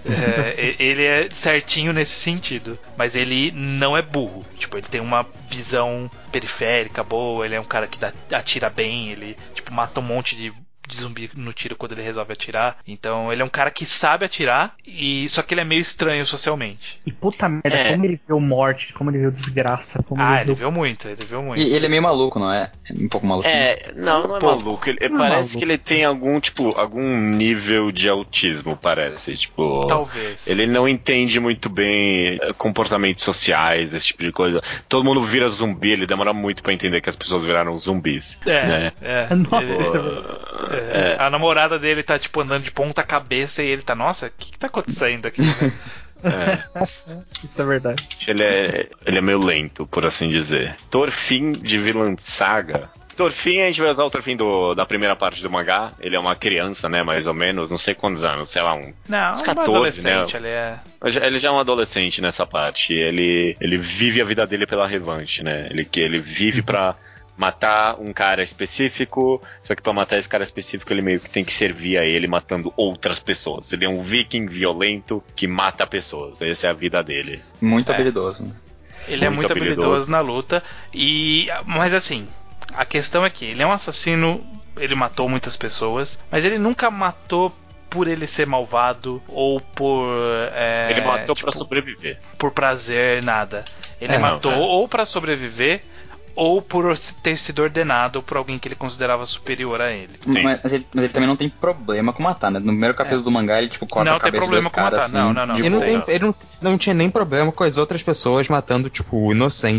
É, ele é certinho nesse sentido, mas ele não é burro. Tipo, ele tem uma visão periférica boa, ele é um cara que dá, atira bem, ele tipo mata um monte de, de zumbi no tiro quando ele resolve atirar. Então ele é um cara que sabe atirar, e só que ele é meio estranho socialmente. E puta merda, É. como ele viu morte, como ele viu desgraça, como Ah, ele ele viu. viu muito, ele viu muito. E ele é meio maluco, não é? É um pouco maluco. É, não, não é pouco. maluco. Ele, Não é parece maluco. que ele tem algum, tipo, algum nível de autismo, parece. Tipo. Talvez. Ele não entende muito bem eh, comportamentos sociais, esse tipo de coisa. Todo mundo vira zumbi, ele demora muito pra entender que as pessoas viraram zumbis. É, Né? é. Nossa, Ele- isso é verdade. é, A namorada dele tá tipo andando de ponta cabeça e ele tá, nossa, o que, que tá acontecendo aqui? Né? É. Isso é verdade. Ele é, ele é meio lento, por assim dizer. Thorfinn de Vinland Saga. Thorfinn, a gente vai usar o Thorfinn do, da primeira parte do mangá. Ele é uma criança, né, mais ou menos, não sei quantos anos, sei lá, um. Não, Uns um catorze, né? adolescente, ele é. Ele já é um adolescente nessa parte. Ele, ele vive a vida dele pela revanche, né? Ele, que ele vive pra matar um cara específico, só que pra matar esse cara específico ele meio que tem que servir a ele matando outras pessoas. Ele é um viking violento que mata pessoas. Essa é a vida dele. Muito É. habilidoso. Né? Ele é Muito muito habilidoso. habilidoso na luta. E. Mas assim, a questão é que ele é um assassino, ele matou muitas pessoas, mas ele nunca matou por ele ser malvado ou por. É, Ele matou tipo, pra sobreviver. por prazer, nada. Ele É, matou não, é. ou pra sobreviver ou por ter sido ordenado por alguém que ele considerava superior a ele. Sim. Mas, mas ele, mas ele também não tem problema com matar, né? No primeiro capítulo do mangá ele tipo corta Não a tem cabeça problema dos com caras matar. assim. Não, não, não. de Ele não, boa. tem, ele não, não tinha nem problema com as outras pessoas matando, tipo, inocentes.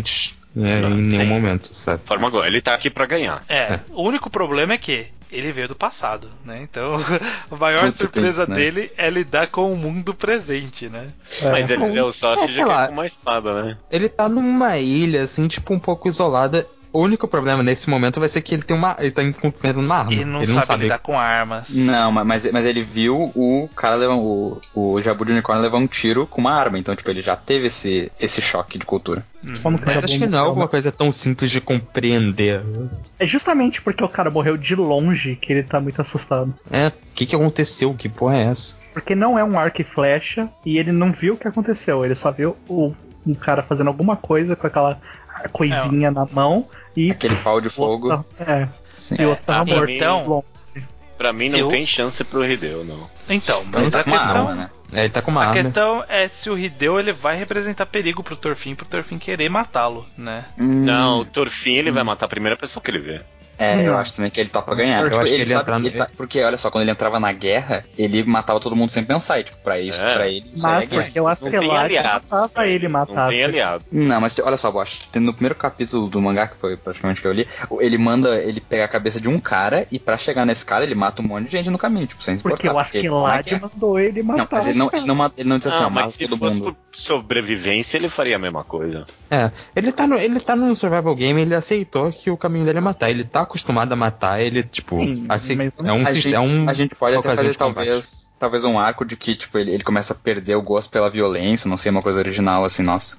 É, Não, em nenhum sim. momento, sabe? Forma agora. Ele tá aqui pra ganhar. É, o único problema é que ele veio do passado, né? Então, a maior Tudo surpresa tem isso, né? dele é lidar com o mundo presente, né? Mas ele Bom, deu sorte é, de sei que lá. é com uma espada, né? Ele tá numa ilha, assim, tipo, um pouco isolada. O único problema nesse momento vai ser que ele tem uma. Ele tá enfrentando uma arma. Ele não, sabe, lidar com armas. Não, ma- mas, mas ele viu o cara levar. O, o Jabu de Unicórnio levar um tiro com uma arma. Então, tipo, ele já teve esse, esse choque de cultura. Como que o Mas Jabu acho que não é morreu, alguma né? coisa tão simples de compreender. É justamente porque o cara morreu de longe que ele tá muito assustado. É, o que que aconteceu? Que porra é essa? Porque não é um arco e flecha e ele não viu o que aconteceu. Ele só viu o, um cara fazendo alguma coisa com aquela coisinha na mão e. Aquele pau de o outro fogo. tá- É. Sim. E o outro tava pra morto. mim- Então, Pra mim não Eu- tem chance pro Hideo, não. então, Ele mas tá a com uma questão, arma, né? É, ele tá com uma a arma. questão é se o Hideo ele vai representar perigo pro Thorfinn, pro Thorfinn querer matá-lo, né? Hum, Não, o Thorfinn ele vai matar a primeira pessoa que ele vê. É, eu Não. acho também que ele topa ganhar. Eu Tipo, acho que ele ele sabe entrar que no- ele tá- porque, olha só, quando ele entrava na guerra, ele matava todo mundo sem pensar. E, tipo, pra isso, É. pra ele, isso aí é Mas guerra. porque o Não tem Askeladd aliados. matava pra ele matar. Não as tem pessoas. aliado. Não, mas olha só, Bosch, tem no primeiro capítulo do mangá, que foi praticamente o que eu li, ele manda ele pegar a cabeça de um cara e pra chegar nesse cara ele mata um monte de gente no caminho, tipo, sem se Porque importar. o Askeladd ele tá na guerra. mandou ele matar. Não, mas ele não, os ele não, mata- ele não diz assim, Não, ó, mas mata se todo fosse mundo. por sobrevivência, ele faria a mesma coisa. É, ele tá, no, ele tá num survival game, ele aceitou que o caminho dele é matar. Ele tá acostumado a matar, ele, tipo, Sim, assim, mas- é um a, sistema. gente, É um, a gente pode até ocasião fazer de combate. talvez, talvez um arco de que, tipo, ele, ele começa a perder o gosto pela violência, não sei, uma coisa original assim, nossa.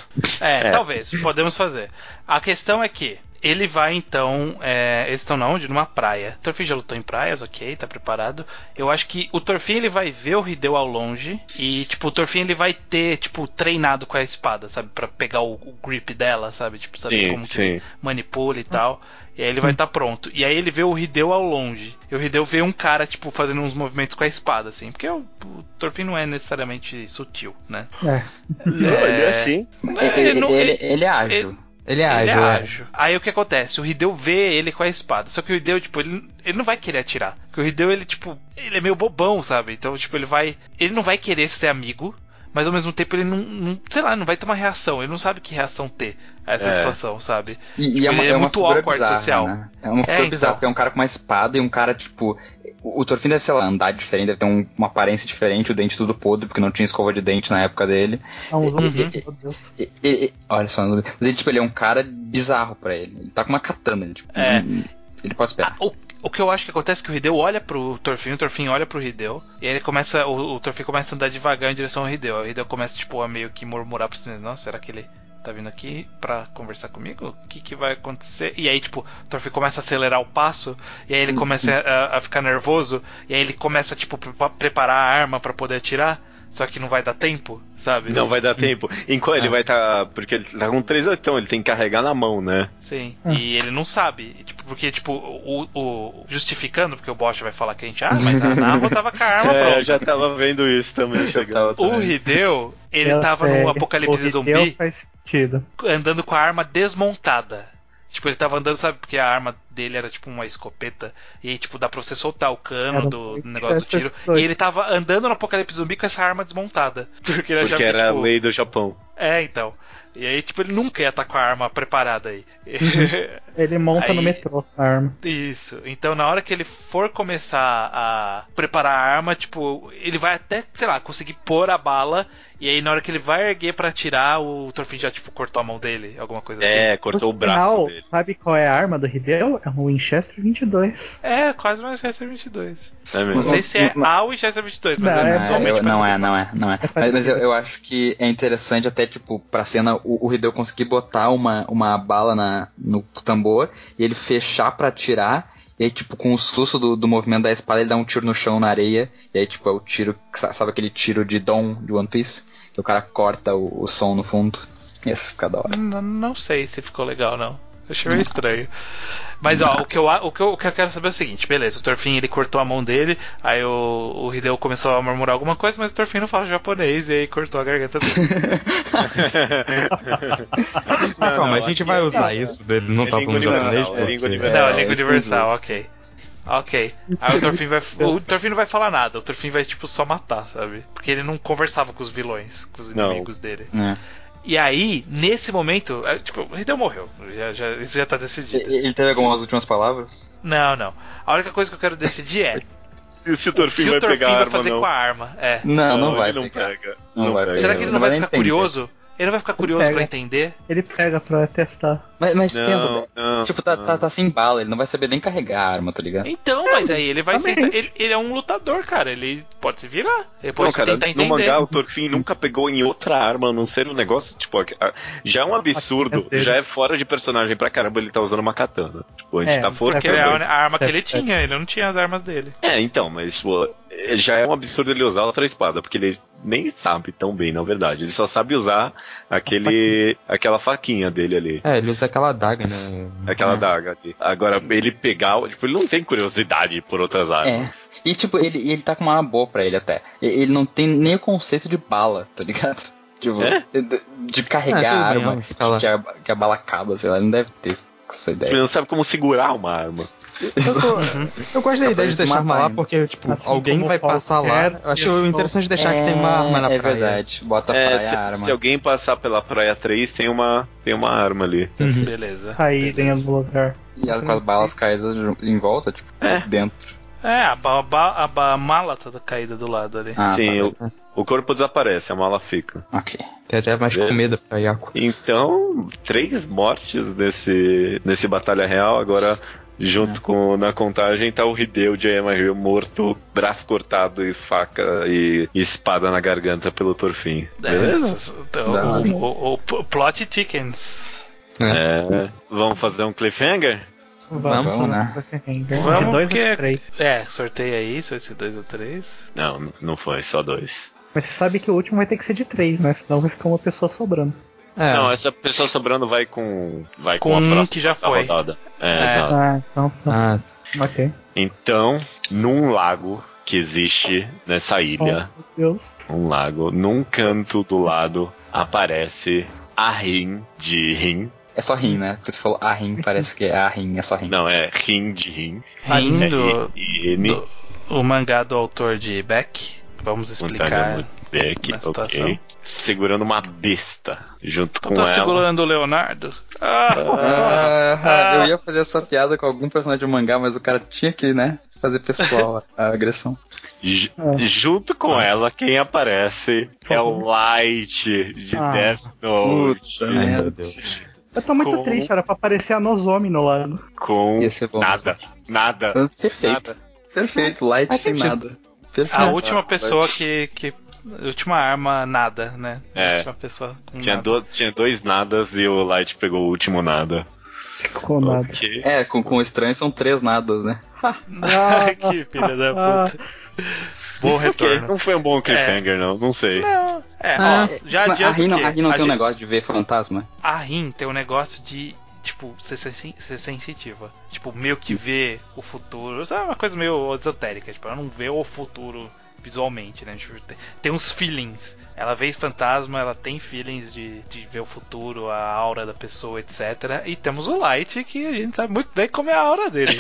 É, É. talvez, podemos fazer. A questão é que ele vai então. É, eles estão na onde? Numa praia. O Thorfinn já lutou em praias, ok, tá preparado. Eu acho que o Thorfinn ele vai ver o Hideo ao longe. E, tipo, o Thorfinn ele vai ter, tipo, treinado com a espada, sabe? Pra pegar o, o grip dela, sabe? Tipo, saber Sim, como que sim. ele manipula e tal. E aí ele vai estar pronto. E aí ele vê o Hideo ao longe. E o Hideo vê um cara, tipo, fazendo uns movimentos com a espada, assim. Porque o, o Thorfinn não é necessariamente sutil, né? É. Não, ele é assim. É, ele, não- ele, ele- ele é ágil. Ele é Ele é ágil, é. ágil. Aí o que acontece? O Hideo vê ele com a espada. Só que o Hideo, tipo, ele, ele não vai querer atirar. Porque o Hideo, ele, tipo, ele é meio bobão, sabe? Então, tipo, ele vai. Ele não vai querer ser amigo. Mas ao mesmo tempo ele não, não. Sei lá, não vai ter uma reação. Ele não sabe que reação ter a essa É. situação, sabe? E, e Tipo, é uma, ele é é uma muito figura awkward bizarra, social. né? É uma figura É, então. bizarra, porque é um cara com uma espada e um cara, tipo... O, o Thorfinn deve, sei lá, andar diferente, deve ter um- uma aparência diferente, o dente tudo podre, porque não tinha escova de dente na época dele. É um zumbi, Uhum. meu Deus. E- e- e- olha só, mas ele, tipo, ele é um cara bizarro pra ele. Ele tá com uma katana, ele, tipo... É. hum, Ele pode esperar. Ah, o, o que eu acho que acontece é que o Hideo olha pro Thorfinn, o Thorfinn olha pro Hideo, e aí ele começa, o, o Thorfinn começa a andar devagar em direção ao Hideo. O Hideo começa, tipo, a meio que murmurar pra si mesmo, nossa, será que ele tá vindo aqui pra conversar comigo? O que que vai acontecer? E aí, tipo, o Thorfinn começa a acelerar o passo, e aí ele começa a, a ficar nervoso, e aí ele começa, tipo, pre- preparar a arma pra poder atirar, só que não vai dar tempo, sabe? Não vai dar tempo. Enquanto ele vai estar. Porque ele tá com três oitão, ele tem que carregar na mão, né? Sim, Hum. e ele não sabe, e, tipo, porque, tipo, o, o- justificando, porque o Bosch vai falar que a gente, ah, mas a Namo tava com a arma É, pronta. eu já tava vendo isso também chegando. O Hideo, ele Eu tava sei. no apocalipse O Hideo zumbi faz sentido. andando com a arma desmontada. Tipo, ele tava andando, sabe, porque a arma dele era tipo uma escopeta. E aí, tipo, dá pra você soltar o cano Era do muito negócio do tiro. Chester E ele tava andando no apocalipse zumbi com essa arma desmontada. Porque ele Porque achava que, era a tipo, lei do Japão. É, então. E aí, tipo, ele nunca ia estar com a arma preparada aí. Ele monta Aí- no metrô a arma. Isso. Então, na hora que ele for começar a preparar a arma, tipo, ele vai até, sei lá, conseguir pôr a bala. E aí, na hora que ele vai erguer pra atirar, o Thorfinn já, tipo, cortou a mão dele, alguma coisa assim. É, cortou o No braço final, dele. sabe qual é a arma do Hideo? É um Winchester vinte e dois. É, quase uma Winchester vinte e dois. É mesmo. Não sei se é Mas- a Winchester vinte e dois, mas Não, é, é Ah, visualmente eu- não é, parecido. não é, não é. É Mas, mas eu, parecido. eu acho que é interessante até, tipo, pra cena, o, o Hideo conseguir botar uma, uma bala na, no tambor e ele fechar pra atirar. E aí, tipo, com o susto do, do movimento da espada, ele dá um tiro no chão, na areia. E aí, tipo, é o tiro, sabe aquele tiro de Dom, de One Piece? Que o cara corta o, o som no fundo. Esse fica da hora. N- Não sei se ficou legal, não. Achei meio estranho. Mas ó, o que, eu, a- o, que eu, o que eu quero saber é o seguinte, beleza, o Thorfinn ele cortou a mão dele, aí o, o Hideo começou a murmurar alguma coisa, mas o Thorfinn não fala japonês e aí cortou a garganta dele. Ah, calma, não, a gente aqui vai é- usar isso dele não é tá língua falando japonês. universal, é porque- língua Não, universal. é É, língua isso é universal, justo. ok. Ok. Aí o Thorfinn vai. O Thorfinn não vai falar nada, o Thorfinn vai, tipo, só matar, sabe? Porque ele não conversava com os vilões, com os Não. inimigos dele. É. E aí, nesse momento, é, tipo, o Hideo morreu. Já, já, isso já tá decidido. Ele teve algumas últimas palavras? Não, não. A única coisa que eu quero decidir é Se, se o o Torfin que vai o Torfin pegar a vai arma, fazer não. com a arma. É. Não, não, vai ele não pegar. pega. Não Não vai pega. pegar. Será que ele não Não vai vai ficar nem entender. curioso? Ele não vai ficar curioso pega. pra entender? Ele pega pra testar. Mas, mas Não, pensa, né? não, tipo, tá, não. tá, tá sem bala, ele não vai saber nem carregar a arma, tá ligado? Então, mas aí ele vai também. sentar. Ele, ele é um lutador, cara. Ele pode se virar. Ele pode Não, cara, tentar no entender. mangá o Torfin nunca pegou em outra arma, a não ser um negócio, tipo, a- já é um absurdo, dele. já é fora de personagem pra caramba ele tá usando uma katana. Tipo, a gente É, tá isso é Porque forçando. é verdade. a, a arma que É ele verdade. tinha, ele não tinha as armas dele. É, então, mas pô, já é um absurdo ele usar outra espada, porque ele nem sabe tão bem, na verdade. Ele só sabe usar aquele, aquela faquinha dele ali. É, ele usa aquela adaga, né? Aquela daga ali. Agora, ele pegar, tipo, ele não tem curiosidade por outras É. armas. E tipo, ele, ele tá com uma arma boa pra ele até. E- Ele não tem nem o conceito de bala, tá ligado? Tipo, É? de, de carregar Ah, a tudo bem, arma, fica lá. que a, que a bala acaba, sei lá, ele não deve ter essa Ele ideia. não sabe como segurar uma arma. Eu, tô- eu gosto da Dá pra ideia de ele se deixar a arma matar lá ainda. porque, tipo, Assim alguém como vai passar lá. qualquer Eu acho pessoa- interessante deixar que tem uma arma na é praia. verdade, bota a É, praia se, a arma. se alguém passar pela Praia três, tem uma, tem uma arma ali. Uhum. Beleza. Caída em beleza. algum lugar. E ela com as balas caídas ju- em volta, tipo, É. dentro. É, a, ba- ba- a, ba- a mala tá caída do lado ali. Ah, Sim, tá. o, o corpo desaparece, a mala fica. Ok. Tem até mais Beleza. comida pra Yako. Então, três mortes nesse, nesse Batalha Real. Agora, junto com na contagem, tá o Hideo de Yamahiyo morto, braço cortado e faca e, e espada na garganta pelo Torfin. Beleza? Então, Dá. o, o, o plot chickens. É. Vamos fazer um cliffhanger? Vamos, Vamos, né? Vamos, de dois porque- ou três. É, sorteia aí, se vai ser dois ou três. Não, não foi, só dois. Mas você sabe que o último vai ter que ser de três, né? Senão vai ficar uma pessoa sobrando. É, Não, essa pessoa sobrando vai com. Vai com, Com a um próxima que já da foi. rodada. É, É. exato. Ah, então. então, ah, Ok. Então, num lago que existe nessa ilha, Oh, meu Deus. um lago, num canto do lado aparece a Rin de Rin. É só rim, né? Porque você falou a rim, parece que é a rim, é só rim. Não, é Rin de Rin. Rindo E N. do, o mangá do autor de Beck. Vamos explicar. Beck, na situação. ok. Segurando uma besta junto Eu com tô ela. segurando o Leonardo. Ah, Ah, eu ia fazer essa piada com algum personagem de mangá, mas o cara tinha que, né, fazer pessoal a, a agressão. Ju- Ah. Junto com ela, quem aparece é o Light de Ah. Death Note. Puta ai, merda. meu Deus. Eu tô muito Com- triste, era pra aparecer a Nozomi no lago. Com Ia ser bom nada. Nada. Ah, Perfeito. Nada. Perfeito, light Faz sem sentido. nada. Perfeito. a última Ah, pessoa mas- que, que. A última arma, nada, né? É. A última pessoa com Tinha, nada. do- tinha dois nadas e o Light pegou o último nada. Ficou nada. Ok. É, com, com estranho são três nadas, né? Que filha da puta. Bom Ok, retorno. não foi um bom cliffhanger, não. Não sei. Não, é, Ah, ó, já mas a adianto Rin não, que a Rin não a tem um gente- negócio de ver fantasma? A Rin tem um negócio de, tipo, ser, sen- ser sensitiva. Tipo, meio que ver o futuro. Sabe, uma coisa meio esotérica. Tipo, ela não vê o futuro visualmente, né? Tipo, tem, tem uns feelings. Ela vê fantasma, ela tem feelings de, de ver o futuro, a aura da pessoa, etcétera. E temos o Light, que a gente sabe muito bem como é a aura dele.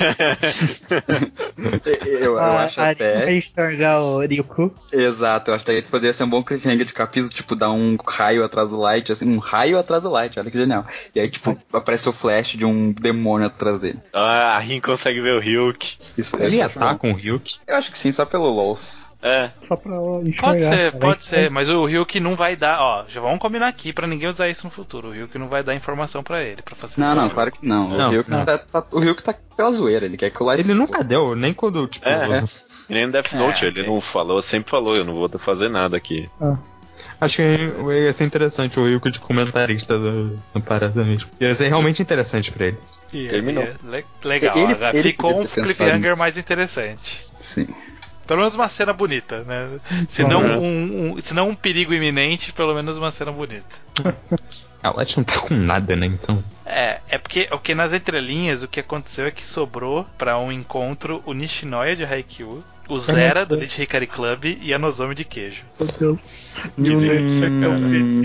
Eu, eu Ah, acho a até. vai enxergar o Ryuko. Exato, eu acho até que poderia ser um bom cliffhanger de capítulo, tipo, dar um raio atrás do Light, assim, um raio atrás do Light, olha que genial. E aí, tipo, aparece o flash de um demônio atrás dele. Ah, a Rin consegue ver o Ryuk. Isso Ele ia isso estar bom. com o Ryuk? Eu acho que sim, só pelo LOLs. É. Só pra enxergar. Pode ser, cara. pode ser, mas o Ryuk não vai dar, ó, já vamos combinar aqui pra ninguém usar isso no futuro. O Ryuk não vai dar informação pra ele, pra facilitar. Não, não, o claro que não. Não, o Ryuk não. tá, tá, o Ryuk tá pela zoeira, ele quer que o Light... Ele nunca deu, nem quando, tipo. É, é. E nem no Death Note, É, ele ok. não falou, sempre falou, eu não vou fazer nada aqui. Acho que ia ser interessante o Ryuk de comentarista do, do Parada mesmo. Ia ser realmente interessante pra ele. E- Terminou. e- le- legal, Ele- agora ele ficou um podia ter pensado cliffhanger nisso. mais interessante. Sim. Pelo menos uma cena bonita, né? Se não um, um, se não um perigo iminente, pelo menos uma cena bonita. A Light não tá com nada, né? Então. É, é porque, porque nas entrelinhas o que aconteceu é que sobrou pra um encontro o Nishinoya de Haikyuu, o Zera do Lich Hikari Club e a Nozomi de queijo. Meu Deus. Hum, Isso aqui é um veneno.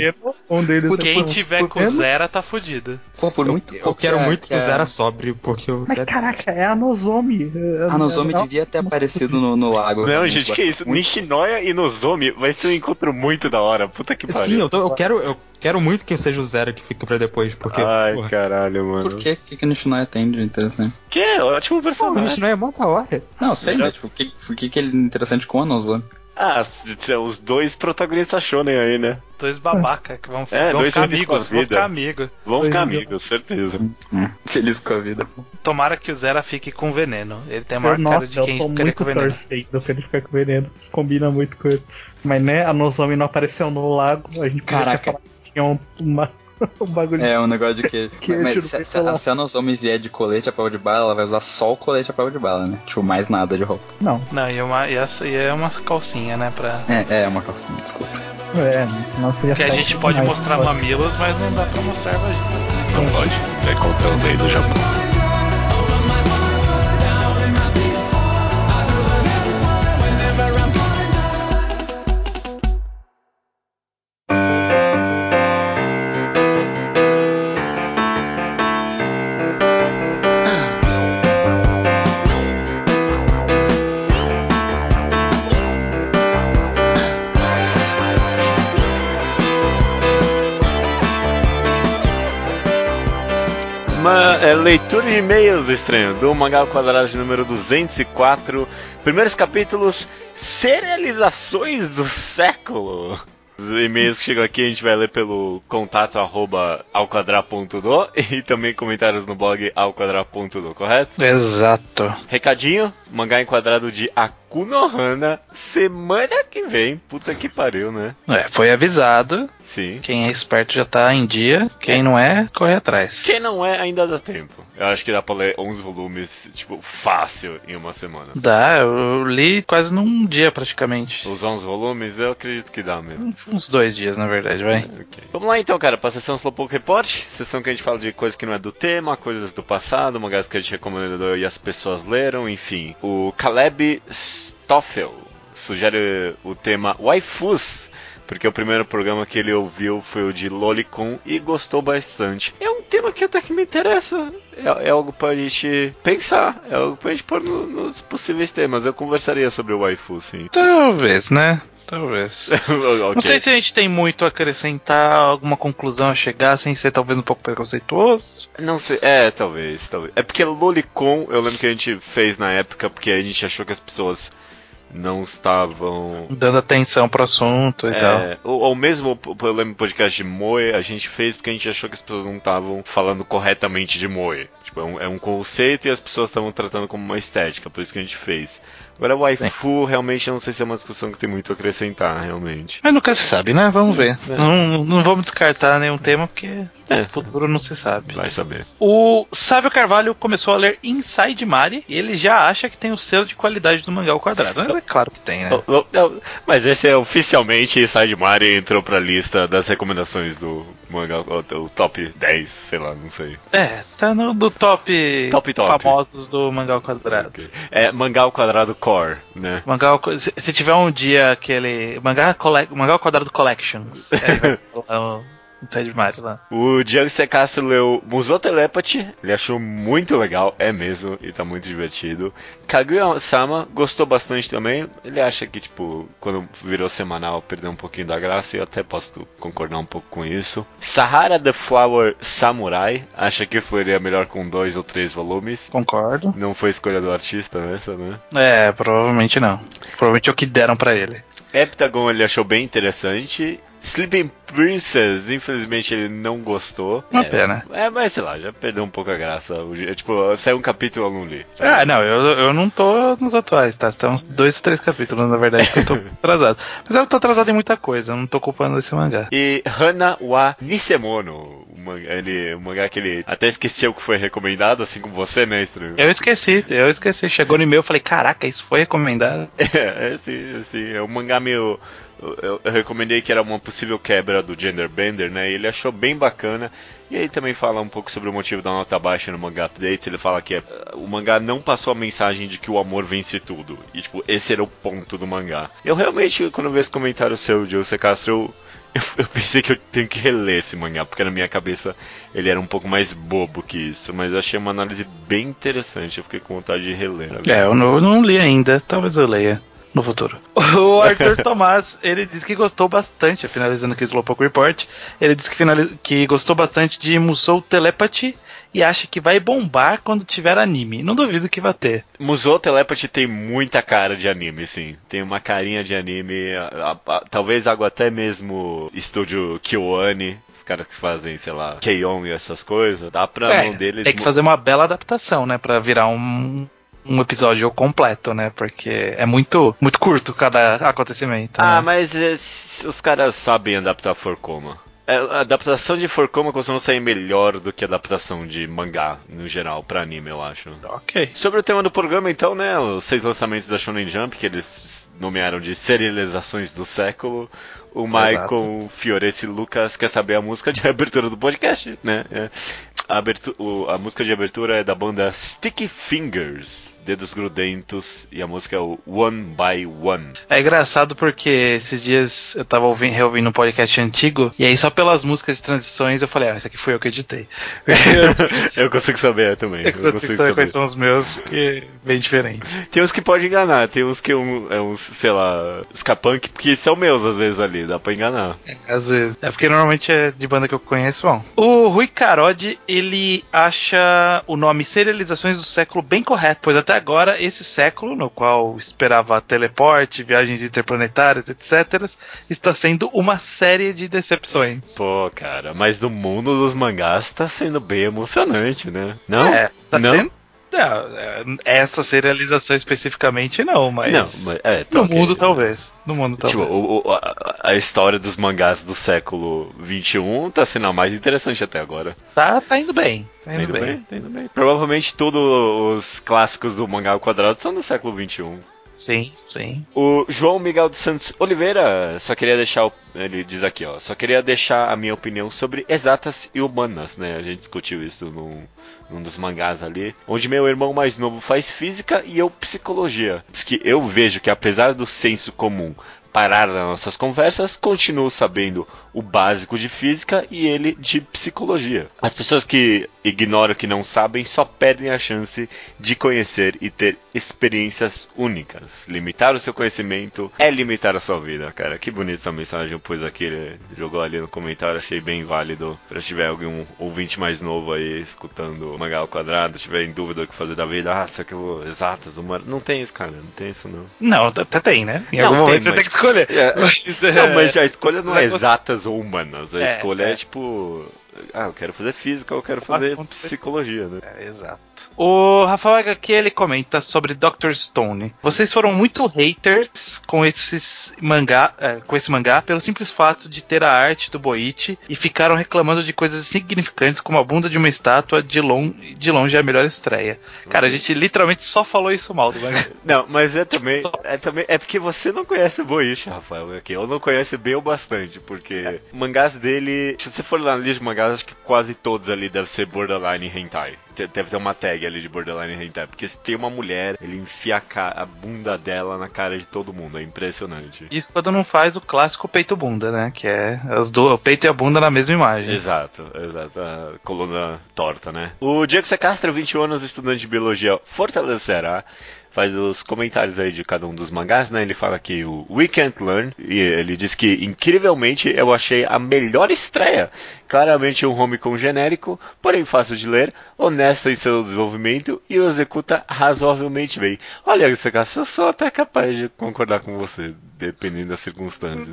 Um deles é Quem por- tiver por com menos. Zera tá fudido. Pô, por Eu, muito eu pouco quero a- muito que o a- Zera sobre, porque eu. Mas caraca, é a Nozomi. A Nozomi Ela- devia ter aparecido no, no lago. Não, realmente, gente, eu que acho isso? muito- Nishinoya e Nozomi vai ser um encontro muito da hora. Puta que pariu. Sim, eu, tô- eu quero. Eu quero muito que seja o Zero que fique pra depois, porque. Ai, porra, caralho, mano. Por que que, que o Nishinoya tem de interessante? Que é ótimo pô, o personagem. Nishinoya é mó da hora. Não, eu sei, Melhor- mas tipo, o que, por que, que ele é interessante com a Nozomi? Ah, s- s- os dois protagonistas shonen aí, né? Dois babaca que vão, É, vão dois ficar felizes com amigos. a Vão vida. ficar amigos. Vão Dois ficar amigos. amigos, certeza. Hum, feliz com a vida. Tomara que o Zera fique com veneno. Ele tem a maior Nossa, cara de eu quem tô ficaria muito com veneno. torcendo pra ele ficar com veneno. Combina muito com ele. Mas né, a Nozomi não apareceu no lago. A gente podia Caraca. ter falado que tinha um, uma, um bagulho. É, um negócio de que. Que mas tiro se, do se, a- se a Nozomi vier de colete a prova de bala, ela vai usar só o colete a prova de bala, né? Tipo, mais nada de roupa. Não, Não, e, uma, e, essa, e é uma calcinha, né? Pra... É, é uma calcinha, desculpa. é, senão seria Que a sexy gente pode demais. mostrar mamilos, mas não dá pra mostrar vagina. Não pode. É contra o lei do Japão. Uma é, leitura de e-mails, estranho, do Mangá ao Quadrado de número duzentos e quatro. Primeiros capítulos, serializações do século. Os e-mails que chegam aqui a gente vai ler pelo contato arroba alquadra.do e também comentários no blog alquadra.do, correto? Exato. Recadinho, mangá enquadrado de Akunohana, semana que vem, puta que pariu, né? É, foi avisado. Sim. Quem é esperto já tá em dia. Quem não é, corre atrás. Quem não é, ainda dá tempo. Eu acho que dá pra ler onze volumes, tipo, fácil em uma semana. Dá, eu li quase num dia praticamente. Os onze volumes, eu acredito que dá mesmo. Uns dois dias, na verdade, vai. Ok. Vamos lá então, cara, pra sessão Slowpoke Report. Sessão que a gente fala de coisas que não é do tema, coisas do passado, mangás que a gente recomendou e as pessoas leram, enfim. O Caleb Stoffel sugere o tema Waifus, porque o primeiro programa que ele ouviu foi o de Lolicon e gostou bastante. É um tema que até que me interessa. É, é algo pra gente pensar, é algo pra gente pôr no- nos possíveis temas. Eu conversaria sobre o Waifu, sim. Talvez, né? Talvez. Ok. Não sei se a gente tem muito a acrescentar, alguma conclusão a chegar, sem ser talvez um pouco preconceituoso. Não sei, é, talvez, talvez. É porque Lolicon, eu lembro que a gente fez na época, porque a gente achou que as pessoas não estavam... Dando atenção pro assunto e tal. É, ou, ou mesmo, eu lembro do podcast de Moe, a gente fez porque a gente achou que as pessoas não estavam falando corretamente de Moe. Tipo, é um, é um conceito e as pessoas estavam tratando como uma estética, por isso que a gente fez. Agora, o waifu, realmente, eu não sei se é uma discussão que tem muito a acrescentar, realmente. Mas nunca se sabe, né? Vamos ver. É. Não, não vamos descartar nenhum tema, porque É. no futuro não se sabe. Vai saber. O Sávio Carvalho começou a ler Inside Mari e ele já acha que tem o selo de qualidade do mangá ao quadrado. Mas é claro que tem, né? Oh, oh, oh, mas esse é oficialmente Side Mari entrou pra lista das recomendações do mangá, o, o top dez, sei lá, não sei. É, tá no do top, Top, top. famosos do mangá ao quadrado. É mangá ao quadrado core, né? Mangá ao, se, se tiver um dia aquele mangá, cole, mangá ao quadrado collections, aí vai falar o Inside Mari lá. O Diego C. Castro leu Musou Telepathy, ele achou muito legal, é mesmo, e tá muito divertido. Kaguya-sama gostou bastante também, ele acha que, tipo, quando virou semanal perdeu um pouquinho da graça, e eu até posso concordar um pouco com isso. Sahara the Flower Samurai, acha que foi melhor com dois ou três volumes. Concordo. Não foi escolha do artista essa, né? É, provavelmente não. Provavelmente é o que deram pra ele. Heptagon ele achou bem interessante. Sleeping Princess, infelizmente ele não gostou. Uma é, pena. É, mas sei lá, já perdeu um pouco a graça. O, tipo, saiu um capítulo eu não li. Ah, não, eu, eu não tô nos atuais, tá? Tem uns dois, três capítulos, na verdade, que eu tô atrasado. Mas eu tô atrasado em muita coisa, eu não tô culpando esse mangá. E Hana wa Nisemono, o mangá, ele, o mangá que ele até esqueceu que foi recomendado, assim como você, né, Estranho? Eu esqueci, eu esqueci. Chegou no e-mail, eu falei, caraca, isso foi recomendado. É, é sim, assim, é um mangá meio... eu, eu recomendei que era uma possível quebra do Gender Bender, né? E ele achou bem bacana. E aí também fala um pouco sobre o motivo da nota baixa no Mangá Updates. Ele fala que é, o mangá não passou a mensagem de que o amor vence tudo. E, tipo, esse era o ponto do mangá. Eu realmente, quando eu vi esse comentário seu, José Castro, eu, eu, eu pensei que eu tenho que reler esse mangá, porque na minha cabeça ele era um pouco mais bobo que isso. Mas eu achei uma análise bem interessante. Eu fiquei com vontade de reler. É, eu não, eu não li ainda. Talvez eu leia no futuro. O Arthur Tomás, ele disse que gostou bastante, finalizando aqui o Slowpoke Report, ele disse que, finaliz... que gostou bastante de Musou Telepathy e acha que vai bombar quando tiver anime. Não duvido que vai ter. Musou Telepathy tem muita cara de anime, sim. Tem uma carinha de anime, a, a, a, talvez algo até mesmo estúdio KyoAni, os caras que fazem, sei lá, K-On! E essas coisas, dá pra É, mão deles... tem que fazer uma bela adaptação, né, pra virar um... um episódio completo, né? Porque é muito, muito curto cada acontecimento. Ah, né? mas é, os caras sabem adaptar Forcoma. É, a adaptação de Forcoma costuma sair melhor do que a adaptação de mangá, no geral, pra anime, eu acho. Ok. Sobre o tema do programa, então, né? Os seis lançamentos da Shonen Jump, que eles nomearam de serializações do século. O Maicon, Fiorese e Lucas quer saber a música de abertura do podcast, né? É. A, abertura, o, a música de abertura é da banda Sticky Fingers, Dedos Grudentos, e a música é o One by One. É engraçado porque esses dias eu tava ouvindo, reouvindo um podcast antigo, e aí só pelas músicas de transições eu falei, ah, esse aqui foi eu que editei. Eu consigo saber também. Eu, eu consigo, consigo saber, saber quais são os meus, porque é bem diferente. Tem uns que pode enganar, tem uns que um, é uns, sei lá, Skapunk, que são meus às vezes ali, dá pra enganar. É, às vezes. É porque normalmente é de banda que eu conheço, bom. O Rui Carode, ele acha o nome Serializações do Século bem correto, pois até agora esse século, no qual esperava teleporte, viagens interplanetárias, etcétera, está sendo uma série de decepções. Pô, cara, mas no mundo dos mangás tá sendo bem emocionante, né? Não? É, tá não? sendo... Não, essa serialização especificamente não, mas, não, mas é, tá no okay. mundo talvez. No mundo tipo, talvez. O, o, a, a história dos mangás do século vinte e um tá sendo a mais interessante até agora. Tá, tá indo bem. Tá indo, tá indo bem. bem. Tá indo bem. Provavelmente todos os clássicos do mangá ao quadrado são do século vinte e um. Sim, sim. O João Miguel dos Santos Oliveira só queria deixar, ele diz aqui, ó, só queria deixar a minha opinião sobre exatas e humanas, né? A gente discutiu isso num, num dos mangás ali, onde meu irmão mais novo faz física e eu psicologia. Diz que eu vejo que apesar do senso comum parar nas nossas conversas, continuo sabendo o básico de física e ele de psicologia. As pessoas que ignoram que não sabem só perdem a chance de conhecer e ter experiências únicas. Limitar o seu conhecimento é limitar a sua vida, cara. Que bonita essa mensagem, eu pus aqui, ele jogou ali no comentário, achei bem válido. Pra se tiver algum ouvinte mais novo aí escutando o Mangá ao Quadrado, tiver em dúvida o que fazer da vida, ah, será que eu vou exatas, uma... não tem isso, cara, não tem isso não. Não, até tem, né? Em não, algum tem, momento você mas... tem que escolher. É, mas, é... Não, mas a escolha não é exatas ou humanas. A é, escolha é. é tipo... Ah, eu quero fazer física ou eu quero fazer psicologia, né? É, exato. O Rafael H Q, ele comenta sobre doutor Stone. Vocês foram muito haters com esses mangá, é, com esse mangá pelo simples fato de ter a arte do Boichi e ficaram reclamando de coisas insignificantes como a bunda de uma estátua de, long, de longe é a melhor estreia. Cara, a gente literalmente só falou isso mal do mangá. Não, mas é também, é também é porque você não conhece o Boichi, Rafael, aqui. Eu não conheço bem o bastante, porque é. mangás dele, se você for lá na lista de mangás, acho que quase todos ali devem ser borderline hentai. Deve ter uma tag ali de borderline hentai, porque se tem uma mulher, ele enfia a, ca- a bunda dela na cara de todo mundo, é impressionante. Isso quando não faz o clássico peito-bunda, né? Que é as do, o peito e a bunda na mesma imagem. Exato, exato, a coluna torta, né? O Diego Secastra, vinte e um anos, estudante de biologia, fortalecerá. Faz os comentários aí de cada um dos mangás, né? Ele fala aqui o We Can't Learn, e ele diz que, incrivelmente, eu achei a melhor estreia. Claramente um homecom genérico, porém fácil de ler, honesto em seu desenvolvimento e o executa razoavelmente bem. Olha, eu sou até capaz de concordar com você, dependendo das circunstâncias.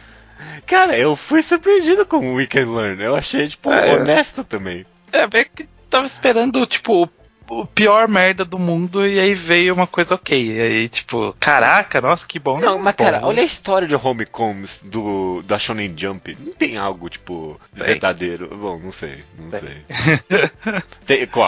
Cara, eu fui surpreendido com o We Can't Learn. Eu achei, tipo, é, honesto também. É, é que tava esperando, tipo... o pior merda do mundo e aí veio uma coisa ok. E aí, tipo, caraca, nossa, que bom. Não, mas bom, cara, né? olha a história de homecoms do, da Shonen Jump. Não tem algo, tipo, tem. verdadeiro. Bom, não sei, não tem. sei. Tem, qual?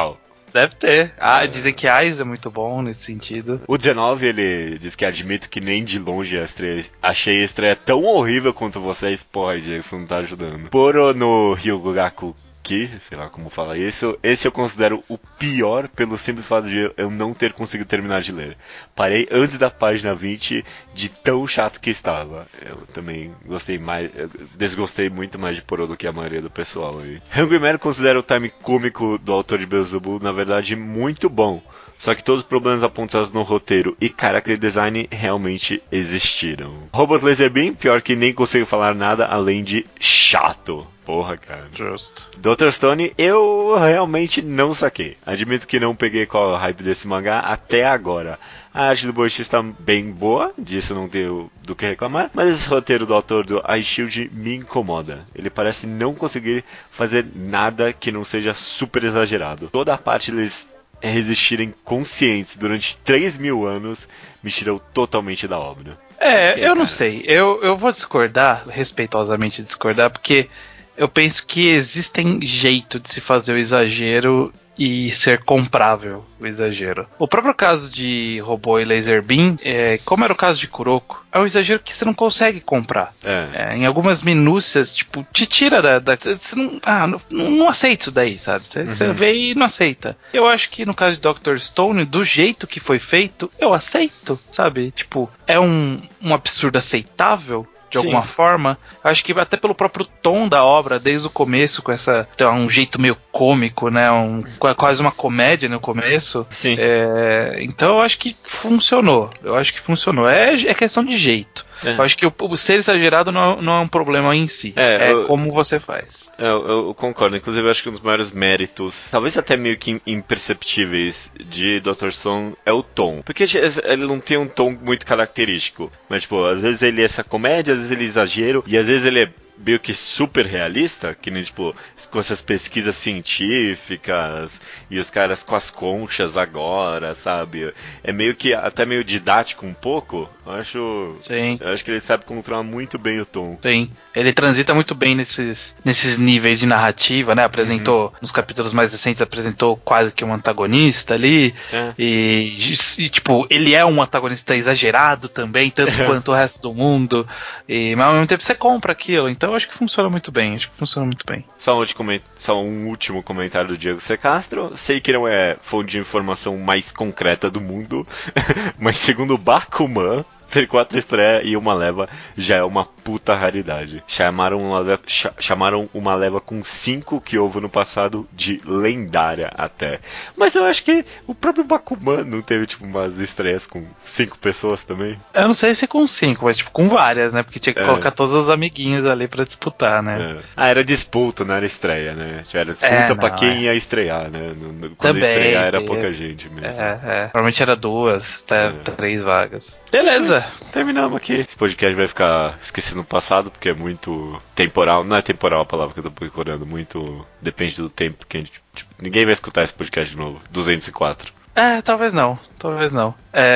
Deve ter. Ah, dizem que Eyes é muito bom nesse sentido. O dezenove, ele diz que admito que nem de longe a estreia, achei a estreia tão horrível quanto vocês. Porra, Diego, isso não tá ajudando. Poro no Ryugaku Ki, sei lá como fala isso, esse eu considero o pior pelo simples fato de eu não ter conseguido terminar de ler. Parei antes da página vinte de tão chato que estava. Eu também gostei mais, eu desgostei muito mais de Poro do que a maioria do pessoal aí. Hungry Man considera o time cômico do autor de Beelzebub, na verdade, muito bom. Só que todos os problemas apontados no roteiro e character design realmente existiram. Robot Laser Beam, pior que nem consigo falar nada além de chato. Porra, cara. Justo. doutor Stone, eu realmente não saquei. Admito que não peguei qual é o hype desse mangá até agora. A arte do Boichi está bem boa, disso não tenho do que reclamar, mas esse roteiro do autor do Ice Shield me incomoda. Ele parece não conseguir fazer nada que não seja super exagerado. Toda a parte deles resistirem conscientes durante três mil anos me tirou totalmente da obra. É, Porque, eu não cara, sei. Eu, eu vou discordar, respeitosamente discordar, porque eu penso que existem jeito de se fazer o exagero e ser comprável o exagero. O próprio caso de Robô e Laser Beam, é, como era o caso de Kuroko, é um exagero que você não consegue comprar. É. É, em algumas minúcias, tipo, te tira da... da você não, ah, não, não aceita isso daí, sabe? Você, você Uhum. vê e não aceita. Eu acho que no caso de doutor Stone, do jeito que foi feito, eu aceito, sabe? Tipo, é um, um absurdo aceitável, de Sim. alguma forma. Acho que até pelo próprio tom da obra, desde o começo, com essa então, um jeito meio cômico, né? Um, quase uma comédia no começo. Sim. É, então eu acho que funcionou. Eu acho que funcionou. É, é questão de jeito. É. Eu acho que o, o ser exagerado não, não é um problema em si. É, É, eu- como você faz. Eu, eu concordo, inclusive eu acho que um dos maiores méritos, talvez até meio que imperceptíveis, de doutor Stone é o tom. Porque ele não tem um tom muito característico. Mas, tipo, às vezes ele é essa comédia, às vezes ele é exagero, e às vezes ele é meio que super realista, que nem, tipo, com essas pesquisas científicas, e os caras com as conchas agora, sabe? É meio que, até meio didático um pouco. Eu acho... Sim. Eu acho que ele sabe controlar muito bem o tom. Sim, ele transita muito bem nesses, nesses níveis de narrativa, né? Apresentou, Uhum. nos capítulos mais recentes, apresentou quase que um antagonista ali. É. E, e, tipo, ele é um antagonista exagerado também, tanto quanto o resto do mundo. E, mas ao mesmo tempo você compra aquilo. Então eu acho que funciona muito bem. Acho que funciona muito bem. Só um, último coment- só um último comentário do Diego C. Castro. Sei que não é fonte de informação mais concreta do mundo, mas segundo o Bakuman, ter quatro estreias e uma leva já é uma puta raridade. Chamaram uma leva, cha- chamaram uma leva com cinco que houve no passado de lendária até. Mas eu acho que o próprio Bakuman não teve tipo umas estreias com cinco pessoas também. Eu não sei se com cinco, mas tipo com várias, né? Porque tinha que É. colocar todos os amiguinhos ali pra disputar, né? É. Ah, era disputa, não era estreia, né? Era disputa É, pra não, quem é. ia estrear, né? No- no- Quando Também, ia estrear era teve. pouca gente mesmo. É, é. Provavelmente era duas, até É. três vagas. Beleza. Terminamos aqui. Esse podcast vai ficar esquecido no passado, porque é muito temporal. Não é temporal a palavra que eu tô procurando, muito. Depende do tempo que a gente. Tipo, ninguém vai escutar esse podcast de novo. duzentos e quatro. É, talvez não, talvez não.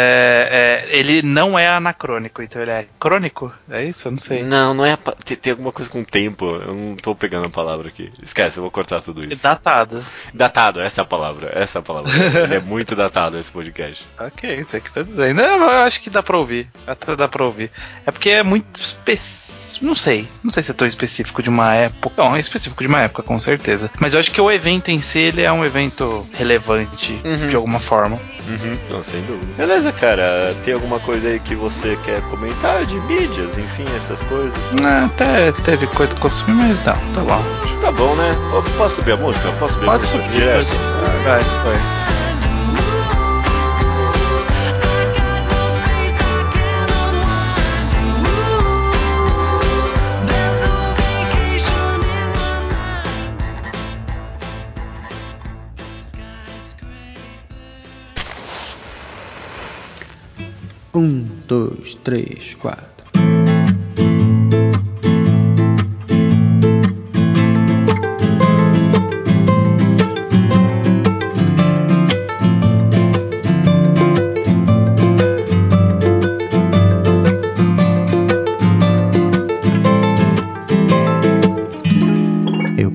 É, é, ele não é anacrônico, então ele é crônico? É isso? Eu não sei. Não, não é. a pa- Tem, tem alguma coisa com tempo. Eu não tô pegando a palavra aqui. Esquece, eu vou cortar tudo isso. Datado. Datado, essa é a palavra. Essa é a palavra. Ele é muito datado esse podcast. Ok, você que tá dizendo. Não, eu acho que dá pra ouvir. Até dá pra ouvir. É porque é muito específico. Não sei. Não sei se é tão específico de uma época. Não, é específico de uma época, com certeza. Mas eu acho que o evento em si, ele é um evento relevante, Uhum. de alguma forma. Uhum, não, sem dúvida. Beleza, cara. Tem alguma coisa aí que você quer comentar de mídias, enfim, essas coisas? Ah, até teve coisa que consumi, mas não, tá bom. Tá bom, né? Pô, posso subir a música? Posso subir a Pode música subir. direto? pode- Vai, vai. Um, dois, três, quatro.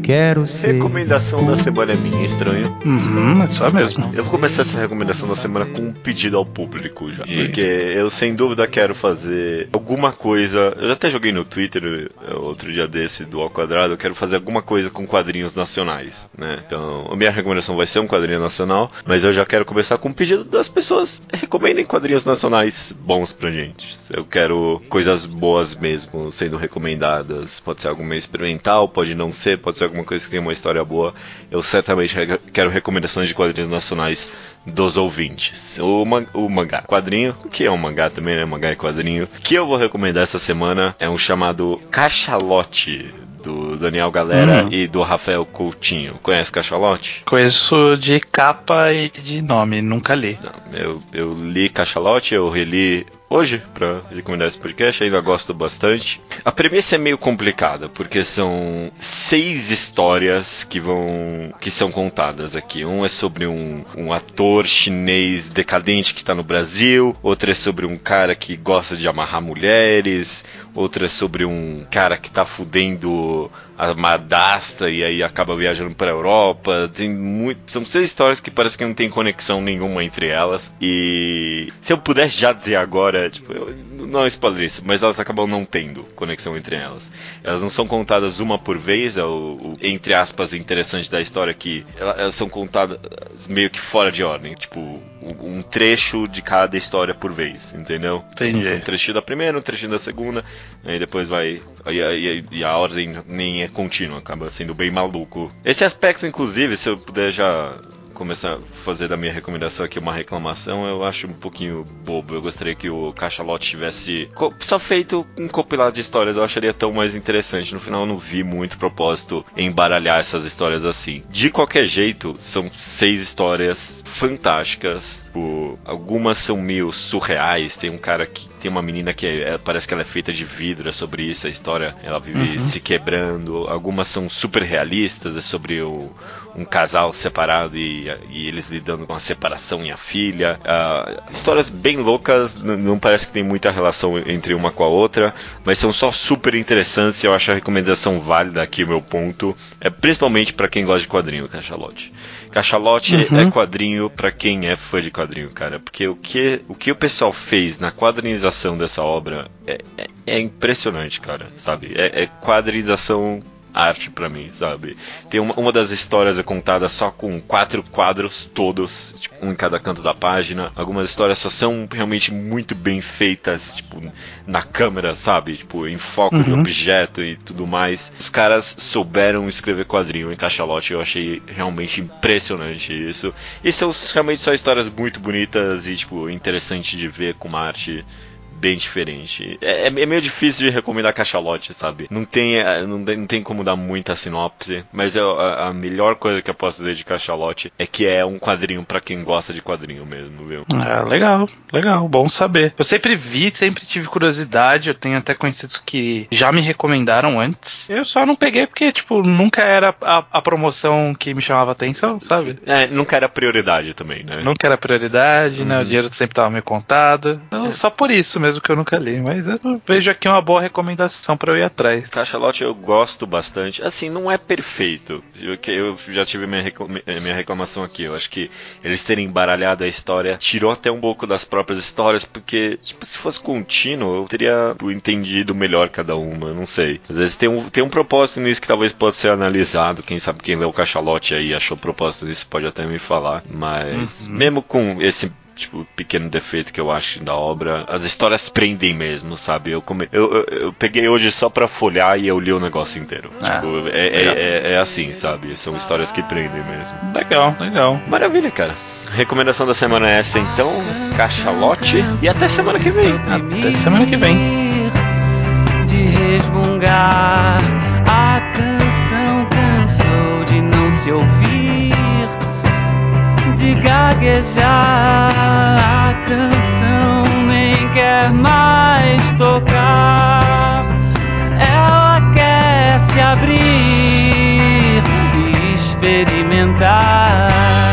quero ser. Recomendação da semana é minha, estranho. Uhum, é só mesmo. Eu vou começar essa recomendação da semana com um pedido ao público já. Porque eu sem dúvida quero fazer alguma coisa. Eu já até joguei no Twitter outro dia desse do Ao Quadrado. Eu quero fazer alguma coisa com quadrinhos nacionais, né? Então, a minha recomendação vai ser um quadrinho nacional. Mas eu já quero começar com um pedido das pessoas. Recomendem quadrinhos nacionais bons pra gente. Eu quero coisas boas mesmo sendo recomendadas. Pode ser algo meio experimental, pode não ser, pode ser alguma coisa que tenha uma história boa. Eu certamente quero recomendações de quadrinhos nacionais dos ouvintes. O, man- o mangá quadrinho, que é um mangá também, né? Mangá e quadrinho, que eu vou recomendar essa semana é um chamado Cachalote, do Daniel Galera Hum. e do Rafael Coutinho. Conhece Cachalote? Conheço de capa e de nome, nunca li. Não, eu, eu li Cachalote, eu reli hoje pra recomendar esse podcast, ainda gosto bastante. A premissa é meio complicada, porque são seis histórias que vão que são contadas aqui. Um é sobre um, um ator chinês decadente que tá no Brasil, outro é sobre um cara que gosta de amarrar mulheres, outra é sobre um cara que tá fudendo a madrasta e aí acaba viajando pra Europa. Tem muito, são seis histórias que parece que não tem conexão nenhuma entre elas. E se eu pudesse já dizer agora, tipo, eu, não é spoiler isso, mas elas acabam não tendo conexão entre elas. Elas não são contadas uma por vez. É o, o entre aspas interessante da história que elas, elas são contadas meio que fora de ordem, tipo um trecho de cada história por vez, entendeu? Entendi. Um trechinho da primeira, um trechinho da segunda, aí depois vai. E a, e a- e a ordem nem é contínua, acaba sendo bem maluco. Esse aspecto, inclusive, se eu puder já começar a fazer da minha recomendação aqui uma reclamação, eu acho um pouquinho bobo. Eu gostaria que o Cachalote tivesse co- só feito um compilado de histórias, eu acharia tão mais interessante. No final eu não vi muito propósito em embaralhar essas histórias assim. De qualquer jeito, são seis histórias fantásticas. Tipo, algumas são meio surreais. Tem um cara que tem uma menina que é- é- parece que ela é feita de vidro, é sobre isso a história. Ela vive se quebrando. Algumas são super realistas, é sobre o, um casal separado e, e eles lidando com a separação e a filha. Ah, histórias bem loucas, n- não parece que tem muita relação entre uma com a outra, mas são só super interessantes. Eu acho a recomendação válida aqui, o meu ponto. É principalmente pra quem gosta de quadrinho, Cachalote. Cachalote Uhum. é quadrinho pra quem é fã de quadrinho, cara. Porque o que o, que o pessoal fez na quadrinização dessa obra é, é, é impressionante, cara, sabe? É, é quadrinização arte pra mim, sabe? Tem uma, uma das histórias é contada só com quatro quadros todos, tipo, um em cada canto da página. Algumas histórias só são realmente muito bem feitas, tipo, na câmera, sabe? Tipo, em foco de Uhum. objeto e tudo mais. Os caras souberam escrever quadrinho em Cachalote, eu achei realmente impressionante isso. E são realmente só histórias muito bonitas e, tipo, interessante de ver com uma arte bem diferente. É, é meio difícil de recomendar Cachalote, sabe? Não tem, é, não, tem- não tem como dar muita sinopse, mas eu- a, a melhor coisa que eu posso dizer de Cachalote é que é um quadrinho pra quem gosta de quadrinho mesmo, viu? Ah, legal, legal, bom saber. Eu sempre vi, sempre tive curiosidade, eu tenho até conhecidos que já me recomendaram antes. Eu só não peguei porque, tipo, nunca era a, a promoção que me chamava atenção, sabe? É, nunca era prioridade também, né? Nunca era prioridade, né? O Uhum. dinheiro sempre tava meio contado. Então, só por isso mesmo que eu nunca li. Mas eu vejo aqui uma boa recomendação pra eu ir atrás. Cachalote eu gosto bastante. Assim, não é perfeito. Eu, que- eu já tive minha, reclama- minha reclamação aqui. Eu acho que eles terem embaralhado a história tirou até um pouco das próprias histórias, porque, tipo, se fosse contínuo, eu teria tipo, entendido melhor cada uma. Não sei. Às vezes tem um, tem um propósito nisso que talvez possa ser analisado. Quem sabe quem leu o Cachalote aí achou propósito nisso pode até me falar. Mas, Uhum. mesmo com esse tipo, pequeno defeito que eu acho da obra, as histórias prendem mesmo, sabe? Eu, come... eu, eu, eu peguei hoje só pra folhear e eu li o negócio inteiro. Ah, tipo, é, é, legal. é, é assim, sabe? São histórias que prendem mesmo. Legal, legal. Maravilha, cara. Recomendação da semana é essa, então. Cachalote. E até semana que vem. Até semana que vem. De resmungar, a canção cansou de não se ouvir, de gaguejar, a canção nem quer mais tocar. Ela quer se abrir e experimentar.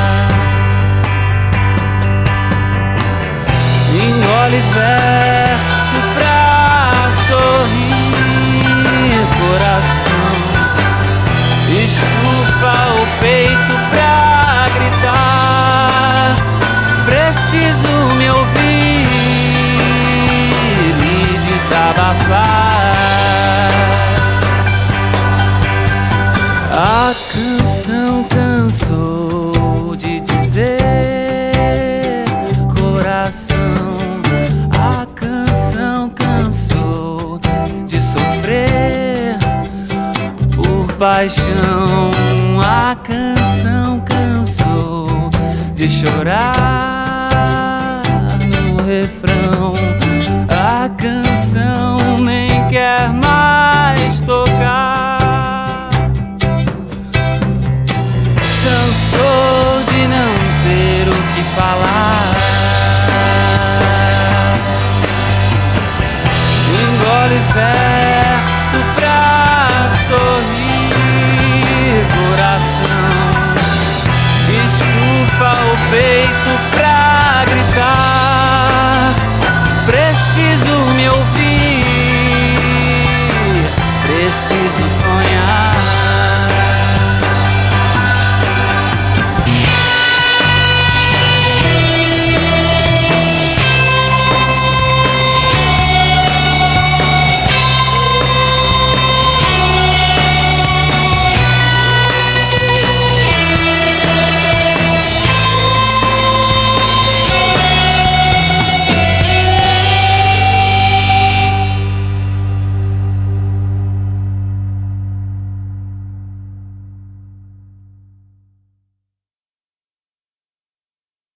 Engole verso pra sorrir, coração. paixão. A canção cansou de chorar no refrão. A canção nem quer mais tocar. Cansou de não ter o que falar. Engole verso pra sorrir, coração. Estufa o peito pra gritar. Preciso me ouvir, preciso